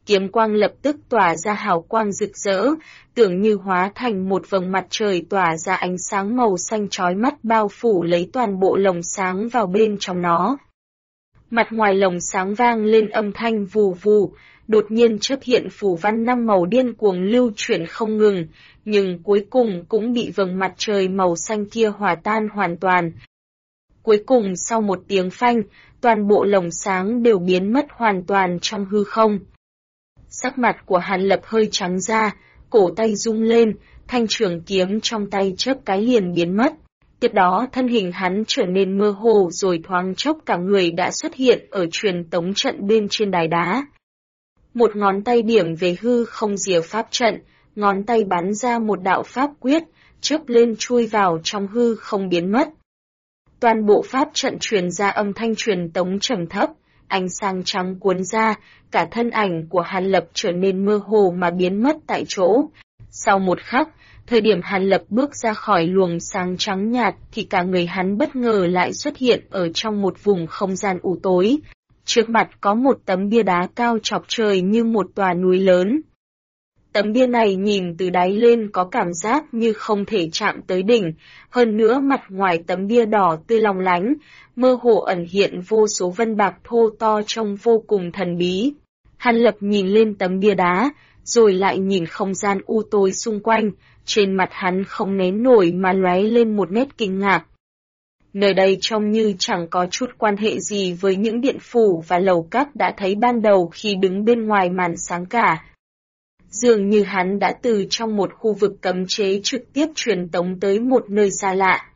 kiếm quang lập tức tỏa ra hào quang rực rỡ, tưởng như hóa thành một vầng mặt trời tỏa ra ánh sáng màu xanh chói mắt bao phủ lấy toàn bộ lồng sáng vào bên trong nó. Mặt ngoài lồng sáng vang lên âm thanh vù vù, đột nhiên chớp hiện phủ văn 5 màu điên cuồng lưu chuyển không ngừng, nhưng cuối cùng cũng bị vầng mặt trời màu xanh kia hòa tan hoàn toàn. Cuối cùng sau một tiếng phanh, toàn bộ lồng sáng đều biến mất hoàn toàn trong hư không. Sắc mặt của Hàn Lập hơi trắng ra, cổ tay rung lên, thanh trường kiếm trong tay chớp cái liền biến mất. Tiếp đó thân hình hắn trở nên mơ hồ rồi thoáng chốc cả người đã xuất hiện ở truyền tống trận bên trên đài đá. Một ngón tay điểm về hư không rìa pháp trận, ngón tay bắn ra một đạo pháp quyết, chớp lên chui vào trong hư không biến mất. Toàn bộ pháp trận truyền ra âm thanh truyền tống trầm thấp, ánh sáng trắng cuốn ra, cả thân ảnh của Hàn Lập trở nên mơ hồ mà biến mất tại chỗ. Sau một khắc, thời điểm Hàn Lập bước ra khỏi luồng sáng trắng nhạt thì cả người hắn bất ngờ lại xuất hiện ở trong một vùng không gian u tối. Trước mặt có một tấm bia đá cao chọc trời như một tòa núi lớn. Tấm bia này nhìn từ đáy lên có cảm giác như không thể chạm tới đỉnh, hơn nữa mặt ngoài tấm bia đỏ tươi long lánh, mơ hồ ẩn hiện vô số vân bạc thô to trông vô cùng thần bí. Hàn Lập nhìn lên tấm bia đá, rồi lại nhìn không gian u tối xung quanh, trên mặt hắn không nén nổi mà lóe lên một nét kinh ngạc. Nơi đây trông như chẳng có chút quan hệ gì với những điện phủ và lầu các đã thấy ban đầu khi đứng bên ngoài màn sáng cả. Dường như hắn đã từ trong một khu vực cấm chế trực tiếp truyền tống tới một nơi xa lạ.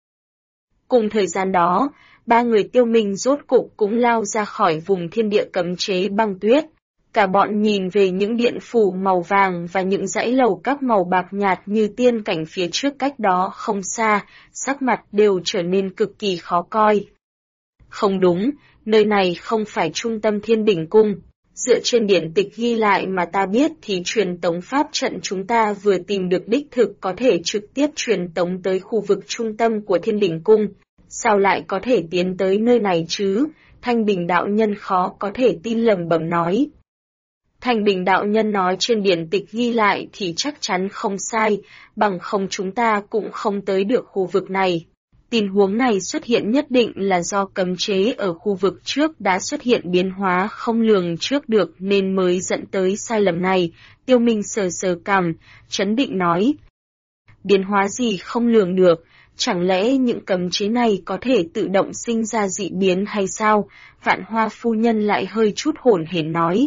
Cùng thời gian đó, ba người Tiêu Minh rốt cục cũng lao ra khỏi vùng thiên địa cấm chế băng tuyết. Cả bọn nhìn về những điện phủ màu vàng và những dãy lầu các màu bạc nhạt như tiên cảnh phía trước cách đó không xa, sắc mặt đều trở nên cực kỳ khó coi. Không đúng, nơi này không phải trung tâm Thiên Đỉnh Cung. Dựa trên điển tịch ghi lại mà ta biết thì truyền tống pháp trận chúng ta vừa tìm được đích thực có thể trực tiếp truyền tống tới khu vực trung tâm của Thiên Đỉnh Cung. Sao lại có thể tiến tới nơi này chứ? Thanh Bình đạo nhân khó có thể tin lẩm bẩm nói. Thanh Bình đạo nhân nói trên điển tịch ghi lại thì chắc chắn không sai, bằng không chúng ta cũng không tới được khu vực này. Tình huống này xuất hiện nhất định là do cấm chế ở khu vực trước đã xuất hiện biến hóa không lường trước được nên mới dẫn tới sai lầm này. Tiêu Minh sờ sờ cằm, trấn định nói. Biến hóa gì không lường được, chẳng lẽ những cấm chế này có thể tự động sinh ra dị biến hay sao? Vạn Hoa phu nhân lại hơi chút hổn hển nói.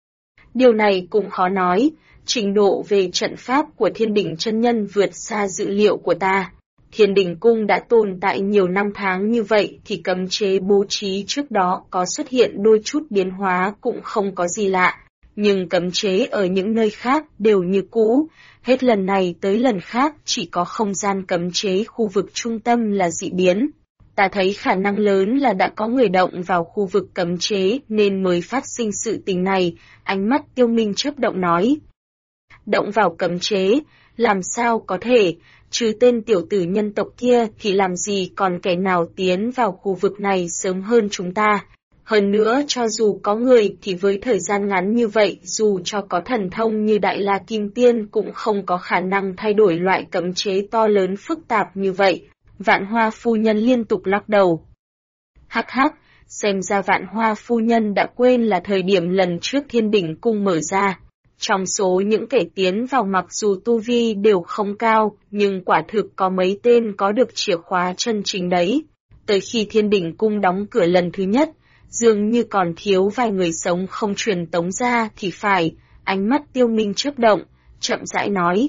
Điều này cũng khó nói, trình độ về trận pháp của Thiên Đỉnh chân nhân vượt xa dự liệu của ta. Thiên Đỉnh Cung đã tồn tại nhiều năm tháng như vậy thì cấm chế bố trí trước đó có xuất hiện đôi chút biến hóa cũng không có gì lạ. Nhưng cấm chế ở những nơi khác đều như cũ, hết lần này tới lần khác chỉ có không gian cấm chế khu vực trung tâm là dị biến. Ta thấy khả năng lớn là đã có người động vào khu vực cấm chế nên mới phát sinh sự tình này, ánh mắt Tiêu Minh chớp động nói. Động vào cấm chế, làm sao có thể, trừ tên tiểu tử nhân tộc kia thì làm gì còn kẻ nào tiến vào khu vực này sớm hơn chúng ta. Hơn nữa cho dù có người thì với thời gian ngắn như vậy dù cho có thần thông như Đại La Kim Tiên cũng không có khả năng thay đổi loại cấm chế to lớn phức tạp như vậy. Vạn Hoa phu nhân liên tục lắc đầu. Hắc hắc, xem ra Vạn Hoa phu nhân đã quên là thời điểm lần trước Thiên Đỉnh Cung mở ra. Trong số những kẻ tiến vào mặc dù tu vi đều không cao, nhưng quả thực có mấy tên có được chìa khóa chân chính đấy. Tới khi Thiên Đỉnh Cung đóng cửa lần thứ nhất, dường như còn thiếu vài người sống không truyền tống ra thì phải, ánh mắt Tiêu Minh chớp động, chậm rãi nói.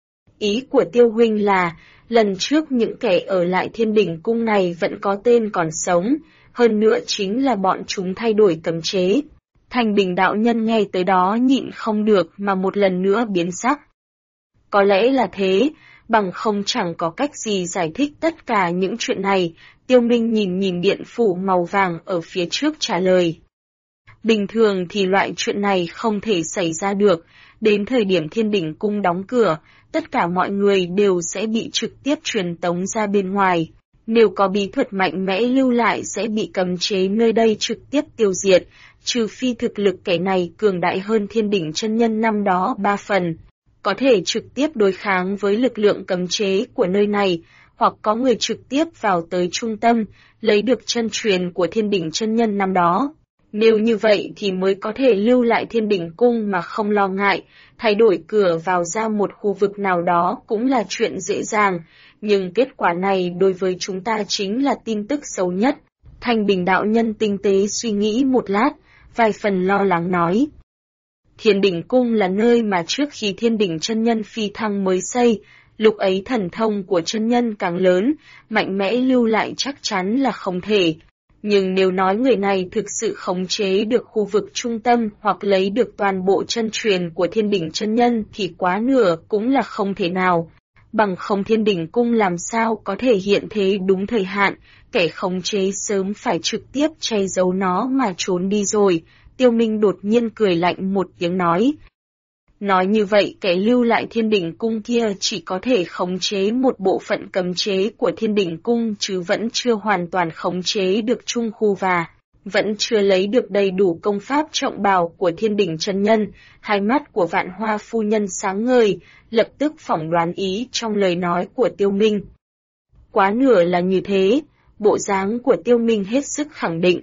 Ý của Tiêu huynh là, lần trước những kẻ ở lại Thiên Đỉnh Cung này vẫn có tên còn sống, hơn nữa chính là bọn chúng thay đổi cấm chế. Thanh Bình đạo nhân nghe tới đó nhịn không được mà một lần nữa biến sắc. Có lẽ là thế, bằng không chẳng có cách gì giải thích tất cả những chuyện này. Tiêu Minh nhìn điện phủ màu vàng ở phía trước trả lời. Bình thường thì loại chuyện này không thể xảy ra được, đến thời điểm Thiên Đỉnh Cung đóng cửa, tất cả mọi người đều sẽ bị trực tiếp truyền tống ra bên ngoài. Nếu có bí thuật mạnh mẽ lưu lại sẽ bị cấm chế nơi đây trực tiếp tiêu diệt, trừ phi thực lực kẻ này cường đại hơn Thiên Đỉnh chân nhân năm đó 3 phần, có thể trực tiếp đối kháng với lực lượng cấm chế của nơi này, hoặc có người trực tiếp vào tới trung tâm, lấy được chân truyền của Thiên Đỉnh chân nhân năm đó. Nếu như vậy thì mới có thể lưu lại Thiên Đỉnh cung mà không lo ngại, thay đổi cửa vào ra một khu vực nào đó cũng là chuyện dễ dàng, nhưng kết quả này đối với chúng ta chính là tin tức xấu nhất. Thanh Bình đạo nhân tinh tế suy nghĩ một lát, vài phần lo lắng nói. Thiên Đỉnh cung là nơi mà trước khi Thiên Đỉnh chân nhân phi thăng mới xây, lúc ấy thần thông của chân nhân càng lớn, mạnh mẽ lưu lại chắc chắn là không thể. Nhưng nếu nói người này thực sự khống chế được khu vực trung tâm hoặc lấy được toàn bộ chân truyền của Thiên Đỉnh chân nhân thì quá nửa cũng là không thể nào. Bằng không Thiên Đỉnh cung làm sao có thể hiện thế đúng thời hạn, kẻ khống chế sớm phải trực tiếp che giấu nó mà trốn đi rồi. Tiêu Minh đột nhiên cười lạnh một tiếng nói. Nói như vậy kẻ lưu lại Thiên Đỉnh cung kia chỉ có thể khống chế một bộ phận cấm chế của Thiên Đỉnh cung chứ vẫn chưa hoàn toàn khống chế được trung khu và vẫn chưa lấy được đầy đủ công pháp trọng bảo của Thiên Đỉnh chân nhân. Hai mắt của Vạn Hoa phu nhân sáng ngời, lập tức phỏng đoán ý trong lời nói của Tiêu Minh. Quá nửa là như thế, bộ dáng của Tiêu Minh hết sức khẳng định.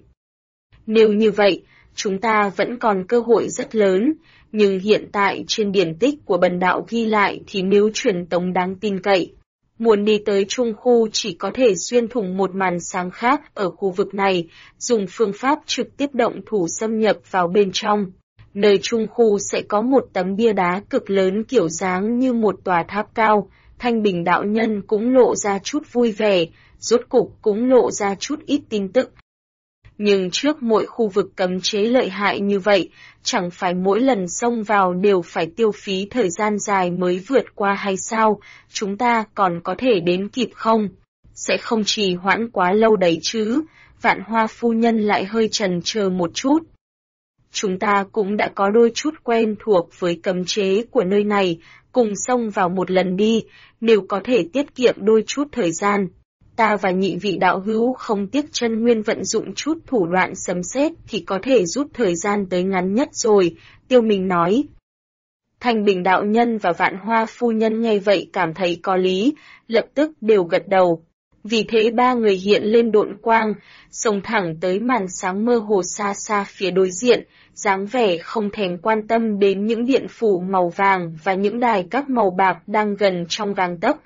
Nếu như vậy, chúng ta vẫn còn cơ hội rất lớn, nhưng hiện tại trên điển tích của bần đạo ghi lại thì nếu truyền tống đáng tin cậy, muốn đi tới trung khu chỉ có thể xuyên thủng một màn sáng khác ở khu vực này, dùng phương pháp trực tiếp động thủ xâm nhập vào bên trong. Nơi trung khu sẽ có một tấm bia đá cực lớn kiểu dáng như một tòa tháp cao. Thanh Bình đạo nhân cũng lộ ra chút vui vẻ, rốt cục cũng lộ ra chút ít tin tức. Nhưng trước mỗi khu vực cấm chế lợi hại như vậy, chẳng phải mỗi lần xông vào đều phải tiêu phí thời gian dài mới vượt qua hay sao, chúng ta còn có thể đến kịp không? Sẽ không trì hoãn quá lâu đấy chứ? Vạn Hoa phu nhân lại hơi chần chờ một chút. Chúng ta cũng đã có đôi chút quen thuộc với cấm chế của nơi này, cùng xông vào một lần đi, nếu có thể tiết kiệm đôi chút thời gian. Ta và nhị vị đạo hữu không tiếc chân nguyên vận dụng chút thủ đoạn sấm sét thì có thể rút thời gian tới ngắn nhất rồi, Tiêu Minh nói. Thanh Bình đạo nhân và Vạn Hoa phu nhân nghe vậy cảm thấy có lý, lập tức đều gật đầu. Vì thế ba người hiện lên độn quang, xông thẳng tới màn sáng mơ hồ xa xa phía đối diện, dáng vẻ không thèm quan tâm đến những điện phủ màu vàng và những đài các màu bạc đang gần trong gang tấc.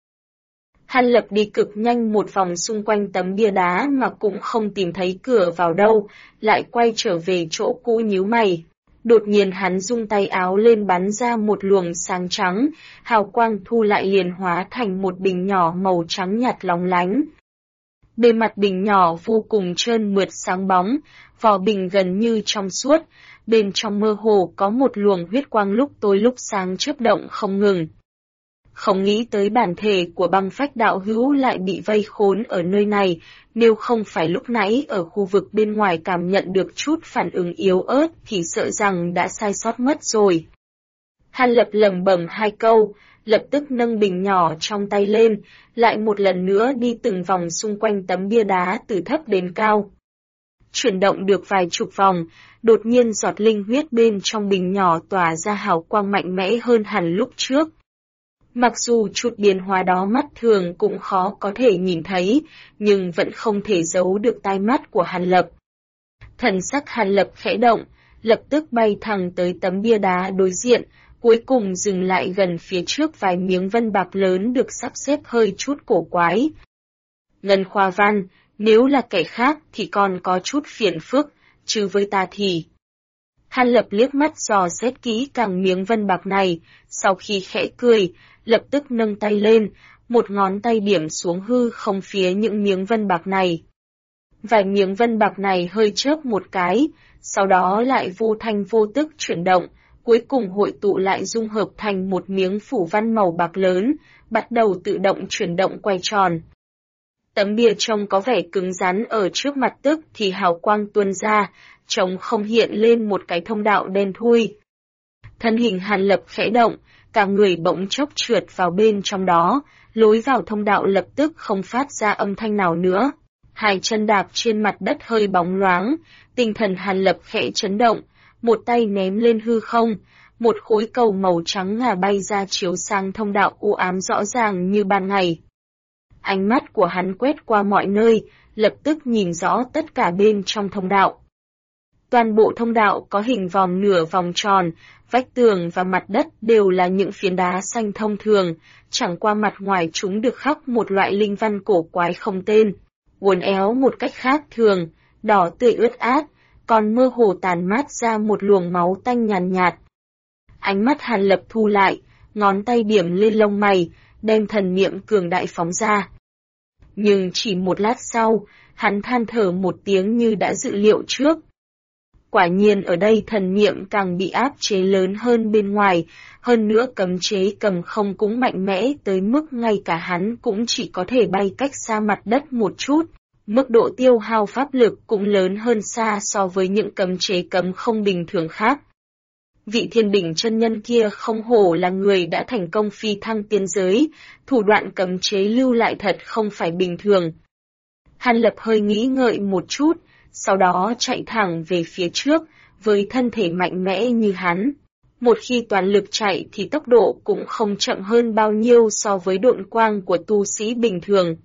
Hàn Lập đi cực nhanh một vòng xung quanh tấm bia đá mà cũng không tìm thấy cửa vào đâu, lại quay trở về chỗ cũ nhíu mày. Đột nhiên hắn rung tay áo lên bắn ra một luồng sáng trắng, hào quang thu lại liền hóa thành một bình nhỏ màu trắng nhạt lóng lánh. Bề mặt bình nhỏ vô cùng trơn mượt sáng bóng, vỏ bình gần như trong suốt, bên trong mơ hồ có một luồng huyết quang lúc tối lúc sáng chớp động không ngừng. Không nghĩ tới bản thể của Băng Phách đạo hữu lại bị vây khốn ở nơi này, nếu không phải lúc nãy ở khu vực bên ngoài cảm nhận được chút phản ứng yếu ớt thì sợ rằng đã sai sót mất rồi. Hàn Lập lẩm bẩm hai câu, lập tức nâng bình nhỏ trong tay lên, lại một lần nữa đi từng vòng xung quanh tấm bia đá từ thấp đến cao. Chuyển động được vài chục vòng, đột nhiên giọt linh huyết bên trong bình nhỏ tỏa ra hào quang mạnh mẽ hơn hẳn lúc trước. Mặc dù chút biến hóa đó mắt thường cũng khó có thể nhìn thấy, nhưng vẫn không thể giấu được tai mắt của Hàn Lập. Thần sắc Hàn Lập khẽ động, lập tức bay thẳng tới tấm bia đá đối diện, cuối cùng dừng lại gần phía trước vài miếng vân bạc lớn được sắp xếp hơi chút cổ quái. Ngân Khoa Văn, nếu là kẻ khác thì còn có chút phiền phức, chứ với ta thì... Hàn Lập liếc mắt dò xét kỹ càng miếng vân bạc này, sau khi khẽ cười, lập tức nâng tay lên, một ngón tay điểm xuống hư không phía những miếng vân bạc này. Vài miếng vân bạc này hơi chớp một cái, sau đó lại vô thanh vô tức chuyển động, cuối cùng hội tụ lại dung hợp thành một miếng phủ văn màu bạc lớn, bắt đầu tự động chuyển động quay tròn. Tấm bia trông có vẻ cứng rắn ở trước mặt tức thì hào quang tuôn ra, trông không hiện lên một cái thông đạo đen thui. Thân hình Hàn Lập khẽ động, cả người bỗng chốc trượt vào bên trong đó, lối vào thông đạo lập tức không phát ra âm thanh nào nữa. Hai chân đạp trên mặt đất hơi bóng loáng, tinh thần Hàn Lập khẽ chấn động, một tay ném lên hư không, một khối cầu màu trắng ngà bay ra chiếu sang thông đạo u ám rõ ràng như ban ngày. Ánh mắt của hắn quét qua mọi nơi, lập tức nhìn rõ tất cả bên trong thông đạo. Toàn bộ thông đạo có hình vòm nửa vòng tròn, vách tường và mặt đất đều là những phiến đá xanh thông thường, chẳng qua mặt ngoài chúng được khắc một loại linh văn cổ quái không tên, uốn éo một cách khác thường, đỏ tươi ướt át, còn mơ hồ tàn mát ra một luồng máu tanh nhàn nhạt. Ánh mắt Hàn Lập thu lại, ngón tay điểm lên lông mày, đem thần niệm cường đại phóng ra. Nhưng chỉ một lát sau, hắn than thở một tiếng như đã dự liệu trước. Quả nhiên ở đây thần niệm càng bị áp chế lớn hơn bên ngoài, hơn nữa cấm chế cầm không cũng mạnh mẽ tới mức ngay cả hắn cũng chỉ có thể bay cách xa mặt đất một chút. Mức độ tiêu hao pháp lực cũng lớn hơn xa so với những cấm chế cấm không bình thường khác. Vị Thiên Đỉnh chân nhân kia không hổ là người đã thành công phi thăng tiên giới, thủ đoạn cấm chế lưu lại thật không phải bình thường. Hàn Lập hơi nghĩ ngợi một chút, sau đó chạy thẳng về phía trước, với thân thể mạnh mẽ như hắn. Một khi toàn lực chạy thì tốc độ cũng không chậm hơn bao nhiêu so với độn quang của tu sĩ bình thường.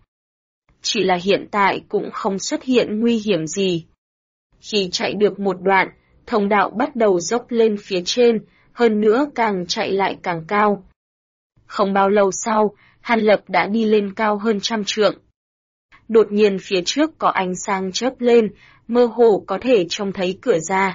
Chỉ là hiện tại cũng không xuất hiện nguy hiểm gì. Khi chạy được một đoạn, thông đạo bắt đầu dốc lên phía trên, hơn nữa càng chạy lại càng cao. Không bao lâu sau, Hàn Lập đã đi lên cao hơn 100 trượng. Đột nhiên phía trước có ánh sáng chớp lên, mơ hồ có thể trông thấy cửa ra.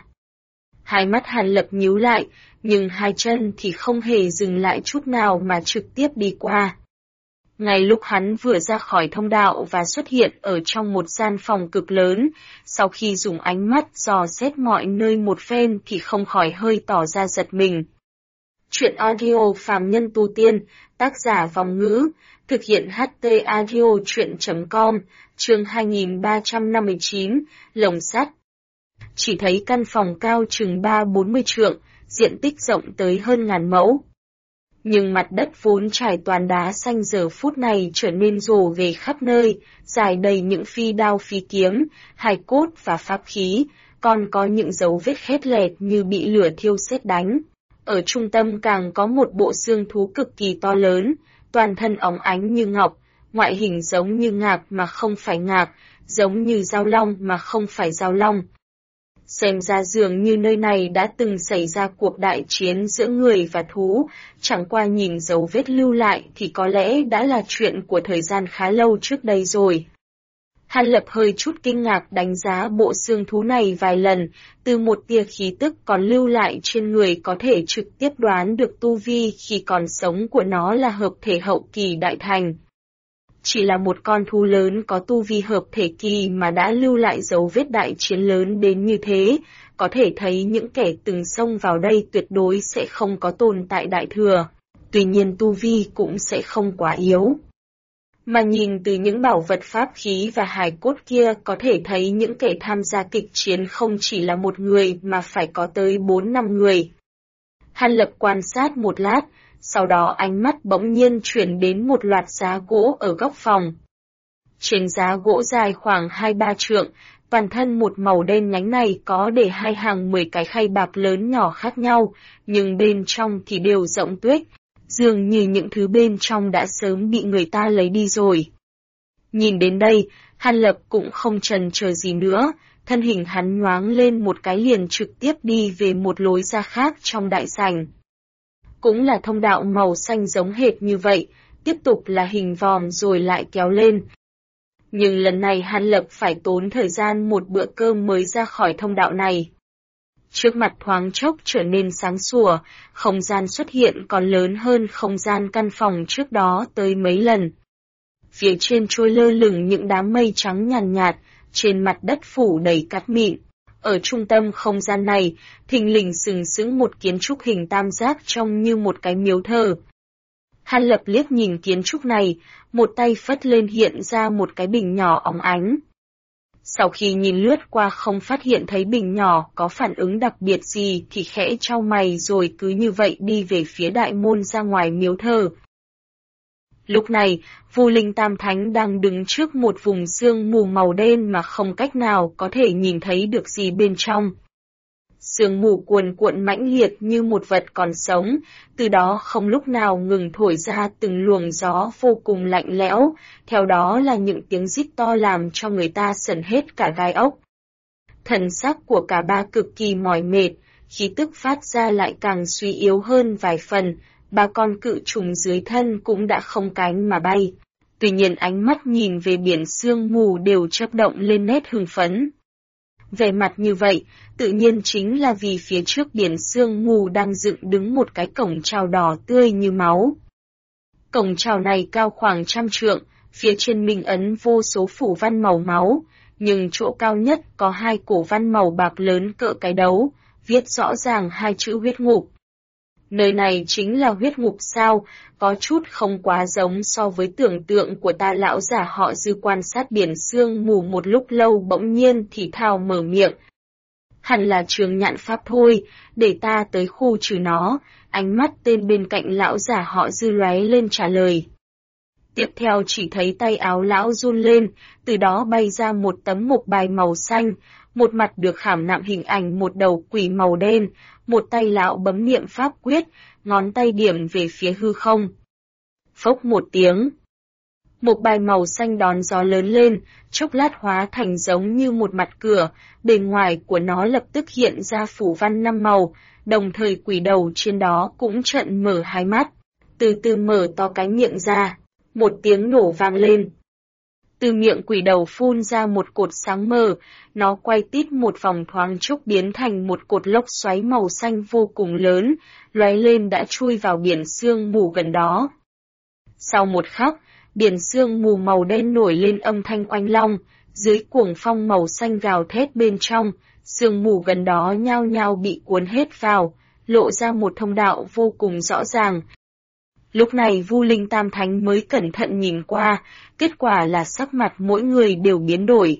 Hai mắt Hàn Lập nhíu lại, nhưng hai chân thì không hề dừng lại chút nào mà trực tiếp đi qua. Ngay lúc hắn vừa ra khỏi thông đạo và xuất hiện ở trong một gian phòng cực lớn, sau khi dùng ánh mắt dò xét mọi nơi một phen thì không khỏi hơi tỏ ra giật mình. Chuyện audio phàm nhân tu tiên, tác giả Vòng Ngữ, thực hiện HT audio chuyện.com, chương 2359, lồng sắt. Chỉ thấy căn phòng cao chừng 3-40 trượng, diện tích rộng tới hơn 1000 mẫu. Nhưng mặt đất vốn trải toàn đá xanh giờ phút này trở nên rồ về khắp nơi, dài đầy những phi đao phi kiếm, hài cốt và pháp khí, còn có những dấu vết khét lẹt như bị lửa thiêu sét đánh. Ở trung tâm càng có một bộ xương thú cực kỳ to lớn, toàn thân óng ánh như ngọc, ngoại hình giống như ngạc mà không phải ngạc, giống như dao long mà không phải dao long. Xem ra dường như nơi này đã từng xảy ra cuộc đại chiến giữa người và thú, chẳng qua nhìn dấu vết lưu lại thì có lẽ đã là chuyện của thời gian khá lâu trước đây rồi. Hàn Lập hơi chút kinh ngạc đánh giá bộ xương thú này vài lần, từ một tia khí tức còn lưu lại trên người có thể trực tiếp đoán được tu vi khi còn sống của nó là hợp thể hậu kỳ đại thành. Chỉ là một con thú lớn có tu vi hợp thể kỳ mà đã lưu lại dấu vết đại chiến lớn đến như thế, có thể thấy những kẻ từng xông vào đây tuyệt đối sẽ không có tồn tại đại thừa, tuy nhiên tu vi cũng sẽ không quá yếu. Mà nhìn từ những bảo vật pháp khí và hài cốt kia có thể thấy những kẻ tham gia kịch chiến không chỉ là một người mà phải có tới 4-5 người. Hàn Lập quan sát một lát, sau đó ánh mắt bỗng nhiên chuyển đến một loạt giá gỗ ở góc phòng. Trên giá gỗ dài khoảng 2-3 trượng, toàn thân một màu đen nhánh này có để hai hàng 10 cái khay bạc lớn nhỏ khác nhau, nhưng bên trong thì đều rộng tuếch, dường như những thứ bên trong đã sớm bị người ta lấy đi rồi. Nhìn đến đây, Hàn Lập cũng không chần chờ gì nữa, thân hình hắn nhoáng lên một cái liền trực tiếp đi về một lối ra khác trong đại sảnh. Cũng là thông đạo màu xanh giống hệt như vậy, tiếp tục là hình vòm rồi lại kéo lên. Nhưng lần này Hàn Lập phải tốn thời gian một bữa cơm mới ra khỏi thông đạo này. Trước mặt thoáng chốc trở nên sáng sủa, không gian xuất hiện còn lớn hơn không gian căn phòng trước đó tới mấy lần. Phía trên trôi lơ lửng những đám mây trắng nhàn nhạt, trên mặt đất phủ đầy cát mịn. Ở trung tâm không gian này, thình lình sừng sững một kiến trúc hình tam giác trông như một cái miếu thờ. Hàn Lập liếc nhìn kiến trúc này, một tay phất lên hiện ra một cái bình nhỏ óng ánh. Sau khi nhìn lướt qua không phát hiện thấy bình nhỏ có phản ứng đặc biệt gì thì khẽ chau mày rồi cứ như vậy đi về phía đại môn ra ngoài miếu thờ. Lúc này, Vu Linh Tam Thánh đang đứng trước một vùng sương mù màu đen mà không cách nào có thể nhìn thấy được gì bên trong. Sương mù cuồn cuộn mãnh liệt như một vật còn sống, từ đó không lúc nào ngừng thổi ra từng luồng gió vô cùng lạnh lẽo, theo đó là những tiếng rít to làm cho người ta sởn hết cả gai ốc. Thần sắc của cả ba cực kỳ mỏi mệt, khí tức phát ra lại càng suy yếu hơn vài phần, ba con cự trùng dưới thân cũng đã không cánh mà bay. Tuy nhiên ánh mắt nhìn về biển sương mù đều chớp động lên nét hưng phấn. Về mặt như vậy, tự nhiên chính là vì phía trước biển sương mù đang dựng đứng một cái cổng chào đỏ tươi như máu. Cổng chào này cao khoảng 100 trượng, phía trên minh ấn vô số phủ văn màu máu, nhưng chỗ cao nhất có 2 cổ văn màu bạc lớn cỡ cái đấu, viết rõ ràng 2 chữ huyết ngục. Nơi này chính là huyết ngục sao, có chút không quá giống so với tưởng tượng của ta. Lão giả họ Dư quan sát biển sương mù một lúc lâu bỗng nhiên thì thào mở miệng. Hẳn là trường nhạn pháp thôi, để ta tới khu trừ nó, ánh mắt tên bên cạnh lão giả họ Dư lóe lên trả lời. Tiếp theo chỉ thấy tay áo lão run lên, từ đó bay ra một tấm mộc bài màu xanh, một mặt được khảm nạm hình ảnh một đầu quỷ màu đen, một tay lão bấm niệm pháp quyết, ngón tay điểm về phía hư không. Phốc một tiếng. Mộc bài màu xanh đón gió lớn lên, chốc lát hóa thành giống như một mặt cửa, bề ngoài của nó lập tức hiện ra phủ văn 5 màu, đồng thời quỷ đầu trên đó cũng trợn mở hai mắt, từ từ mở to cái miệng ra, một tiếng nổ vang lên. Từ miệng quỷ đầu phun ra một cột sáng mờ, nó quay tít một vòng thoáng chốc biến thành một cột lốc xoáy màu xanh vô cùng lớn, lóe lên đã chui vào biển sương mù gần đó. Sau một khắc, biển sương mù màu đen nổi lên âm thanh oanh long, dưới cuồng phong màu xanh gào thét bên trong, sương mù gần đó nhao nhao bị cuốn hết vào, lộ ra một thông đạo vô cùng rõ ràng. Lúc này Vu Linh Tam Thánh mới cẩn thận nhìn qua, kết quả là sắc mặt mỗi người đều biến đổi.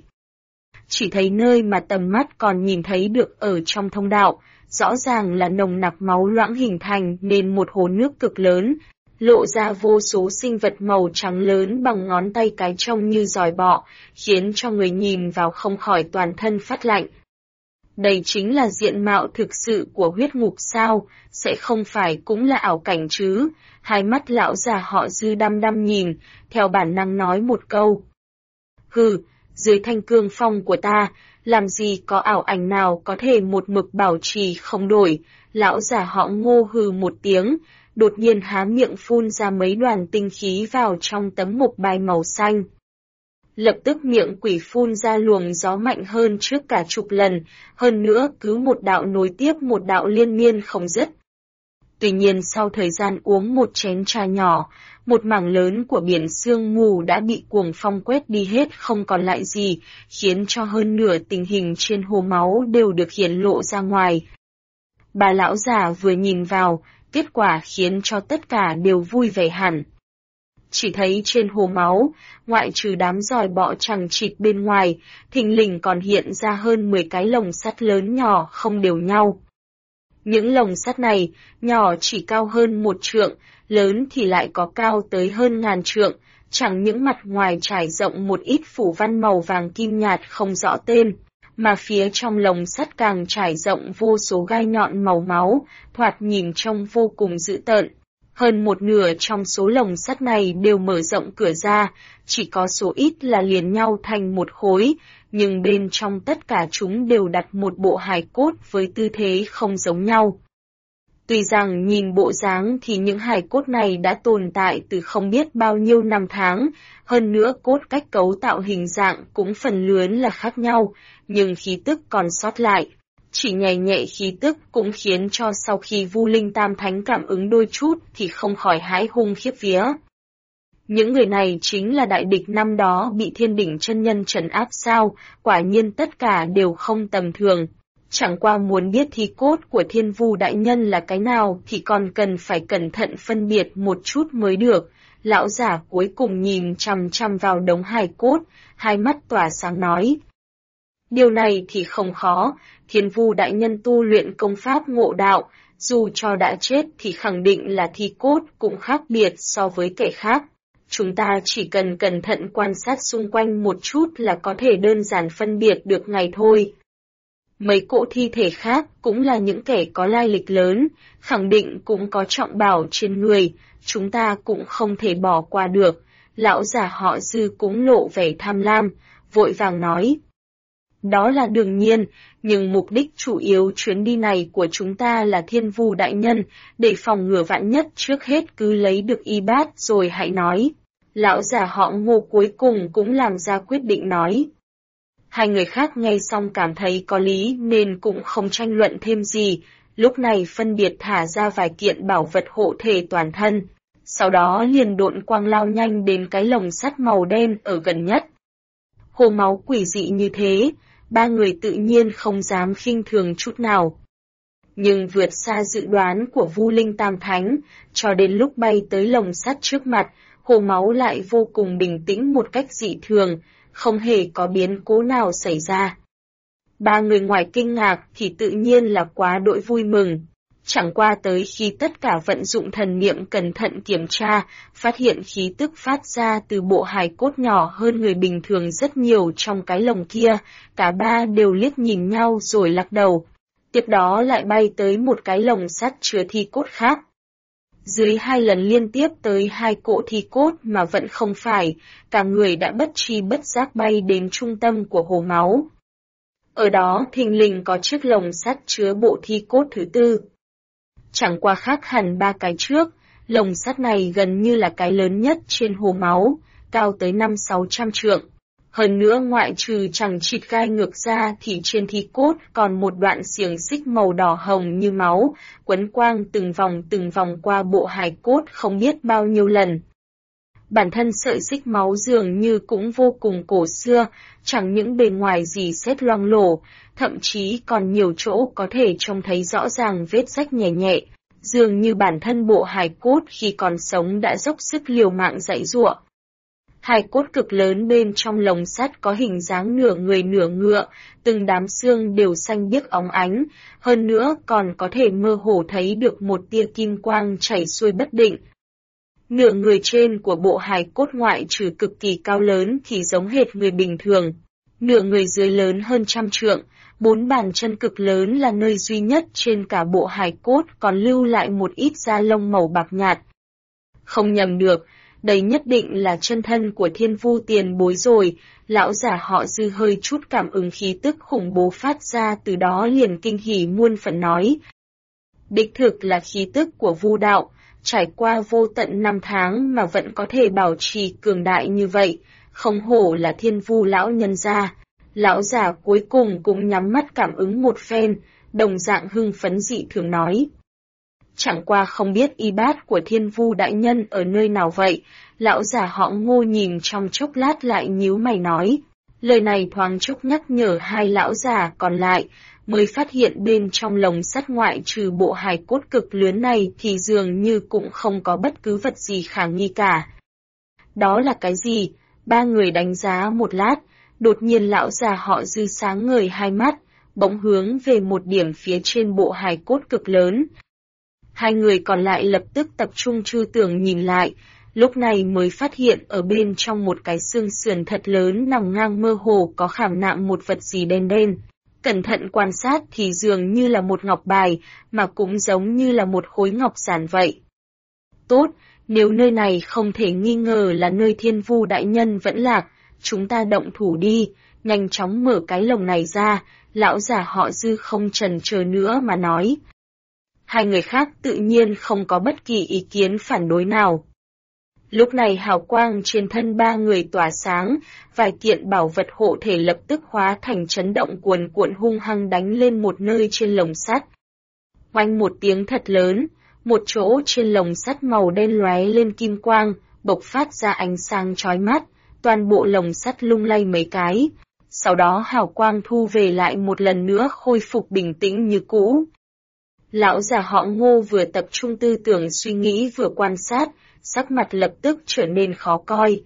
Chỉ thấy nơi mà tầm mắt còn nhìn thấy được ở trong thông đạo, rõ ràng là nồng nặc máu loãng hình thành nên một hồ nước cực lớn, lộ ra vô số sinh vật màu trắng lớn bằng ngón tay cái trông như giòi bọ, khiến cho người nhìn vào không khỏi toàn thân phát lạnh. Đây chính là diện mạo thực sự của huyết ngục sao, sẽ không phải cũng là ảo cảnh chứ? Hai mắt lão già họ Dư đăm đăm nhìn, theo bản năng nói một câu. Hừ, dưới thanh cương phong của ta, làm gì có ảo ảnh nào có thể một mực bảo trì không đổi? Lão già họ Ngô hừ một tiếng, đột nhiên há miệng phun ra mấy đoàn tinh khí vào trong tấm mộc bài màu xanh. Lập tức miệng quỷ phun ra luồng gió mạnh hơn trước cả chục lần, hơn nữa cứ một đạo nối tiếp một đạo liên miên không dứt. Tuy nhiên sau thời gian uống một chén trà nhỏ, một mảng lớn của biển sương mù đã bị cuồng phong quét đi hết không còn lại gì, khiến cho hơn nửa tình hình trên hồ máu đều được hiển lộ ra ngoài. Bà lão già vừa nhìn vào, kết quả khiến cho tất cả đều vui vẻ hẳn. Chỉ thấy trên hồ máu, ngoại trừ đám giòi bọ chằng chịt bên ngoài, thình lình còn hiện ra hơn 10 cái lồng sắt lớn nhỏ không đều nhau. Những lồng sắt này, nhỏ chỉ cao hơn 1 trượng, lớn thì lại có cao tới hơn 1000 trượng, chẳng những mặt ngoài trải rộng một ít phủ văn màu vàng kim nhạt không rõ tên, mà phía trong lồng sắt càng trải rộng vô số gai nhọn màu máu, thoạt nhìn trông vô cùng dữ tợn. Hơn một nửa trong số lồng sắt này đều mở rộng cửa ra, chỉ có số ít là liền nhau thành một khối, nhưng bên trong tất cả chúng đều đặt một bộ hài cốt với tư thế không giống nhau. Tuy rằng nhìn bộ dáng thì những hài cốt này đã tồn tại từ không biết bao nhiêu năm tháng, hơn nữa cốt cách cấu tạo hình dạng cũng phần lớn là khác nhau, nhưng khí tức còn sót lại. Chỉ nhẹ nhẹ khí tức cũng khiến cho sau khi Vu Linh Tam Thánh cảm ứng đôi chút thì không khỏi hãi hùng khiếp vía. Những người này chính là đại địch năm đó bị Thiên Đỉnh chân nhân trấn áp sao, quả nhiên tất cả đều không tầm thường. Chẳng qua muốn biết thi cốt của Thiên Vu đại nhân là cái nào thì còn cần phải cẩn thận phân biệt một chút mới được. Lão giả cuối cùng nhìn chằm chằm vào đống hài cốt, hai mắt tỏa sáng nói. Điều này thì không khó, Thiên Vu đại nhân tu luyện công pháp ngộ đạo, dù cho đã chết thì khẳng định là thi cốt cũng khác biệt so với kẻ khác. chúng ta chỉ cần cẩn thận quan sát xung quanh một chút là có thể đơn giản phân biệt được ngay thôi. Mấy cỗ thi thể khác cũng là những kẻ có lai lịch lớn, khẳng định cũng có trọng bảo trên người, chúng ta cũng không thể bỏ qua được. Lão già họ Dư cũng lộ vẻ tham lam, vội vàng nói. Đó là đương nhiên, nhưng mục đích chủ yếu chuyến đi này của chúng ta là Thiên Vu đại nhân, để phòng ngừa vạn nhất trước hết cứ lấy được y bát rồi hãy nói. Lão già họ Ngô cuối cùng cũng làm ra quyết định nói. Hai người khác nghe xong cảm thấy có lý nên cũng không tranh luận thêm gì, lúc này phân biệt thả ra vài kiện bảo vật hộ thể toàn thân. Sau đó liền độn quang lao nhanh đến cái lồng sắt màu đen ở gần nhất. Hồ máu quỷ dị như thế, ba người tự nhiên không dám khinh thường chút nào. Nhưng vượt xa dự đoán của Vu Linh Tam Thánh, cho đến lúc bay tới lồng sắt trước mặt, hồ máu lại vô cùng bình tĩnh một cách dị thường, không hề có biến cố nào xảy ra. Ba người ngoài kinh ngạc thì tự nhiên là quá đỗi vui mừng. Chẳng qua tới khi tất cả vận dụng thần niệm cẩn thận kiểm tra, phát hiện khí tức phát ra từ bộ hài cốt nhỏ hơn người bình thường rất nhiều trong cái lồng kia, cả ba đều liếc nhìn nhau rồi lắc đầu. Tiếp đó lại bay tới một cái lồng sắt chứa thi cốt khác. Dưới 2 lần liên tiếp tới 2 cỗ thi cốt mà vẫn không phải, cả người đã bất tri bất giác bay đến trung tâm của hồ máu. Ở đó thình lình có chiếc lồng sắt chứa bộ thi cốt thứ 4. Chẳng qua khác hẳn 3 cái trước, lồng sắt này gần như là cái lớn nhất trên hồ máu, cao tới 500-600 trượng. Hơn nữa ngoại trừ chẳng chịt gai ngược ra thì trên thi cốt còn một đoạn xiềng xích màu đỏ hồng như máu, quấn quang từng vòng qua bộ hài cốt không biết bao nhiêu lần. Bản thân sợi xích máu dường như cũng vô cùng cổ xưa, chẳng những bề ngoài gì sét loang lổ, thậm chí còn nhiều chỗ có thể trông thấy rõ ràng vết rách nhẹ nhẹ, dường như bản thân bộ hài cốt khi còn sống đã dốc sức liều mạng giãy giụa. Hài cốt cực lớn bên trong lồng sắt có hình dáng nửa người nửa ngựa, từng đám xương đều xanh biếc óng ánh, hơn nữa còn có thể mơ hồ thấy được một tia kim quang chảy xuôi bất định. Nửa người trên của bộ hài cốt ngoại trừ cực kỳ cao lớn thì giống hệt người bình thường. Nửa người dưới lớn hơn 100 trượng, 4 bàn chân cực lớn là nơi duy nhất trên cả bộ hài cốt còn lưu lại một ít da lông màu bạc nhạt. Không nhầm được, đây nhất định là chân thân của Thiên Vu tiền bối rồi, lão giả họ Dư hơi chút cảm ứng khí tức khủng bố phát ra từ đó liền kinh hỉ muôn phần nói. Đích thực là khí tức của Vu đạo, trải qua vô tận 5 tháng mà vẫn có thể bảo trì cường đại như vậy, không hổ là Thiên Vu lão nhân gia. Lão già cuối cùng cũng nhắm mắt cảm ứng một phen, đồng dạng hưng phấn dị thường nói. Chẳng qua không biết y bát của Thiên Vu đại nhân ở nơi nào vậy, lão già họ Ngô nhìn trong chốc lát lại nhíu mày nói. Lời này thoáng chốc nhắc nhở hai lão già còn lại, mới phát hiện bên trong lồng sắt ngoại trừ bộ hài cốt cực lớn này thì dường như cũng không có bất cứ vật gì khả nghi cả. Đó là cái gì? Ba người đánh giá một lát, đột nhiên lão già họ Dư sáng ngời hai mắt, bỗng hướng về một điểm phía trên bộ hài cốt cực lớn. Hai người còn lại lập tức tập trung chư tưởng nhìn lại, lúc này mới phát hiện ở bên trong một cái xương sườn thật lớn nằm ngang mơ hồ có khảm nạm một vật gì đen đen. Cẩn thận quan sát thì dường như là một ngọc bài, mà cũng giống như là một khối ngọc giản vậy. Tốt, nếu nơi này không thể nghi ngờ là nơi Thiên Vu đại nhân vẫn lạc, chúng ta động thủ đi, nhanh chóng mở cái lồng này ra, lão già họ Dư không chần chờ nữa mà nói. Hai người khác tự nhiên không có bất kỳ ý kiến phản đối nào. Lúc này hào quang trên thân ba người tỏa sáng, vài kiện bảo vật hộ thể lập tức hóa thành chấn động cuồn cuộn hung hăng đánh lên một nơi trên lồng sắt. Oanh một tiếng thật lớn, một chỗ trên lồng sắt màu đen lóe lên kim quang, bộc phát ra ánh sáng chói mắt, toàn bộ lồng sắt lung lay mấy cái. Sau đó hào quang thu về lại một lần nữa khôi phục bình tĩnh như cũ. Lão già họ Ngô vừa tập trung tư tưởng suy nghĩ vừa quan sát, sắc mặt lập tức trở nên khó coi.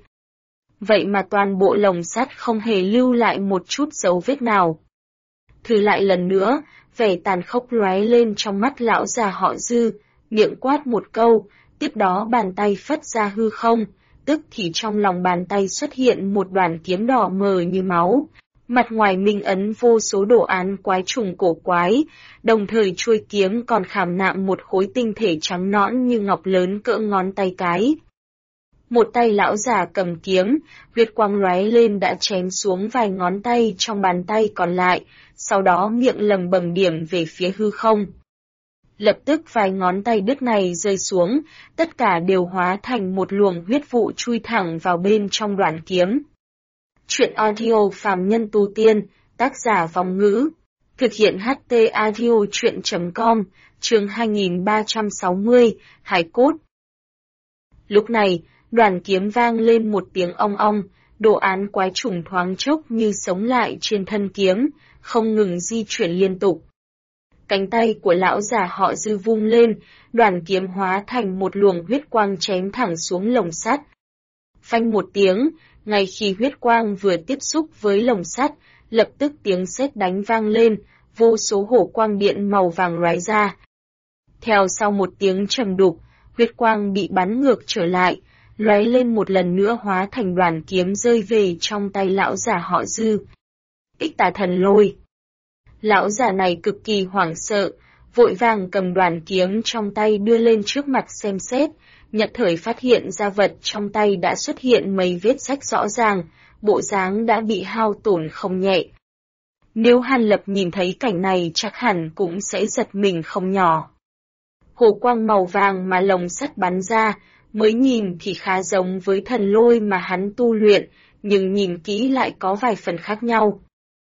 Vậy mà toàn bộ lồng sắt không hề lưu lại một chút dấu vết nào. Thử lại lần nữa, vẻ tàn khốc lóe lên trong mắt lão già họ Dư, miệng quát một câu, tiếp đó bàn tay phất ra hư không, tức thì trong lòng bàn tay xuất hiện một đoàn kiếm đỏ mờ như máu. Mặt ngoài minh ấn vô số đồ án quái trùng cổ quái, đồng thời chuôi kiếm còn khảm nạm một khối tinh thể trắng nõn như ngọc lớn cỡ ngón tay cái. Một tay lão già cầm kiếm, huyết quang lóe lên đã chém xuống vài ngón tay trong bàn tay còn lại, sau đó miệng lầm bầm điểm về phía hư không. Lập tức vài ngón tay đứt này rơi xuống, tất cả đều hóa thành một luồng huyết vụ chui thẳng vào bên trong đoạn kiếm. Chuyện audio phàm nhân tu tiên, tác giả Vong Ngữ. Thực hiện HT Audio chuyện.com, chương 2360, Hải cốt. Lúc này, đoàn kiếm vang lên một tiếng ong ong, đồ án quái trùng thoáng chốc như sống lại trên thân kiếm, không ngừng di chuyển liên tục. Cánh tay của lão già họ Dư vung lên, đoàn kiếm hóa thành một luồng huyết quang chém thẳng xuống lồng sắt. Phanh một tiếng, ngay khi huyết quang vừa tiếp xúc với lồng sắt, lập tức tiếng sét đánh vang lên, vô số hổ quang điện màu vàng lóe ra. Theo sau một tiếng trầm đục, huyết quang bị bắn ngược trở lại, lóe lên một lần nữa hóa thành đoàn kiếm rơi về trong tay lão già họ Dư. Ích Tà Thần Lôi. Lão già này cực kỳ hoảng sợ, vội vàng cầm đoàn kiếm trong tay đưa lên trước mặt xem xét, nhất thời phát hiện ra vật trong tay đã xuất hiện mấy vết rách rõ ràng, bộ dáng đã bị hao tổn không nhẹ. Nếu Hàn Lập nhìn thấy cảnh này chắc hẳn cũng sẽ giật mình không nhỏ. Hồ quang màu vàng mà lồng sắt bắn ra, mới nhìn thì khá giống với thần lôi mà hắn tu luyện, nhưng nhìn kỹ lại có vài phần khác nhau.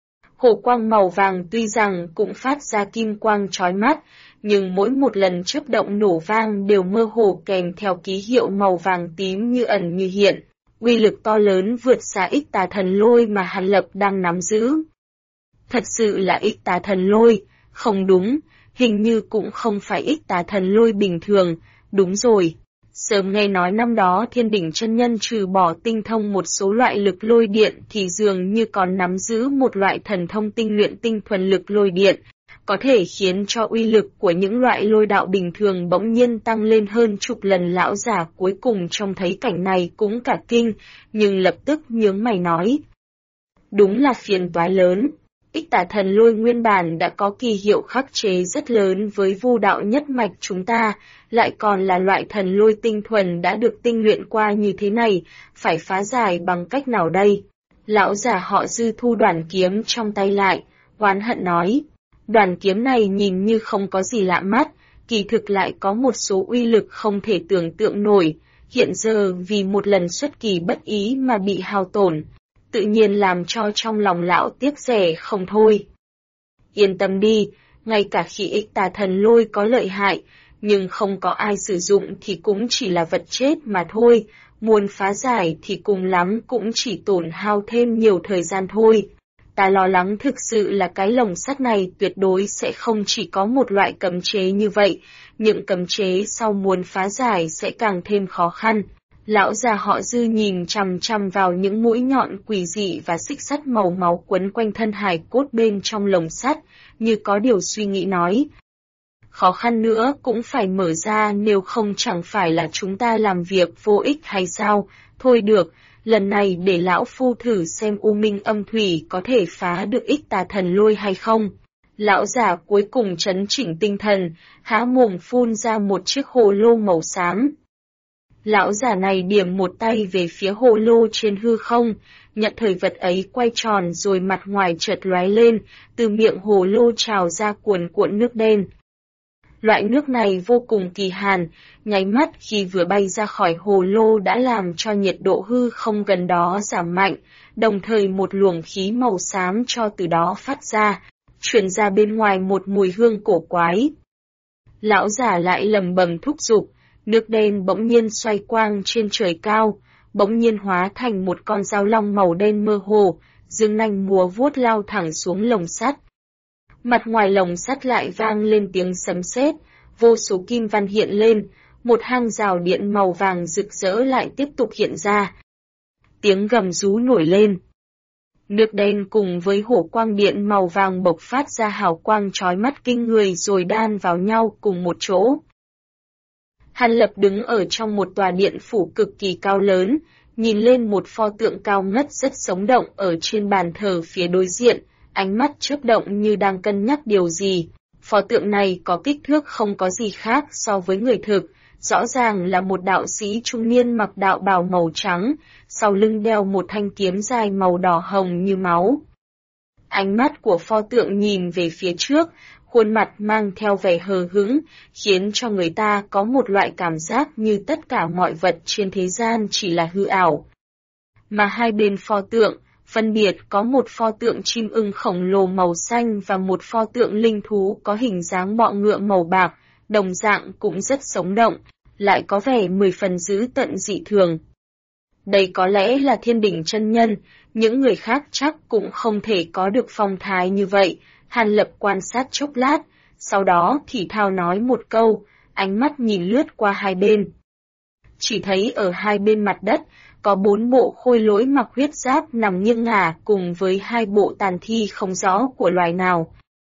Hồ quang màu vàng tuy rằng cũng phát ra kim quang chói mắt, nhưng mỗi một lần chớp động nổ vang đều mơ hồ kèm theo ký hiệu màu vàng tím như ẩn như hiện, uy lực to lớn vượt xa Ích Tà Thần Lôi mà Hàn Lập đang nắm giữ. Thật sự là Ích Tà Thần Lôi, không đúng, hình như cũng không phải Ích Tà Thần Lôi bình thường, đúng rồi. Sớm nghe nói năm đó Thiên Đỉnh chân nhân trừ bỏ tinh thông một số loại lực lôi điện thì dường như còn nắm giữ một loại thần thông tinh luyện tinh thuần lực lôi điện, có thể khiến cho uy lực của những loại lôi đạo bình thường bỗng nhiên tăng lên hơn chục lần. Lão già cuối cùng trông thấy cảnh này cũng cả kinh, nhưng lập tức nhướng mày nói. Đúng là phiền toái lớn. Ích Tà Thần Lôi nguyên bản đã có kỳ hiệu khắc chế rất lớn với vu đạo nhất mạch chúng ta, lại còn là loại thần lôi tinh thuần đã được tinh luyện qua như thế này, phải phá giải bằng cách nào đây? Lão già họ Dư thu đoàn kiếm trong tay lại, oán hận nói. Đoàn kiếm này nhìn như không có gì lạ mắt, kỳ thực lại có một số uy lực không thể tưởng tượng nổi, hiện giờ vì một lần xuất kỳ bất ý mà bị hao tổn, tự nhiên làm cho trong lòng lão tiếc rẻ không thôi. Yên tâm đi, ngay cả khi Ích Tà Thần Lôi có lợi hại, nhưng không có ai sử dụng thì cũng chỉ là vật chết mà thôi, muốn phá giải thì cùng lắm cũng chỉ tổn hao thêm nhiều thời gian thôi. Ta lo lắng thực sự là cái lồng sắt này tuyệt đối sẽ không chỉ có một loại cấm chế như vậy, những cấm chế sau muốn phá giải sẽ càng thêm khó khăn. Lão già họ Dư nhìn chằm chằm vào những mũi nhọn quỷ dị và xích sắt màu máu quấn quanh thân hài cốt bên trong lồng sắt, như có điều suy nghĩ nói. Khó khăn nữa cũng phải mở ra, nếu không chẳng phải là chúng ta làm việc vô ích hay sao? Thôi được, lần này để lão phu thử xem U Minh Âm Thủy có thể phá được Ích Tà Thần Lôi hay không. Lão già cuối cùng trấn chỉnh tinh thần, há mồm phun ra một chiếc hồ lô màu xám. Lão già này điểm một tay về phía hồ lô trên hư không, nhận thời vật ấy quay tròn rồi mặt ngoài chợt lóe lên, từ miệng hồ lô trào ra cuồn cuộn nước đen. Loại nước này vô cùng kỳ hàn, nháy mắt khi vừa bay ra khỏi hồ lô đã làm cho nhiệt độ hư không gần đó giảm mạnh, đồng thời một luồng khí màu xám cho từ đó phát ra, truyền ra bên ngoài một mùi hương cổ quái. Lão già lại lầm bầm thúc giục, nước đen bỗng nhiên xoay quang trên trời cao, bỗng nhiên hóa thành một con dao long màu đen mơ hồ, dương nanh múa vuốt lao thẳng xuống lồng sắt. Mặt ngoài lồng sắt lại vang lên tiếng sấm sét, vô số kim văn hiện lên, một hang rào điện màu vàng rực rỡ lại tiếp tục hiện ra. Tiếng gầm rú nổi lên. Nước đen cùng với hổ quang điện màu vàng bộc phát ra hào quang chói mắt kinh người rồi đan vào nhau cùng một chỗ. Hàn Lập đứng ở trong một tòa điện phủ cực kỳ cao lớn, nhìn lên một pho tượng cao ngất rất sống động ở trên bàn thờ phía đối diện, ánh mắt chớp động như đang cân nhắc điều gì. Pho tượng này có kích thước không có gì khác so với người thực, rõ ràng là một đạo sĩ trung niên mặc đạo bào màu trắng, sau lưng đeo một thanh kiếm dài màu đỏ hồng như máu. Ánh mắt của pho tượng nhìn về phía trước, khuôn mặt mang theo vẻ hờ hững, khiến cho người ta có một loại cảm giác như tất cả mọi vật trên thế gian chỉ là hư ảo. Mà hai bên pho tượng, phân biệt có một pho tượng chim ưng khổng lồ màu xanh và một pho tượng linh thú có hình dáng bọ ngựa màu bạc, đồng dạng cũng rất sống động, lại có vẻ 10 phần dữ tợn dị thường. Đây có lẽ là Thiên Đỉnh chân nhân, những người khác chắc cũng không thể có được phong thái như vậy. Hàn Lập quan sát chốc lát, sau đó thì thào nói một câu, ánh mắt nhìn lướt qua hai bên. Chỉ thấy ở hai bên mặt đất, có 4 bộ khôi lỗi mặc huyết giáp nằm nghiêng ngả cùng với 2 bộ tàn thi không rõ của loài nào.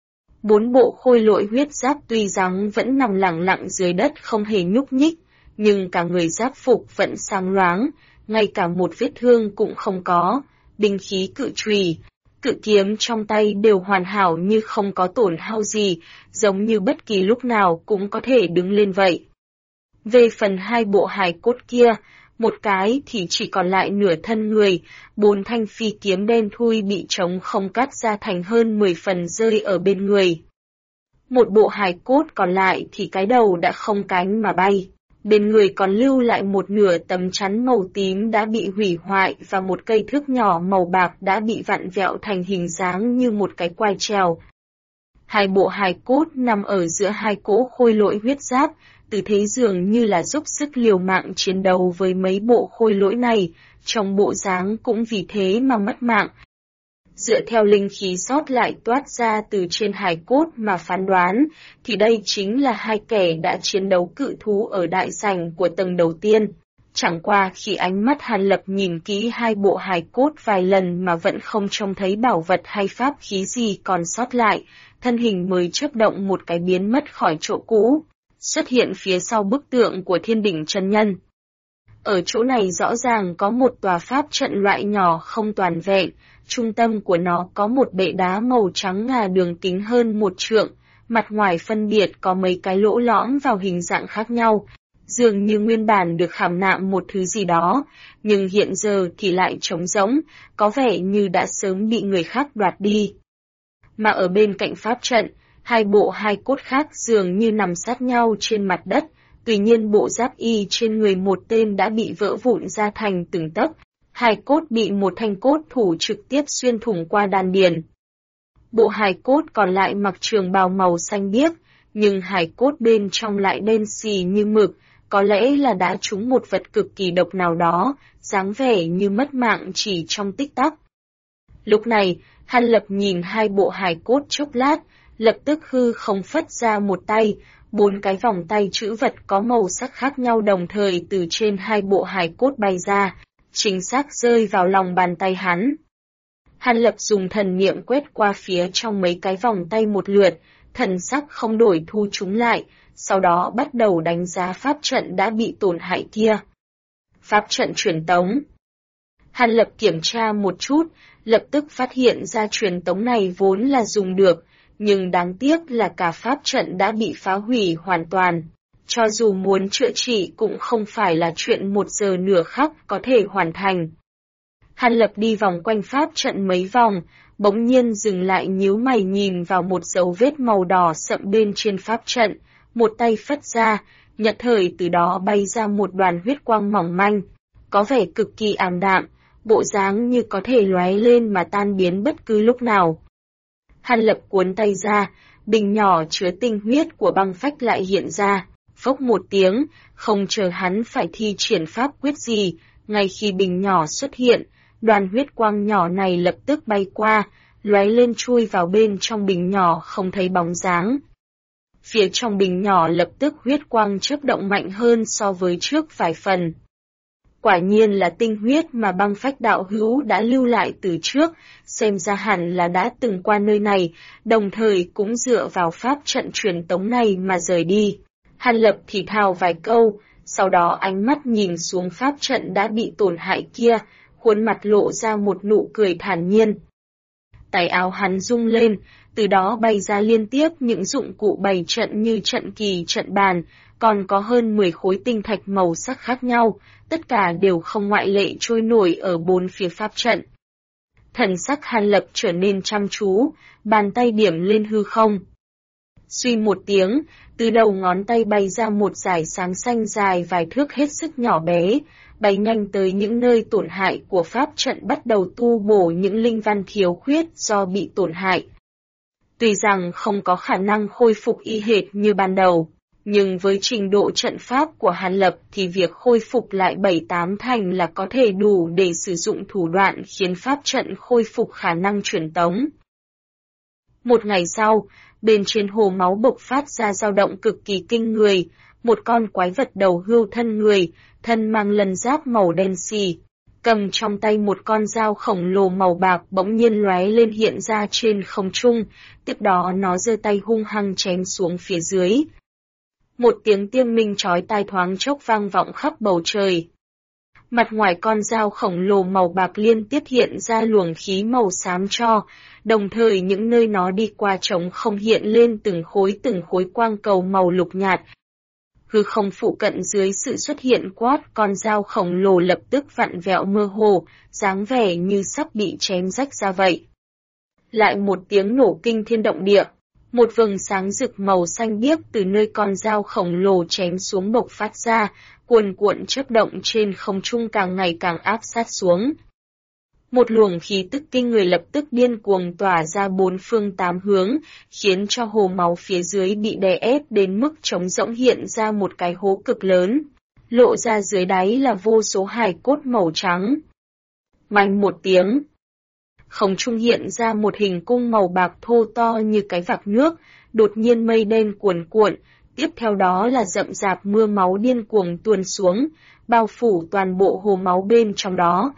4 bộ khôi lỗi huyết giáp tuy rằng vẫn nằm lặng lặng dưới đất không hề nhúc nhích, nhưng cả người giáp phục vẫn sáng loáng, ngay cả một vết thương cũng không có, binh khí cự chùy, cự kiếm trong tay đều hoàn hảo như không có tổn hao gì, giống như bất kỳ lúc nào cũng có thể đứng lên vậy. Về phần 2 bộ hài cốt kia, một cái thì chỉ còn lại nửa thân người, 4 thanh phi kiếm đen thui bị trống không cắt ra thành hơn 10 phần rơi ở bên người. Một bộ hài cốt còn lại thì cái đầu đã không cánh mà bay. Bên người còn lưu lại một nửa tấm chắn màu tím đã bị hủy hoại và một cây thước nhỏ màu bạc đã bị vặn vẹo thành hình dáng như một cái quai treo. 2 bộ hài cốt nằm ở giữa 2 cỗ khôi lỗi huyết giáp, tư thế dường như là giúp sức liều mạng chiến đấu với mấy bộ khôi lỗi này, trong bộ dáng cũng vì thế mà mất mạng. Dựa theo linh khí sót lại toát ra từ trên hài cốt mà phán đoán, thì đây chính là 2 kẻ đã chiến đấu cự thú ở đại sảnh của tầng đầu tiên. Chẳng qua khi ánh mắt Hàn Lập nhìn kỹ 2 bộ hài cốt vài lần mà vẫn không trông thấy bảo vật hay pháp khí gì còn sót lại, thân hình mới chớp động một cái biến mất khỏi chỗ cũ, xuất hiện phía sau bức tượng của Thiên Đỉnh chân nhân. Ở chỗ này rõ ràng có một tòa pháp trận loại nhỏ không toàn vẹn, trung tâm của nó có một bệ đá màu trắng ngà đường kính hơn 1 trượng, mặt ngoài phân biệt có mấy cái lỗ lõm vào hình dạng khác nhau, dường như nguyên bản được khảm nạm một thứ gì đó, nhưng hiện giờ thì lại trống rỗng, có vẻ như đã sớm bị người khác đoạt đi. Mà ở bên cạnh pháp trận, 2 bộ hài cốt khác dường như nằm sát nhau trên mặt đất, tuy nhiên bộ giáp y trên người một tên đã bị vỡ vụn ra thành từng tấc, hài cốt bị một thanh cốt thủ trực tiếp xuyên thủng qua đan điền. Bộ hài cốt còn lại mặc trường bào màu xanh biếc, nhưng hài cốt bên trong lại đen xì như mực, có lẽ là đã trúng một vật cực kỳ độc nào đó, dáng vẻ như mất mạng chỉ trong tích tắc. Lúc này, Hàn Lập nhìn 2 bộ hài cốt chốc lát, lập tức hư không phất ra một tay, 4 cái vòng tay chữ vật có màu sắc khác nhau đồng thời từ trên 2 bộ hài cốt bay ra, chính xác rơi vào lòng bàn tay hắn. Hàn Lập dùng thần niệm quét qua phía trong mấy cái vòng tay một lượt, thần sắc không đổi thu chúng lại, sau đó bắt đầu đánh giá pháp trận đã bị tổn hại kia. Pháp trận truyền tống. Hàn Lập kiểm tra một chút, lập tức phát hiện ra truyền tống này vốn là dùng được, nhưng đáng tiếc là cả pháp trận đã bị phá hủy hoàn toàn. Cho dù muốn chữa trị cũng không phải là chuyện 1 giờ nửa khắc có thể hoàn thành. Hàn Lập đi vòng quanh pháp trận mấy vòng, bỗng nhiên dừng lại nhíu mày nhìn vào một dấu vết màu đỏ sậm bên trên pháp trận, một tay phất ra, nhất thời từ đó bay ra một đoàn huyết quang mỏng manh, có vẻ cực kỳ ảm đạm, bộ dáng như có thể lóe lên mà tan biến bất cứ lúc nào. Hàn Lập cuốn tay ra, bình nhỏ chứa tinh huyết của băng phách lại hiện ra, phốc một tiếng, không chờ hắn phải thi triển pháp quyết gì, ngay khi bình nhỏ xuất hiện, đoàn huyết quang nhỏ này lập tức bay qua, lóe lên chui vào bên trong bình nhỏ không thấy bóng dáng. Phía trong bình nhỏ lập tức huyết quang chớp động mạnh hơn so với trước vài phần. Quả nhiên là tinh huyết mà băng phách đạo hữu đã lưu lại từ trước, xem ra hẳn là đã từng qua nơi này, đồng thời cũng dựa vào pháp trận truyền tống này mà rời đi. Hàn Lập thì thào vài câu, sau đó ánh mắt nhìn xuống pháp trận đã bị tổn hại kia, khuôn mặt lộ ra một nụ cười thản nhiên. Tay áo hắn rung lên, từ đó bay ra liên tiếp những dụng cụ bày trận như trận kỳ, trận bàn, còn có hơn 10 khối tinh thạch màu sắc khác nhau, tất cả đều không ngoại lệ trôi nổi ở bốn phía pháp trận. Thần sắc Hàn Lập trở nên chăm chú, bàn tay điểm lên hư không. Suy một tiếng, từ đầu ngón tay bay ra một dải sáng xanh dài vài thước hết sức nhỏ bé, bay nhanh tới những nơi tổn hại của pháp trận, bắt đầu tu bổ những linh văn thiếu khuyết do bị tổn hại. Tuy rằng không có khả năng khôi phục y hệt như ban đầu, nhưng với trình độ trận pháp của Hàn Lập thì việc khôi phục lại 7-8 thành là có thể đủ để sử dụng thủ đoạn khiến pháp trận khôi phục khả năng truyền tống. Một ngày sau, bên trên hồ máu bộc phát ra dao động cực kỳ kinh người, một con quái vật đầu hươu thân người, thân mang lân giáp màu đen xì, cầm trong tay một con dao khổng lồ màu bạc bỗng nhiên lóe lên hiện ra trên không trung, tiếp đó nó giơ tay hung hăng chém xuống phía dưới. Một tiếng tiêm minh chói tai thoáng chốc vang vọng khắp bầu trời. Mặt ngoài con dao khổng lồ màu bạc liên tiếp hiện ra luồng khí màu xám tro, đồng thời những nơi nó đi qua trống không hiện lên từng khối quang cầu màu lục nhạt. Hư không phụ cận dưới sự xuất hiện quát con dao khổng lồ lập tức vặn vẹo mơ hồ, dáng vẻ như sắp bị chém rách ra vậy. Lại một tiếng nổ kinh thiên động địa, một vầng sáng rực màu xanh biếc từ nơi con dao khổng lồ chém xuống bộc phát ra, cuồn cuộn chớp động trên không trung càng ngày càng áp sát xuống. Một luồng khí tức kinh người lập tức điên cuồng tỏa ra bốn phương tám hướng, khiến cho hồ máu phía dưới bị đè ép đến mức trống rỗng hiện ra một cái hố cực lớn. Lộ ra dưới đáy là vô số hài cốt màu trắng. Oanh một tiếng. Không trung hiện ra một hình cung màu bạc thô to như cái vạc nước, đột nhiên mây đen cuồn cuộn, tiếp theo đó là rậm rạp mưa máu điên cuồng tuôn xuống, bao phủ toàn bộ hồ máu bên trong đó.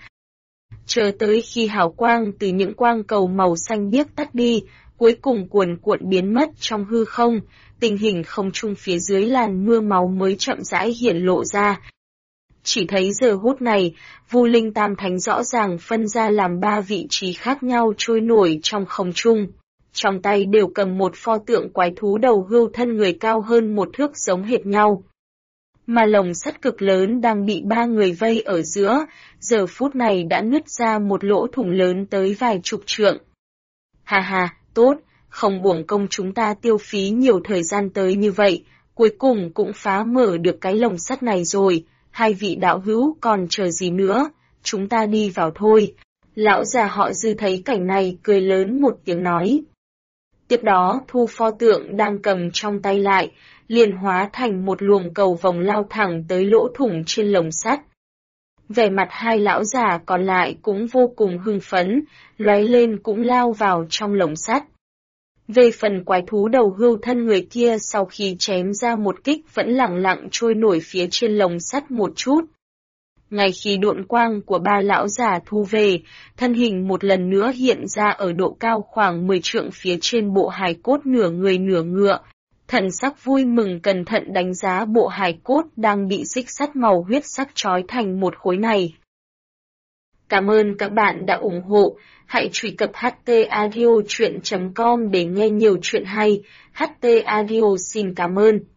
Chờ tới khi hào quang từ những quang cầu màu xanh biếc tắt đi, cuối cùng cuồn cuộn biến mất trong hư không, tình hình không trung phía dưới làn mưa máu mới chậm rãi hiển lộ ra. Chỉ thấy giờ phút này, Vu Linh Tam Thánh rõ ràng phân ra làm 3 vị trí khác nhau trôi nổi trong không trung. Trong tay đều cầm một pho tượng quái thú đầu hươu thân người cao hơn một thước giống hệt nhau. Mà lồng sắt cực lớn đang bị 3 người vây ở giữa, giờ phút này đã nứt ra một lỗ thủng lớn tới vài chục trượng. Ha ha, tốt, không uổng công chúng ta tiêu phí nhiều thời gian tới như vậy, cuối cùng cũng phá mở được cái lồng sắt này rồi, hai vị đạo hữu còn chờ gì nữa, chúng ta đi vào thôi. Lão già họ Dư thấy cảnh này cười lớn một tiếng nói. Tiếp đó thu pho tượng đang cầm trong tay lại, liền hóa thành một luồng cầu vồng lao thẳng tới lỗ thủng trên lồng sắt. Vẻ mặt hai lão già còn lại cũng vô cùng hưng phấn, lóe lên cũng lao vào trong lồng sắt. Về phần quái thú đầu hươu thân người kia sau khi chém ra một kích vẫn lẳng lặng trôi nổi phía trên lồng sắt một chút. Ngay khi độn quang của 3 lão già thu về, thân hình một lần nữa hiện ra ở độ cao khoảng 10 trượng phía trên bộ hài cốt nửa người nửa ngựa. Thần sắc vui mừng cẩn thận đánh giá bộ hài cốt đang bị xích sắt màu huyết sắc trói thành một khối này. Cảm ơn các bạn đã ủng hộ, hãy truy cập htaudio.com để nghe nhiều chuyện hay. HT Audio xin cảm ơn.